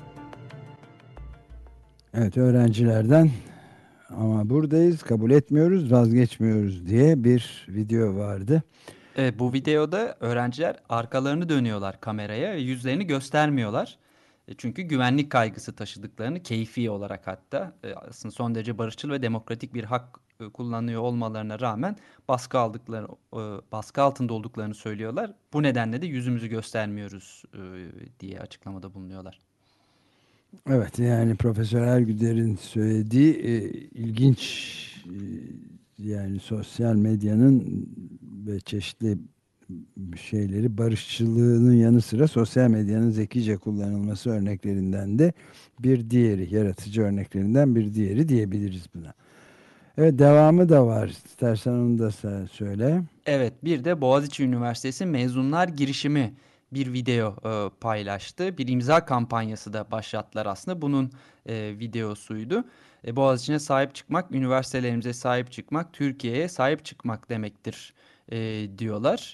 Evet, öğrencilerden ama buradayız, kabul etmiyoruz, vazgeçmiyoruz diye bir video vardı. Evet, bu videoda öğrenciler arkalarını dönüyorlar kameraya ve yüzlerini göstermiyorlar. Çünkü güvenlik kaygısı taşıdıklarını keyfi olarak hatta aslında son derece barışçıl ve demokratik bir hak kullanıyor olmalarına rağmen baskı altında olduklarını söylüyorlar. Bu nedenle de yüzümüzü göstermiyoruz diye açıklamada bulunuyorlar. Evet, yani Profesör Ergüder'in söylediği ilginç, yani sosyal medyanın ve çeşitli şeyleri barışçılığının yanı sıra sosyal medyanın zekice kullanılması örneklerinden de bir diğeri, yaratıcı örneklerinden bir diğeri diyebiliriz buna. Evet, devamı da var. İstersen onu da sen söyle. Evet, bir de Boğaziçi Üniversitesi mezunlar girişimi bir video paylaştı. Bir imza kampanyası da başlattılar aslında. Bunun videosuydu. Boğaziçi'ne sahip çıkmak, üniversitelerimize sahip çıkmak, Türkiye'ye sahip çıkmak demektir diyorlar.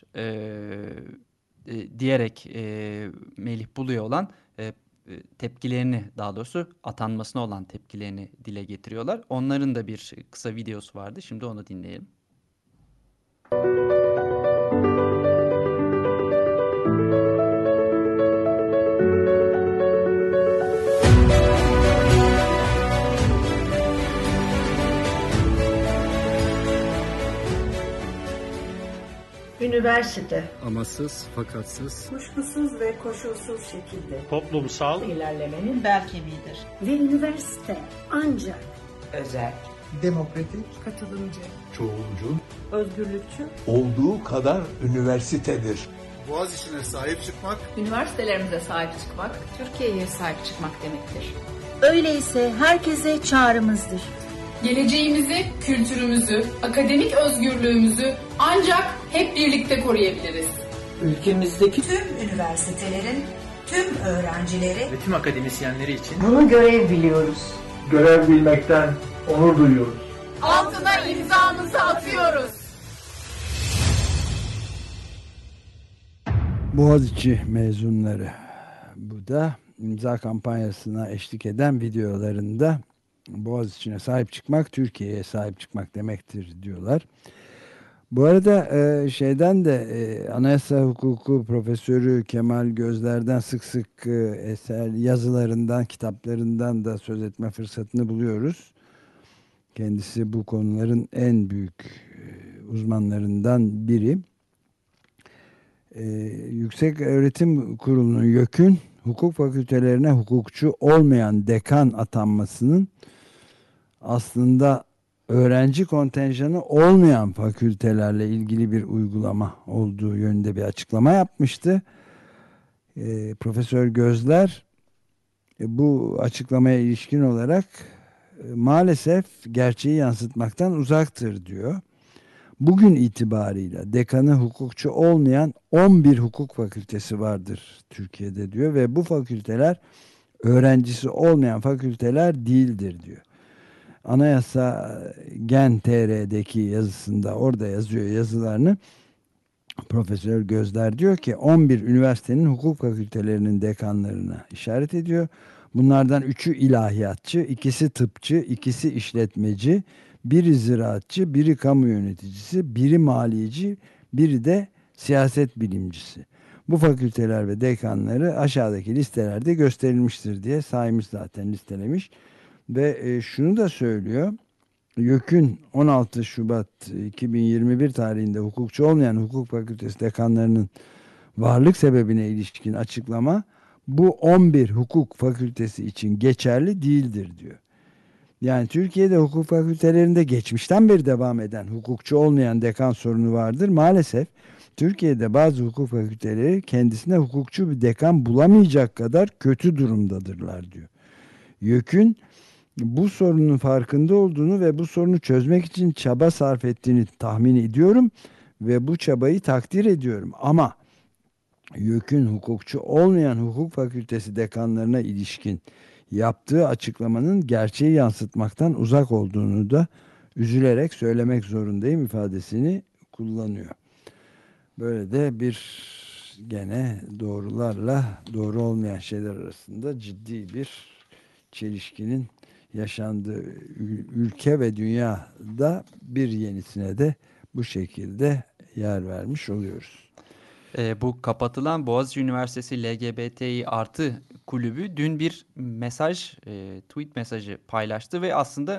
Diyerek Melih Bulu'ya olan tepkilerini, daha doğrusu atanmasına olan tepkilerini dile getiriyorlar. Onların da bir kısa videosu vardı. Şimdi onu dinleyelim. üniversite. Amasız, fakatsız, Kuşkusuz ve koşulsuz şekilde toplumsal ilerlemenin bel kemiğidir. Ve üniversite ancak özel, demokratik, katılımcı, çoğulcu, özgürlükçü olduğu kadar üniversitedir. Boğaziçi'ne sahip çıkmak, üniversitelerimize sahip çıkmak, Türkiye'ye sahip çıkmak demektir. Öyleyse herkese çağrımızdır. Geleceğimizi, kültürümüzü, akademik özgürlüğümüzü ancak hep birlikte koruyabiliriz. ülkemizdeki Tüm üniversitelerin, tüm öğrencileri ve tüm akademisyenleri için bunu görev biliyoruz. görev bilmekten onur duyuyoruz. Altına imzamızı atıyoruz. Boğaziçi mezunları, bu da imza kampanyasına eşlik eden videolarında Boğaziçi'ne sahip çıkmak, Türkiye'ye sahip çıkmak demektir diyorlar. Bu arada şeyden de anayasa hukuku profesörü Kemal Gözler'den sık sık eser yazılarından, kitaplarından da söz etme fırsatını buluyoruz. Kendisi bu konuların en büyük uzmanlarından biri. Yüksek Öğretim Kurulu'nun YÖK'ün hukuk fakültelerine hukukçu olmayan dekan atanmasının aslında öğrenci kontenjanı olmayan fakültelerle ilgili bir uygulama olduğu yönünde bir açıklama yapmıştı. Profesör Gözler bu açıklamaya ilişkin olarak maalesef gerçeği yansıtmaktan uzaktır diyor. Bugün itibarıyla dekanı hukukçu olmayan 11 hukuk fakültesi vardır Türkiye'de diyor ve bu fakülteler öğrencisi olmayan fakülteler değildir diyor. Anayasa Gen.tr'deki yazısında orada yazıyor yazılarını. Profesör Gözler diyor ki 11 üniversitenin hukuk fakültelerinin dekanlarına işaret ediyor. Bunlardan 3'ü ilahiyatçı, ikisi tıpçı, ikisi işletmeci, biri ziraatçı, biri kamu yöneticisi, biri maliyeci, biri de siyaset bilimcisi. Bu fakülteler ve dekanları aşağıdaki listelerde gösterilmiştir diye saymış, zaten listelemiş. Ve şunu da söylüyor. YÖK'ün 16 Şubat 2021 tarihinde hukukçu olmayan hukuk fakültesi dekanlarının varlık sebebine ilişkin açıklama bu 11 hukuk fakültesi için geçerli değildir diyor. Yani Türkiye'de hukuk fakültelerinde geçmişten beri devam eden hukukçu olmayan dekan sorunu vardır. Maalesef Türkiye'de bazı hukuk fakülteleri kendisine hukukçu bir dekan bulamayacak kadar kötü durumdadırlar diyor. YÖK'ün bu sorunun farkında olduğunu ve bu sorunu çözmek için çaba sarf ettiğini tahmin ediyorum ve bu çabayı takdir ediyorum. Ama YÖK'ün hukukçu olmayan hukuk fakültesi dekanlarına ilişkin yaptığı açıklamanın gerçeği yansıtmaktan uzak olduğunu da üzülerek söylemek zorundayım ifadesini kullanıyor. Böyle de bir gene doğrularla doğru olmayan şeyler arasında ciddi bir çelişkinin yaşandığı ülke ve dünyada bir yenisine de bu şekilde yer vermiş oluyoruz. Bu kapatılan Boğaziçi Üniversitesi LGBTİ artı kulübü dün bir mesaj, tweet mesajı paylaştı ve aslında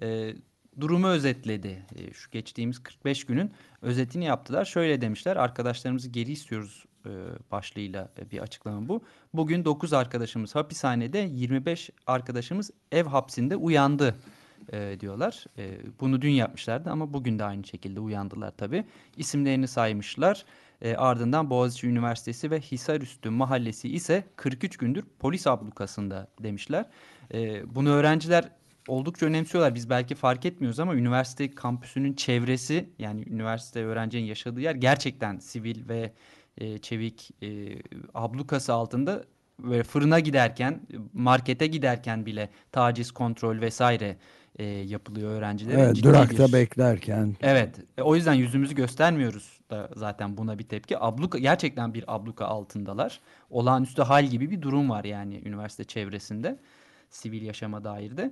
durumu özetledi. Şu geçtiğimiz 45 günün özetini yaptılar. Şöyle demişler: arkadaşlarımızı geri istiyoruz başlığıyla bir açıklama bu. Bugün 9 arkadaşımız hapishanede, 25 arkadaşımız ev hapsinde uyandı diyorlar. Bunu dün yapmışlardı ama bugün de aynı şekilde uyandılar tabii. İsimlerini saymışlar. Ardından Boğaziçi Üniversitesi ve Hisarüstü Mahallesi ise 43 gündür polis ablukasında demişler. Bunu öğrenciler oldukça önemsiyorlar. Biz belki fark etmiyoruz ama üniversite kampüsünün çevresi, yani üniversite öğrencinin yaşadığı yer gerçekten sivil ve çevik ablukası altında. Böyle fırına giderken, markete giderken bile taciz, kontrol vesaire yapılıyor öğrencilere. Evet, durakta beklerken. Evet, o yüzden yüzümüzü göstermiyoruz da zaten buna bir tepki. Abluka, gerçekten bir abluka altındalar. Olağanüstü hal gibi bir durum var yani üniversite çevresinde, sivil yaşama dair de.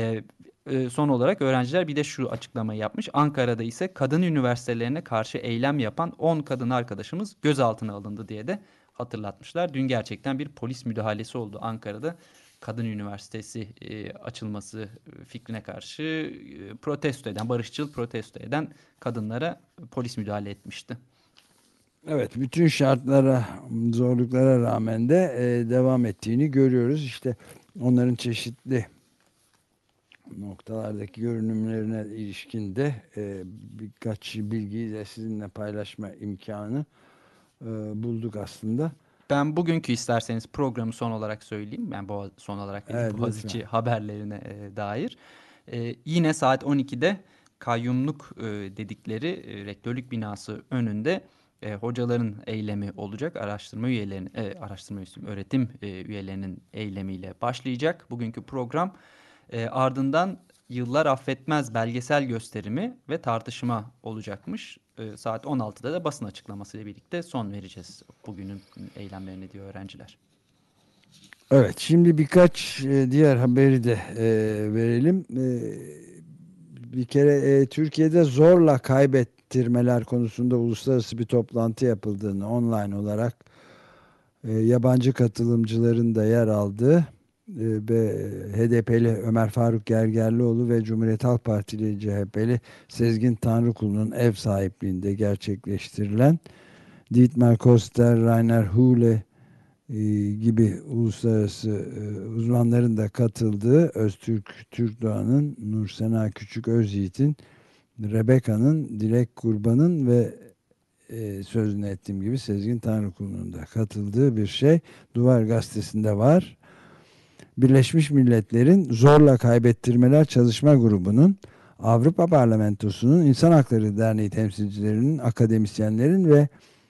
Son olarak öğrenciler bir de şu açıklamayı yapmış. Ankara'da ise kadın üniversitelerine karşı eylem yapan 10 kadın arkadaşımız gözaltına alındı diye de hatırlatmışlar. Dün gerçekten bir polis müdahalesi oldu Ankara'da. Kadın üniversitesi açılması fikrine karşı protesto eden, barışçıl protesto eden kadınlara polis müdahale etmişti. Evet, bütün şartlara, zorluklara rağmen de devam ettiğini görüyoruz. İşte onların çeşitli noktalardaki görünümlerine ilişkin de birkaç bilgiyi de sizinle paylaşma imkanı bulduk aslında. Ben bugünkü isterseniz programı son olarak söyleyeyim. Ben son olarak dedim, Evet, Boğaziçi lütfen. haberlerine dair. Yine saat 12'de kayyumluk dedikleri rektörlük binası önünde hocaların eylemi olacak. Öğretim üyelerinin eylemiyle başlayacak bugünkü program. Ardından Yıllar Affetmez belgesel gösterimi ve tartışma olacakmış. Saat 16'da da basın açıklamasıyla birlikte son vereceğiz bugünün eylemlerine diyor öğrenciler. Evet, şimdi birkaç diğer haberi de verelim. Bir kere Türkiye'de zorla kaybettirmeler konusunda uluslararası bir toplantı yapıldığını online olarak yabancı katılımcıların da yer aldığı ve HDP'li Ömer Faruk Gergerlioğlu ve Cumhuriyet Halk Partili CHP'li Sezgin Tanrıkulu'nun ev sahipliğinde gerçekleştirilen Dietmar Koster, Rainer Hule gibi uluslararası uzmanların da katıldığı Öztürk Türkdoğan'ın, Nursena Küçük Özyiğit'in, Rebecca'nın, Dilek Kurban'ın ve sözünü ettiğim gibi Sezgin Tanrıkulu'nun da katıldığı bir şey. Duvar Gazetesi'nde var. Birleşmiş Milletler'in Zorla Kaybettirmeler Çalışma Grubu'nun, Avrupa Parlamentosu'nun, İnsan Hakları Derneği temsilcilerinin, akademisyenlerin ve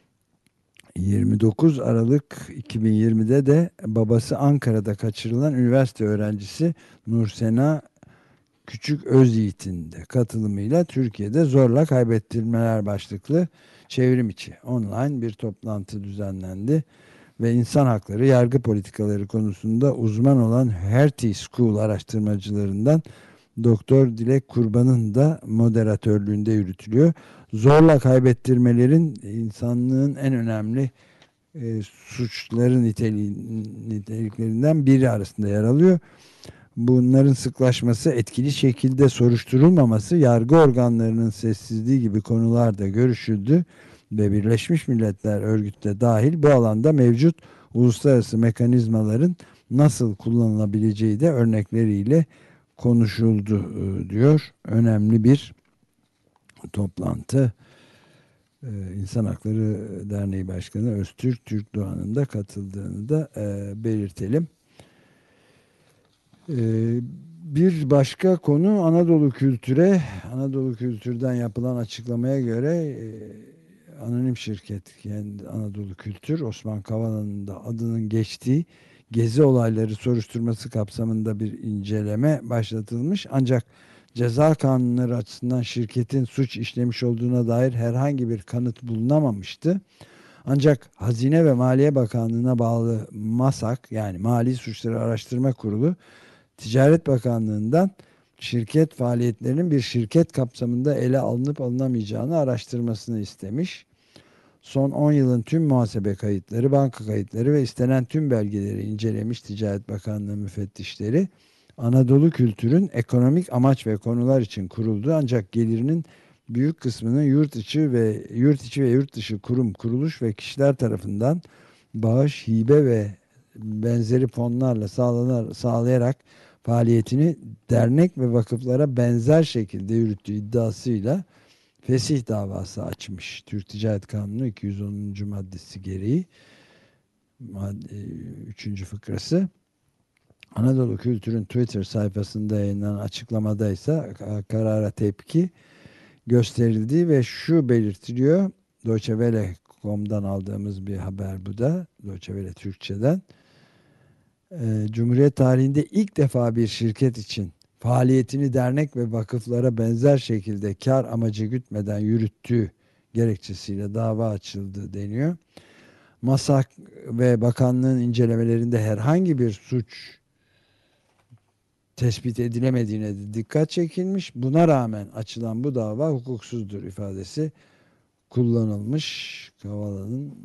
29 Aralık 2020'de de babası Ankara'da kaçırılan üniversite öğrencisi Nursena Küçük Özyiğit'in de katılımıyla Türkiye'de zorla kaybettirmeler başlıklı çevrim içi online bir toplantı düzenlendi ve insan hakları, yargı politikaları konusunda uzman olan Hertie School araştırmacılarından Doktor Dilek Kurban'ın da moderatörlüğünde yürütülüyor. Zorla kaybettirmelerin insanlığın en önemli suçların niteliklerinden biri arasında yer alıyor. Bunların sıklaşması, etkili şekilde soruşturulmaması, yargı organlarının sessizliği gibi konular da görüşüldü ve Birleşmiş Milletler Örgütü de dahil bu alanda mevcut uluslararası mekanizmaların nasıl kullanılabileceği de örnekleriyle konuşuldu diyor. Önemli bir toplantı. İnsan Hakları Derneği Başkanı Öztürk Türkdoğan'ın da katıldığını da belirtelim. Bir başka konu Anadolu Kültür'e. Anadolu Kültür'den yapılan açıklamaya göre anonim şirket Anadolu Kültür, Osman Kavala'nın da adının geçtiği gezi olayları soruşturması kapsamında bir inceleme başlatılmış. Ancak ceza kanunları açısından şirketin suç işlemiş olduğuna dair herhangi bir kanıt bulunamamıştı. Ancak Hazine ve Maliye Bakanlığı'na bağlı MASAK, yani Mali Suçları Araştırma Kurulu, Ticaret Bakanlığı'ndan şirket faaliyetlerinin bir şirket kapsamında ele alınıp alınamayacağını araştırmasını istemiş. Son 10 yılın tüm muhasebe kayıtları, banka kayıtları ve istenen tüm belgeleri incelemiş Ticaret Bakanlığı müfettişleri. Anadolu Kültür'ün ekonomik amaç ve konular için kuruldu, ancak gelirinin büyük kısmını yurt içi ve yurt dışı kurum, kuruluş ve kişiler tarafından bağış, hibe ve benzeri fonlarla sağlayarak faaliyetini dernek ve vakıflara benzer şekilde yürüttüğü iddiasıyla fesih davası açmış. Türk Ticaret Kanunu 210. maddesi gereği 3. fıkrası. Anadolu Kültür'ün Twitter sayfasında yayınlanan açıklamada ise karara tepki gösterildi ve şu belirtiliyor. Deutsche Welle.com'dan aldığımız bir haber bu da. Deutsche Welle Türkçe'den. Cumhuriyet tarihinde ilk defa bir şirket için faaliyetini dernek ve vakıflara benzer şekilde kar amacı gütmeden yürüttüğü gerekçesiyle dava açıldı deniyor. MASAK ve bakanlığın incelemelerinde herhangi bir suç tespit edilemediğine de dikkat çekilmiş. Buna rağmen açılan bu dava hukuksuzdur ifadesi kullanılmış. Kavala'nın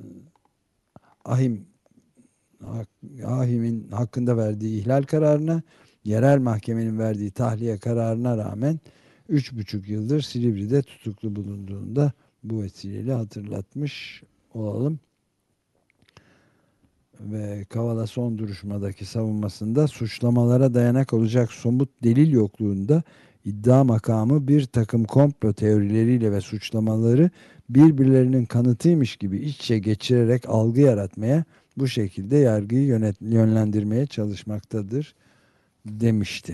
Ahim'in hakkında verdiği ihlal kararına, yerel mahkemenin verdiği tahliye kararına rağmen 3,5 yıldır Silivri'de tutuklu bulunduğunda bu vesileyle hatırlatmış olalım. Ve Kavala son duruşmadaki savunmasında suçlamalara dayanak olacak somut delil yokluğunda iddia makamı bir takım komplo teorileriyle ve suçlamaları birbirlerinin kanıtıymış gibi iç içe geçirerek algı yaratmaya, bu şekilde yargıyı yönlendirmeye çalışmaktadır demişti.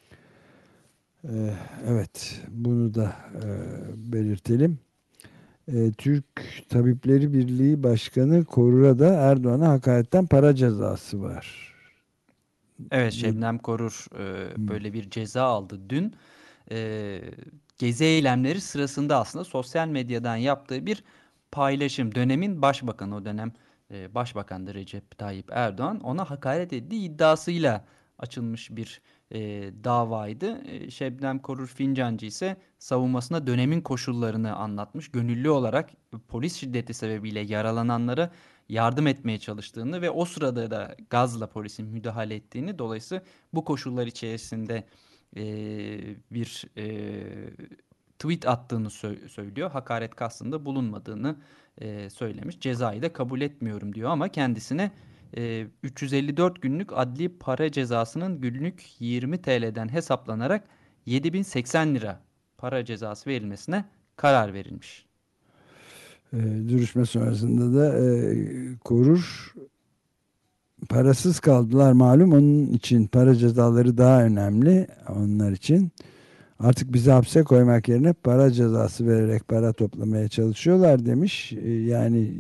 Evet, bunu da belirtelim. Türk Tabipleri Birliği Başkanı Korur'a da Erdoğan'a hakaretten para cezası var. Evet, Şebnem Korur böyle bir ceza aldı dün. Gezi eylemleri sırasında aslında sosyal medyadan yaptığı bir paylaşım. Dönemin başbakanı, o dönem başbakandı Recep Tayyip Erdoğan, ona hakaret ettiği iddiasıyla açılmış bir davaydı. Şebnem Korur Fincancı ise savunmasında dönemin koşullarını anlatmış. Gönüllü olarak polis şiddeti sebebiyle yaralananlara yardım etmeye çalıştığını ve o sırada da gazla polisin müdahale ettiğini, dolayısıyla bu koşullar içerisinde bir tweet attığını söylüyor. Hakaret kastında bulunmadığını söylemiş. Cezayı da kabul etmiyorum diyor ama kendisine 354 günlük adli para cezasının günlük 20 TL'den hesaplanarak 7080 lira para cezası verilmesine karar verilmiş. Duruşma sonrasında da Korur, parasız kaldılar malum, onun için para cezaları daha önemli onlar için. Artık bizi hapse koymak yerine para cezası vererek para toplamaya çalışıyorlar demiş. Yani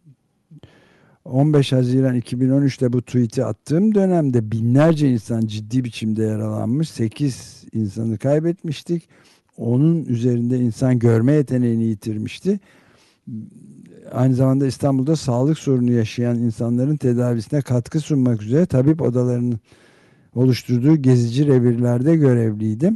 15 Haziran 2013'te bu tweet'i attığım dönemde binlerce insan ciddi biçimde yaralanmış. 8 insanı kaybetmiştik. Onun üzerinde insan görme yeteneğini yitirmişti. Aynı zamanda İstanbul'da sağlık sorunu yaşayan insanların tedavisine katkı sunmak üzere tabip odalarının oluşturduğu gezici revirlerde görevliydim.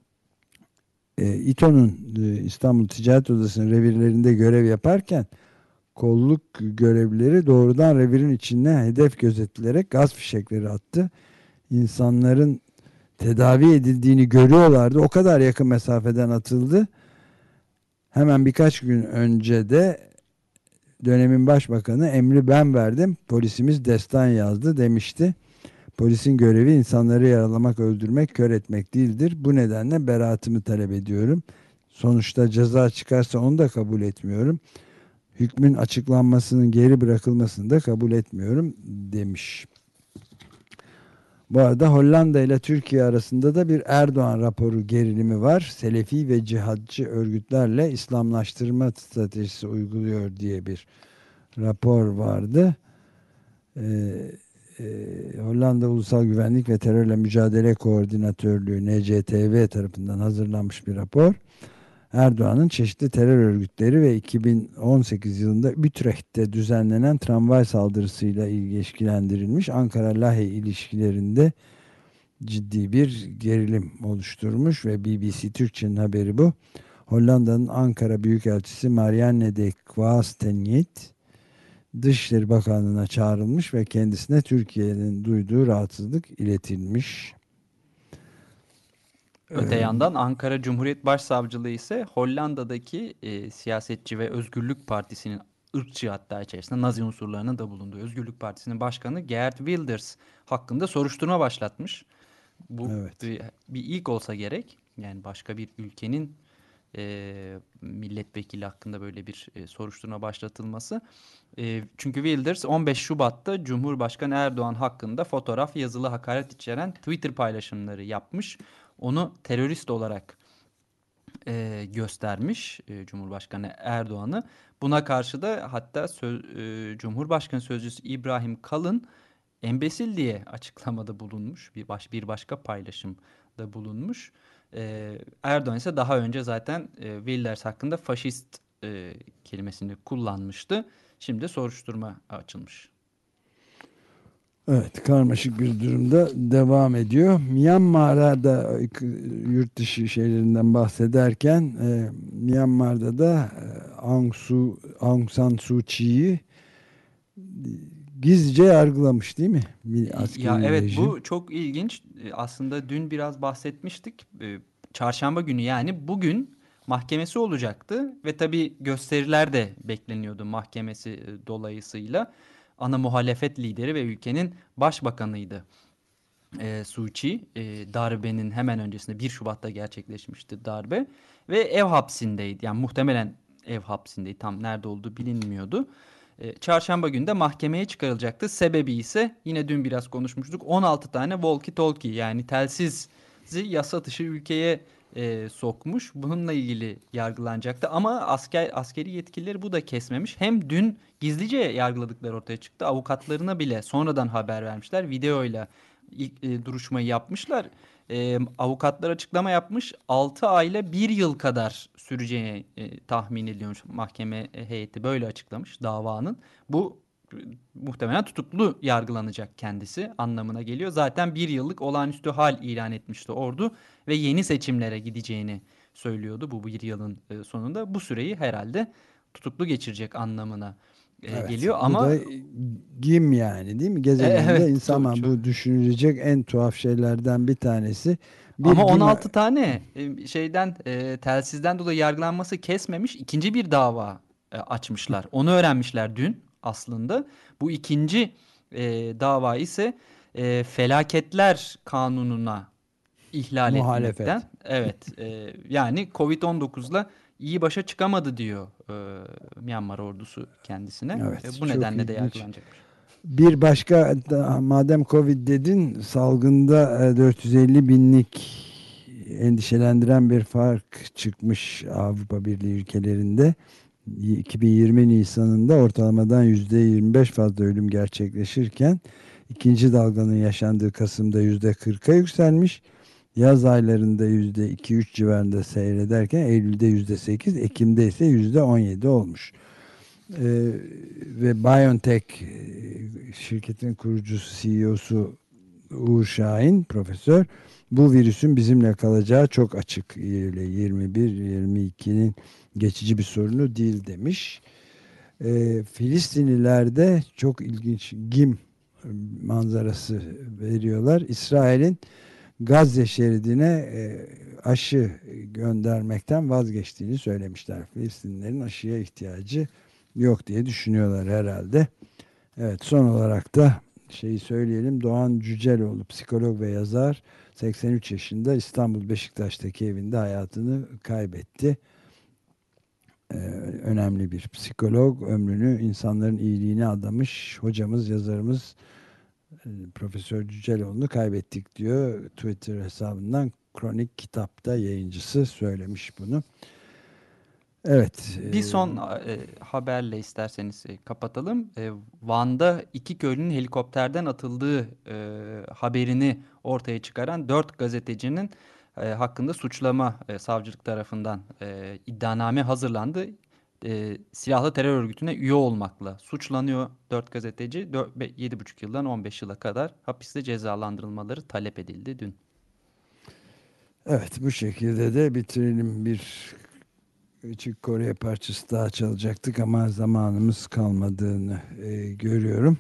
İTO'nun İstanbul Ticaret Odası'nın revirlerinde görev yaparken kolluk görevlileri doğrudan revirin içine hedef gözetilerek gaz fişekleri attı. İnsanların tedavi edildiğini görüyorlardı. O kadar yakın mesafeden atıldı. Hemen birkaç gün önce de dönemin başbakanı emri ben verdim, polisimiz destan yazdı demişti. Polisin görevi insanları yaralamak, öldürmek, kör etmek değildir. Bu nedenle beraatimi talep ediyorum. Sonuçta ceza çıkarsa onu da kabul etmiyorum. Hükmün açıklanmasının geri bırakılmasını da kabul etmiyorum demiş. Bu arada Hollanda ile Türkiye arasında da bir Erdoğan raporu gerilimi var. Selefi ve cihatçı örgütlerle İslamlaştırma stratejisi uyguluyor diye bir rapor vardı. Hollanda Ulusal Güvenlik ve Terörle Mücadele Koordinatörlüğü NCTV tarafından hazırlanmış bir rapor. Erdoğan'ın çeşitli terör örgütleri ve 2018 yılında Utrecht'te düzenlenen tramvay saldırısıyla ilişkilendirilmiş. Ankara-Lahey ilişkilerinde ciddi bir gerilim oluşturmuş ve BBC Türkçe'nin haberi bu. Hollanda'nın Ankara Büyükelçisi Marianne de Kwaastenjet Dışişleri Bakanlığı'na çağrılmış ve kendisine Türkiye'nin duyduğu rahatsızlık iletilmiş. Öte yandan Ankara Cumhuriyet Başsavcılığı ise Hollanda'daki Siyasetçi ve Özgürlük Partisi'nin ırkçı, hatta içerisinde Nazi unsurlarının da bulunduğu Özgürlük Partisi'nin başkanı Geert Wilders hakkında soruşturma başlatmış. Bu bir ilk olsa gerek. Yani başka bir ülkenin milletvekili hakkında böyle bir soruşturma başlatılması. Çünkü Wilders 15 Şubat'ta Cumhurbaşkanı Erdoğan hakkında fotoğraf, yazılı hakaret içeren Twitter paylaşımları yapmış. Onu terörist olarak göstermiş Cumhurbaşkanı Erdoğan'ı. Buna karşı da hatta Cumhurbaşkanı Sözcüsü İbrahim Kalın embesil diye açıklamada bulunmuş. Bir başka paylaşımda bulunmuş. Erdoğan ise daha önce zaten Wilders hakkında faşist kelimesini kullanmıştı. Şimdi soruşturma açılmış. Evet, karmaşık bir durumda devam ediyor. Myanmar'da da yurt dışı şeylerinden bahsederken Myanmar'da da Aung San Suu Kyi'yi gizlice yargılamış değil mi? Ya evet, bu çok ilginç. Aslında dün biraz bahsetmiştik. Çarşamba günü, yani bugün mahkemesi olacaktı ve tabii gösteriler de bekleniyordu mahkemesi dolayısıyla. Ana muhalefet lideri ve ülkenin başbakanıydı Suu Kyi. Darbenin hemen öncesinde 1 Şubat'ta gerçekleşmişti darbe ve ev hapsindeydi. Yani muhtemelen ev hapsindeydi. Tam nerede olduğu bilinmiyordu. Çarşamba günü de mahkemeye çıkarılacaktı. Sebebi ise yine dün biraz konuşmuştuk. 16 tane walkie talkie yani telsizi yasa dışı ülkeye sokmuş. Bununla ilgili yargılanacaktı. Ama askeri yetkilileri bu da kesmemiş. Hem dün gizlice yargıladıkları ortaya çıktı. Avukatlarına bile sonradan haber vermişler. Videoyla duruşmayı yapmışlar. Avukatlar açıklama yapmış. 6 ay ile 1 yıl kadar süreceğini tahmin ediliyormuş. Mahkeme heyeti böyle açıklamış davanın. Bu muhtemelen tutuklu yargılanacak kendisi anlamına geliyor. Zaten 1 yıllık olağanüstü hal ilan etmişti ordu ve yeni seçimlere gideceğini söylüyordu bu 1 yılın sonunda. Bu süreyi herhalde tutuklu geçirecek anlamına geliyor ama bu da gim yani değil mi? Gezegeninde evet, insan bu düşünülecek en tuhaf şeylerden bir tanesi. Ama 16 tane telsizden dolayı yargılanması kesmemiş ikinci bir dava açmışlar. Onu öğrenmişler dün aslında. Bu ikinci dava ise felaketler kanununa ihlal etmekten. Evet. Yani Covid-19'la iyi başa çıkamadı diyor Myanmar ordusu kendisine. Evet, bu nedenle de yargılanacak. Bir başka madem Covid dedin salgında 450 binlik endişelendiren bir fark çıkmış Avrupa Birliği ülkelerinde. 2020 Nisan'ında ortalamadan %25 fazla ölüm gerçekleşirken ikinci dalganın yaşandığı Kasım'da %40'a yükselmiş. Yaz aylarında %2-3 civarında seyrederken Eylül'de %8, Ekim'de ise %17 olmuş. Ve BioNTech şirketin kurucusu CEO'su Uğur Şahin profesör bu virüsün bizimle kalacağı çok açık. 21-22'nin geçici bir sorunu değil demiş. Filistinlilerde çok ilginç gim manzarası veriyorlar. İsrail'in Gazze şeridine aşı göndermekten vazgeçtiğini söylemişler. Filistinlilerin aşıya ihtiyacı yok diye düşünüyorlar herhalde. Evet, son olarak da söyleyelim. Doğan Cüceloğlu psikolog ve yazar 83 yaşında İstanbul Beşiktaş'taki evinde hayatını kaybetti. Önemli bir psikolog, ömrünü insanların iyiliğine adamış hocamız, yazarımız Profesör Cüceloğlu'nu kaybettik diyor. Twitter hesabından Kronik Kitap'ta yayıncısı söylemiş bunu. Evet. Bir son haberle isterseniz kapatalım. Van'da 2 köylünün helikopterden atıldığı haberini ortaya çıkaran 4 gazetecinin hakkında suçlama savcılık tarafından iddianame hazırlandı. Silahlı terör örgütüne üye olmakla suçlanıyor 4 gazeteci. 7,5 yıldan 15 yıla kadar hapiste cezalandırılmaları talep edildi dün. Evet, bu şekilde de bitirelim. Bir Küçük Kore parçası daha çalacaktık ama zamanımız kalmadığını görüyorum.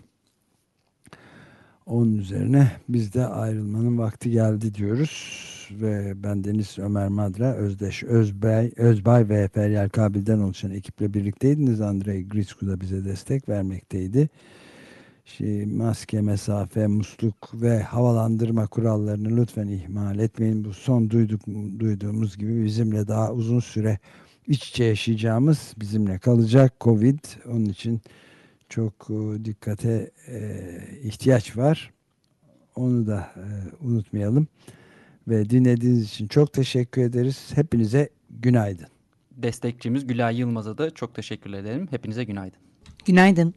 Onun üzerine biz de ayrılmanın vakti geldi diyoruz. Ve bendeniz Ömer Madra, Özdeş Özbay ve Feryal Kabil'den oluşan ekiple birlikteydiniz. Andrei Grisku da bize destek vermekteydi. Maske, mesafe, musluk ve havalandırma kurallarını lütfen ihmal etmeyin. Bu son duyduğumuz gibi bizimle daha uzun süre iç içe yaşayacağımız, bizimle kalacak Covid. Onun için çok dikkate ihtiyaç var. Onu da unutmayalım. Ve dinlediğiniz için çok teşekkür ederiz. Hepinize günaydın. Destekçimiz Gülay Yılmaz'a da çok teşekkür ederim. Hepinize günaydın. Günaydın.